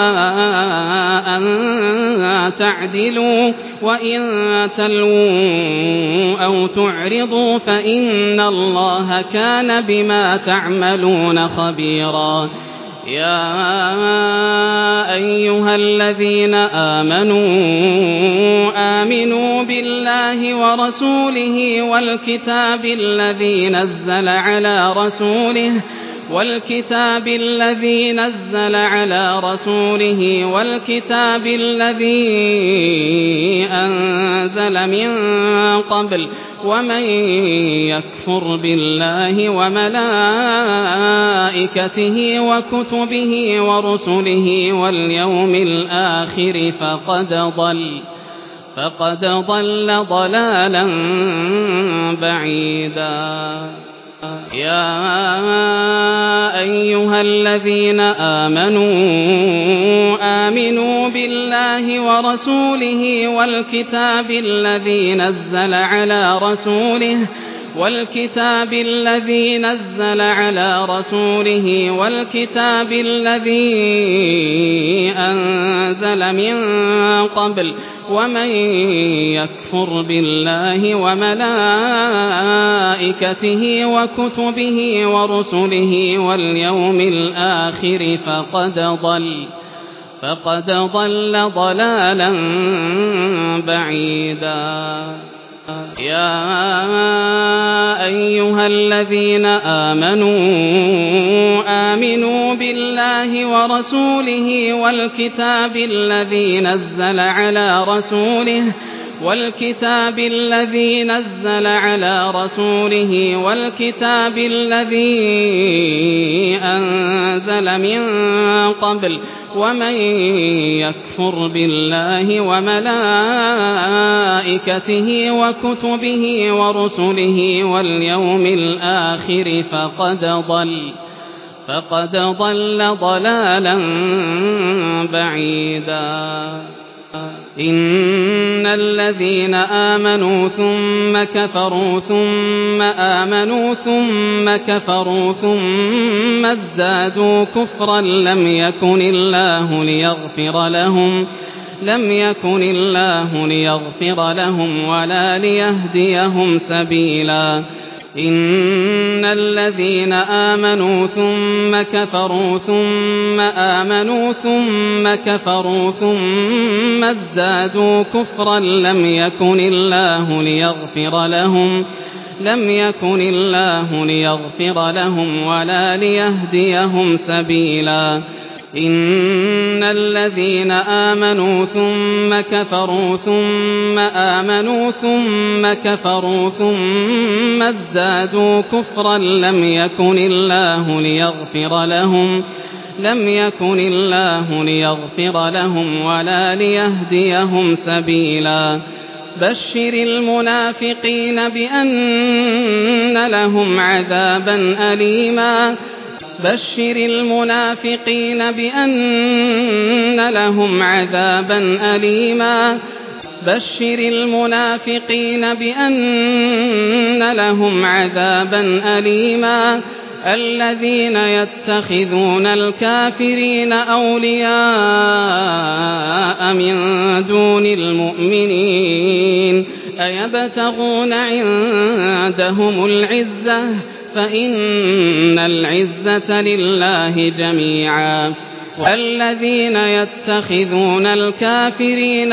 أن تعدلوا وإن تلووا أو تعرضوا فإن الله كان بما تعملون خبيرا يا أيها الذين آمنوا آمنوا بالله ورسوله والكتاب الذي نزل على رسوله والكتاب الذي نزل على رسوله والكتاب الذي أنزل من قبل ومن يكفر بالله وملائكته وكتبه ورسله واليوم الآخر فقد ضل فقد ضل ضلالا بعيدا. يا أيها الذين آمنوا آمنوا بالله ورسوله والكتاب الذي نزل على رسوله والكتاب الذي نزل على رسوله والكتاب الذي أنزل من قبل ومن يكفر بالله وملائكته وكتبه ورسله واليوم الآخر فقد ضل فقد ضل ضلالا بعيدا. يا أيها الذين آمنوا آمنوا بالله ورسوله والكتاب الذي نزل على رسوله والكتاب الذي نزل على رسوله والكتاب الذي أنزل من قبل ومن يكفر بالله وملائكته وكتبه ورسله واليوم الآخر فقد ضل فقد ضل ضلالا بعيدا. إن الذين آمنوا ثم كفروا ثم آمنوا ثم كفروا ثم ازدادوا كفرا لم يكن الله ليغفر لهم لم يكن الله ليغفر لهم ولا ليهديهم سبيلا. إن الذين آمنوا ثم كفروا ثم آمنوا ثم كفروا ثم ازدادوا كفرا لم يكن الله ليغفر لهم لم يكن الله ليغفر لهم ولا ليهديهم سبيلا. إن الذين آمنوا ثم كفروا ثم آمنوا ثم كفروا ثم ازدادوا كفرا لم يكن الله ليغفر لهم لم يكن الله ليغفر لهم ولا ليهديهم سبيلا. بشر المنافقين بأن لهم عذابا أليما بشر المنافقين بأن لهم عذابا أليما بشر المنافقين بأن لهم عذابا أليما. الذين يتخذون الكافرين أولياء من دون المؤمنين أيبتغون عندهم العزة فإن العزة لله جميعا. والذين يتخذون الكافرين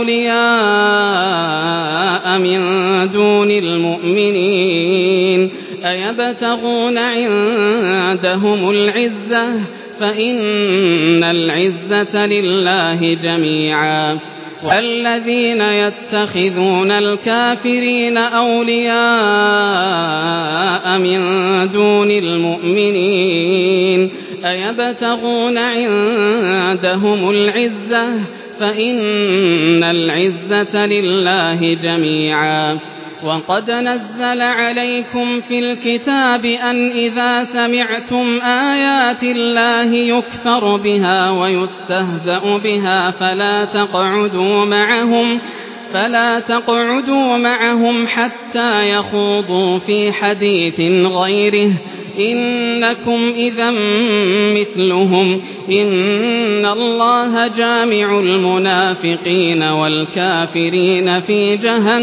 أولياء من دون المؤمنين أيبتغون عندهم العزة فإن العزة لله جميعا. والذين يتخذون الكافرين أولياء من دون المؤمنين أيبتغون عندهم العزة فإن العزة لله جميعا. وقد نزل عليكم في الكتاب أن إذا سمعتم آيات الله يكفر بها ويستهزأ بها فلا تقعدوا معهم فلا تقعدوا معهم حتى يخوضوا في حديث غيره إنكم إذا مثلهم إن الله جامع المنافقين والكافرين في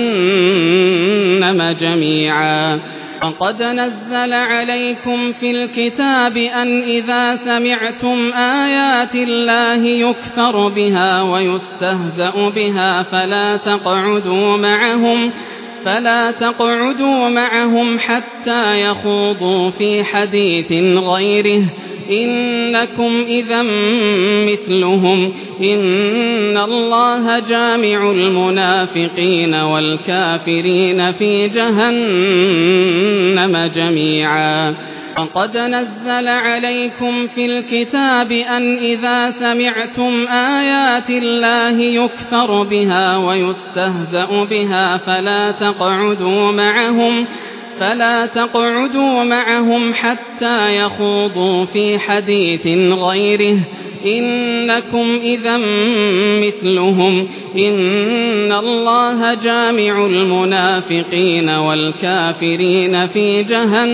جهنم جميعا. وقد نزل عليكم في الكتاب أن إذا سمعتم آيات الله يكفر بها ويستهزأ بها فلا تقعدوا معهم فلا تقعدوا معهم حتى يخوضوا في حديث غيره إنكم إذا مثلهم إن الله جامع المنافقين والكافرين في جهنم جميعا. وقد نزل عليكم في الكتاب أن إذا سمعتم آيات الله يكفر بها ويستهزأ بها فلا تقعدوا معهم فلا تقعدوا معهم حتى يخوضوا في حديث غيره إنكم إذا مثلهم إن الله جامع المنافقين والكافرين في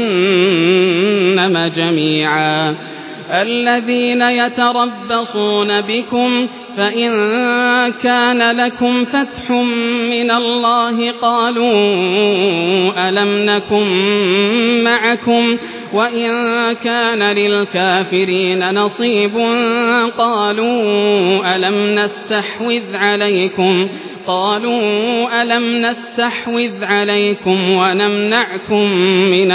جهنم جميعا الذين يتربصون بكم فإن كان لكم فتح من الله قالوا ألم نكن معكم وإن كان للكافرين نصيب قالوا ألم نستحوذ عليكم قالوا ألم نستحوذ عليكم ونمنعكم من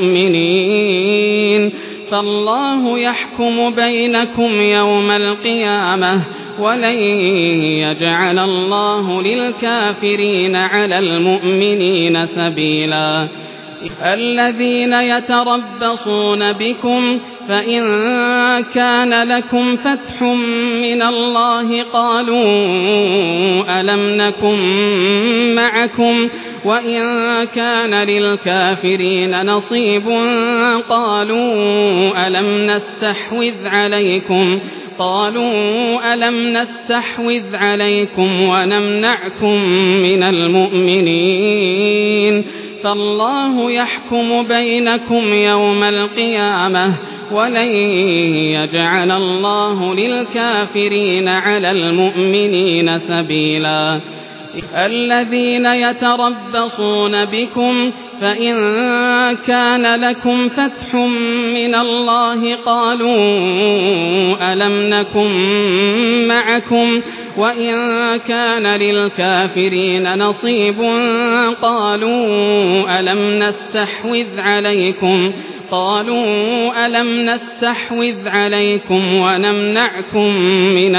المؤمنين فالله يحكم بينكم يوم القيامة ولن يجعل الله للكافرين على المؤمنين سبيلا الذين يتربصون بكم فإن كان لكم فتح من الله قالوا ألم نكن معكم وإن كان للكافرين نصيب قالوا ألم نستحوذ عليكم قالوا ألم نستحوذ عليكم ونمنعكم من المؤمنين فالله يحكم بينكم يوم القيامة ولن يجعل الله للكافرين على المؤمنين سبيلا الذين يتربصون بكم فإن كان لكم فتح من الله قالوا ألم نكن معكم وإن كان للكافرين نصيب قالوا ألم نستحوذ عليكم قالوا ألم نستحوذ عليكم ونمنعكم من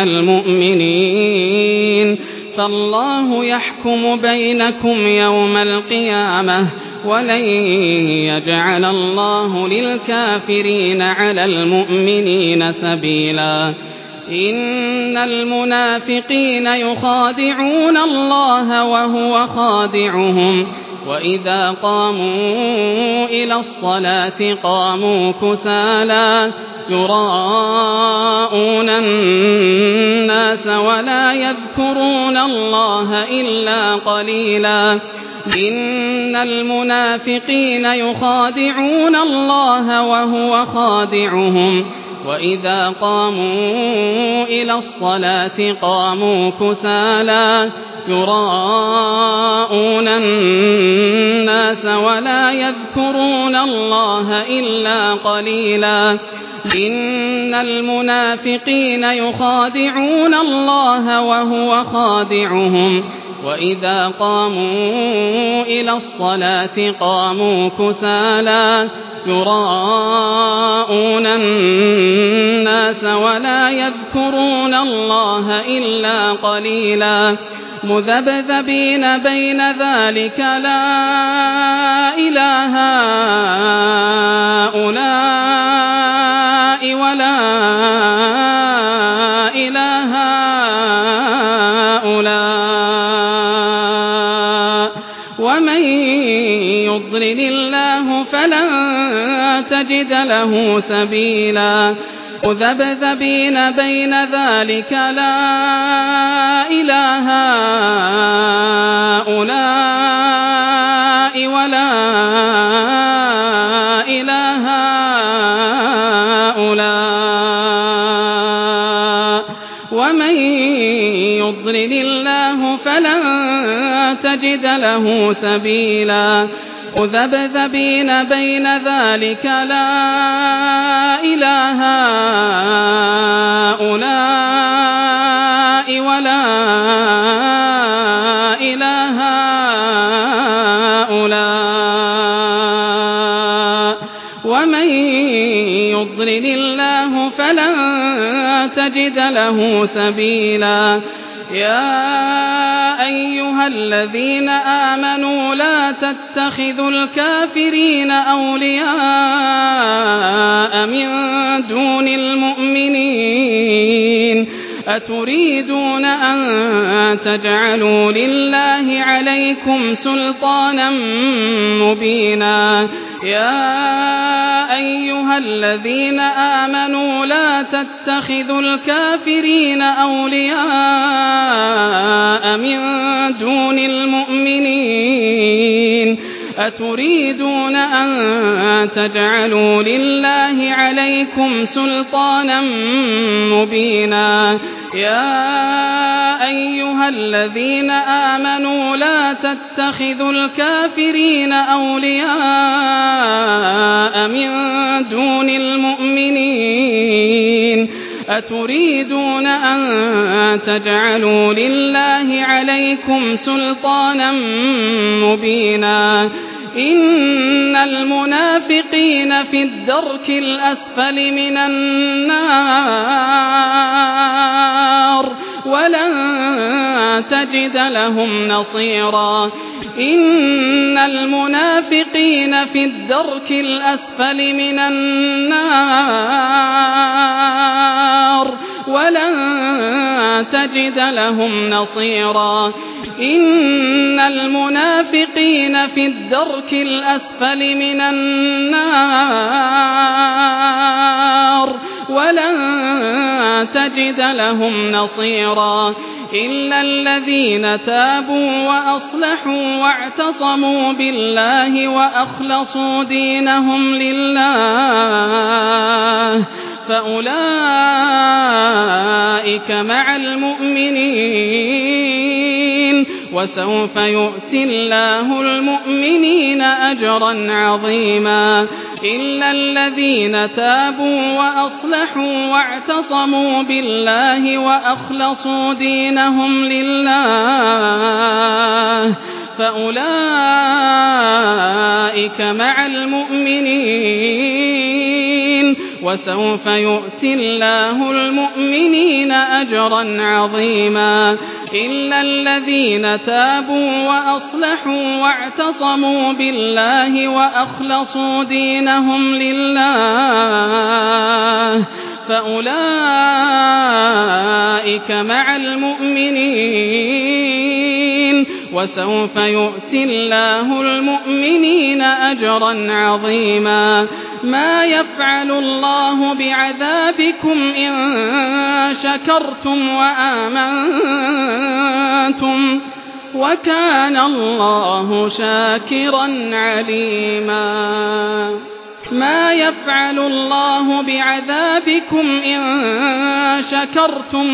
المؤمنين فالله يحكم بينكم يوم القيامة ولن يجعل الله للكافرين على المؤمنين سبيلا إن المنافقين يخادعون الله وهو خادعهم وإذا قاموا إلى الصلاة قاموا كسالى يراءون الناس ولا يذكرون الله إلا قليلا إن المنافقين يخادعون الله وهو خادعهم وإذا قاموا إلى الصلاة قاموا كسالى يراءون الناس ولا يذكرون الله إلا قليلا إن المنافقين يخادعون الله وهو خادعهم وإذا قاموا إلى الصلاة قاموا كسالى يراءون الناس ولا يذكرون الله إلا قليلا مذبذبين بين ذلك لا إله هؤلاء ولا إله هؤلاء ومن يضلل الله فلن تجد له سبيلا مذبذبين بين ذلك لا إله هؤلاء ولا إله هؤلاء ومن يضلل الله فلن تجد له سبيلا مذبذبين بين ذلك لا إله هؤلاء ولا إله هؤلاء ومن يضلل الله فلن تجد له سبيلا يا أيها الذين آمنوا لا تتخذوا الكافرين أولياء من دون المؤمنين أتريدون أن تجعلوا لله عليكم سلطانا مبينا يا أيها الذين آمنوا لا تتخذوا الكافرين أولياء من دون المؤمنين أتريدون أن تجعلوا لله عليكم سلطانا مبينا يا أيها الذين آمنوا لا تتخذوا الكافرين أولياء من دون المؤمنين أتريدون أن تجعلوا لله عليكم سلطانا مبينا إن المنافقين في الدرك الأسفل من النار ولن تجد لهم نصيرا إن المنافقين في الدرك الأسفل من النار ولن تجد لهم نصيرا إن المنافقين في الدرك الأسفل من النار ولن تجد لهم نصيرا إلا الذين تابوا وأصلحوا واعتصموا بالله وأخلصوا دينهم لله فأولئك مع المؤمنين وسوف يؤتي الله المؤمنين أجرا عظيما إلا الذين تابوا وأصلحوا واعتصموا بالله وأخلصوا دينهم لله فأولئك مع المؤمنين وسوف يؤتي الله المؤمنين أجرا عظيما إلا الذين تابوا وأصلحوا واعتصموا بالله وأخلصوا دينهم لله فأولئك مع المؤمنين وسوف يؤتي الله المؤمنين أجرا عظيما ما يفعل الله بعذابكم إن شكرتم وآمنتم وكان الله شاكرا عليما ما يفعل الله بعذابكم إن شكرتم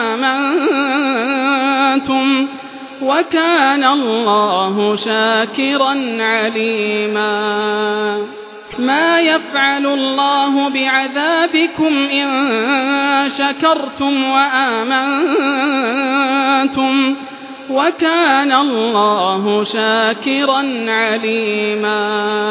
وآمنتم وكان الله شاكرا عليما ما يفعل الله بعذابكم إن شكرتم وآمنتم وكان الله شاكرا عليما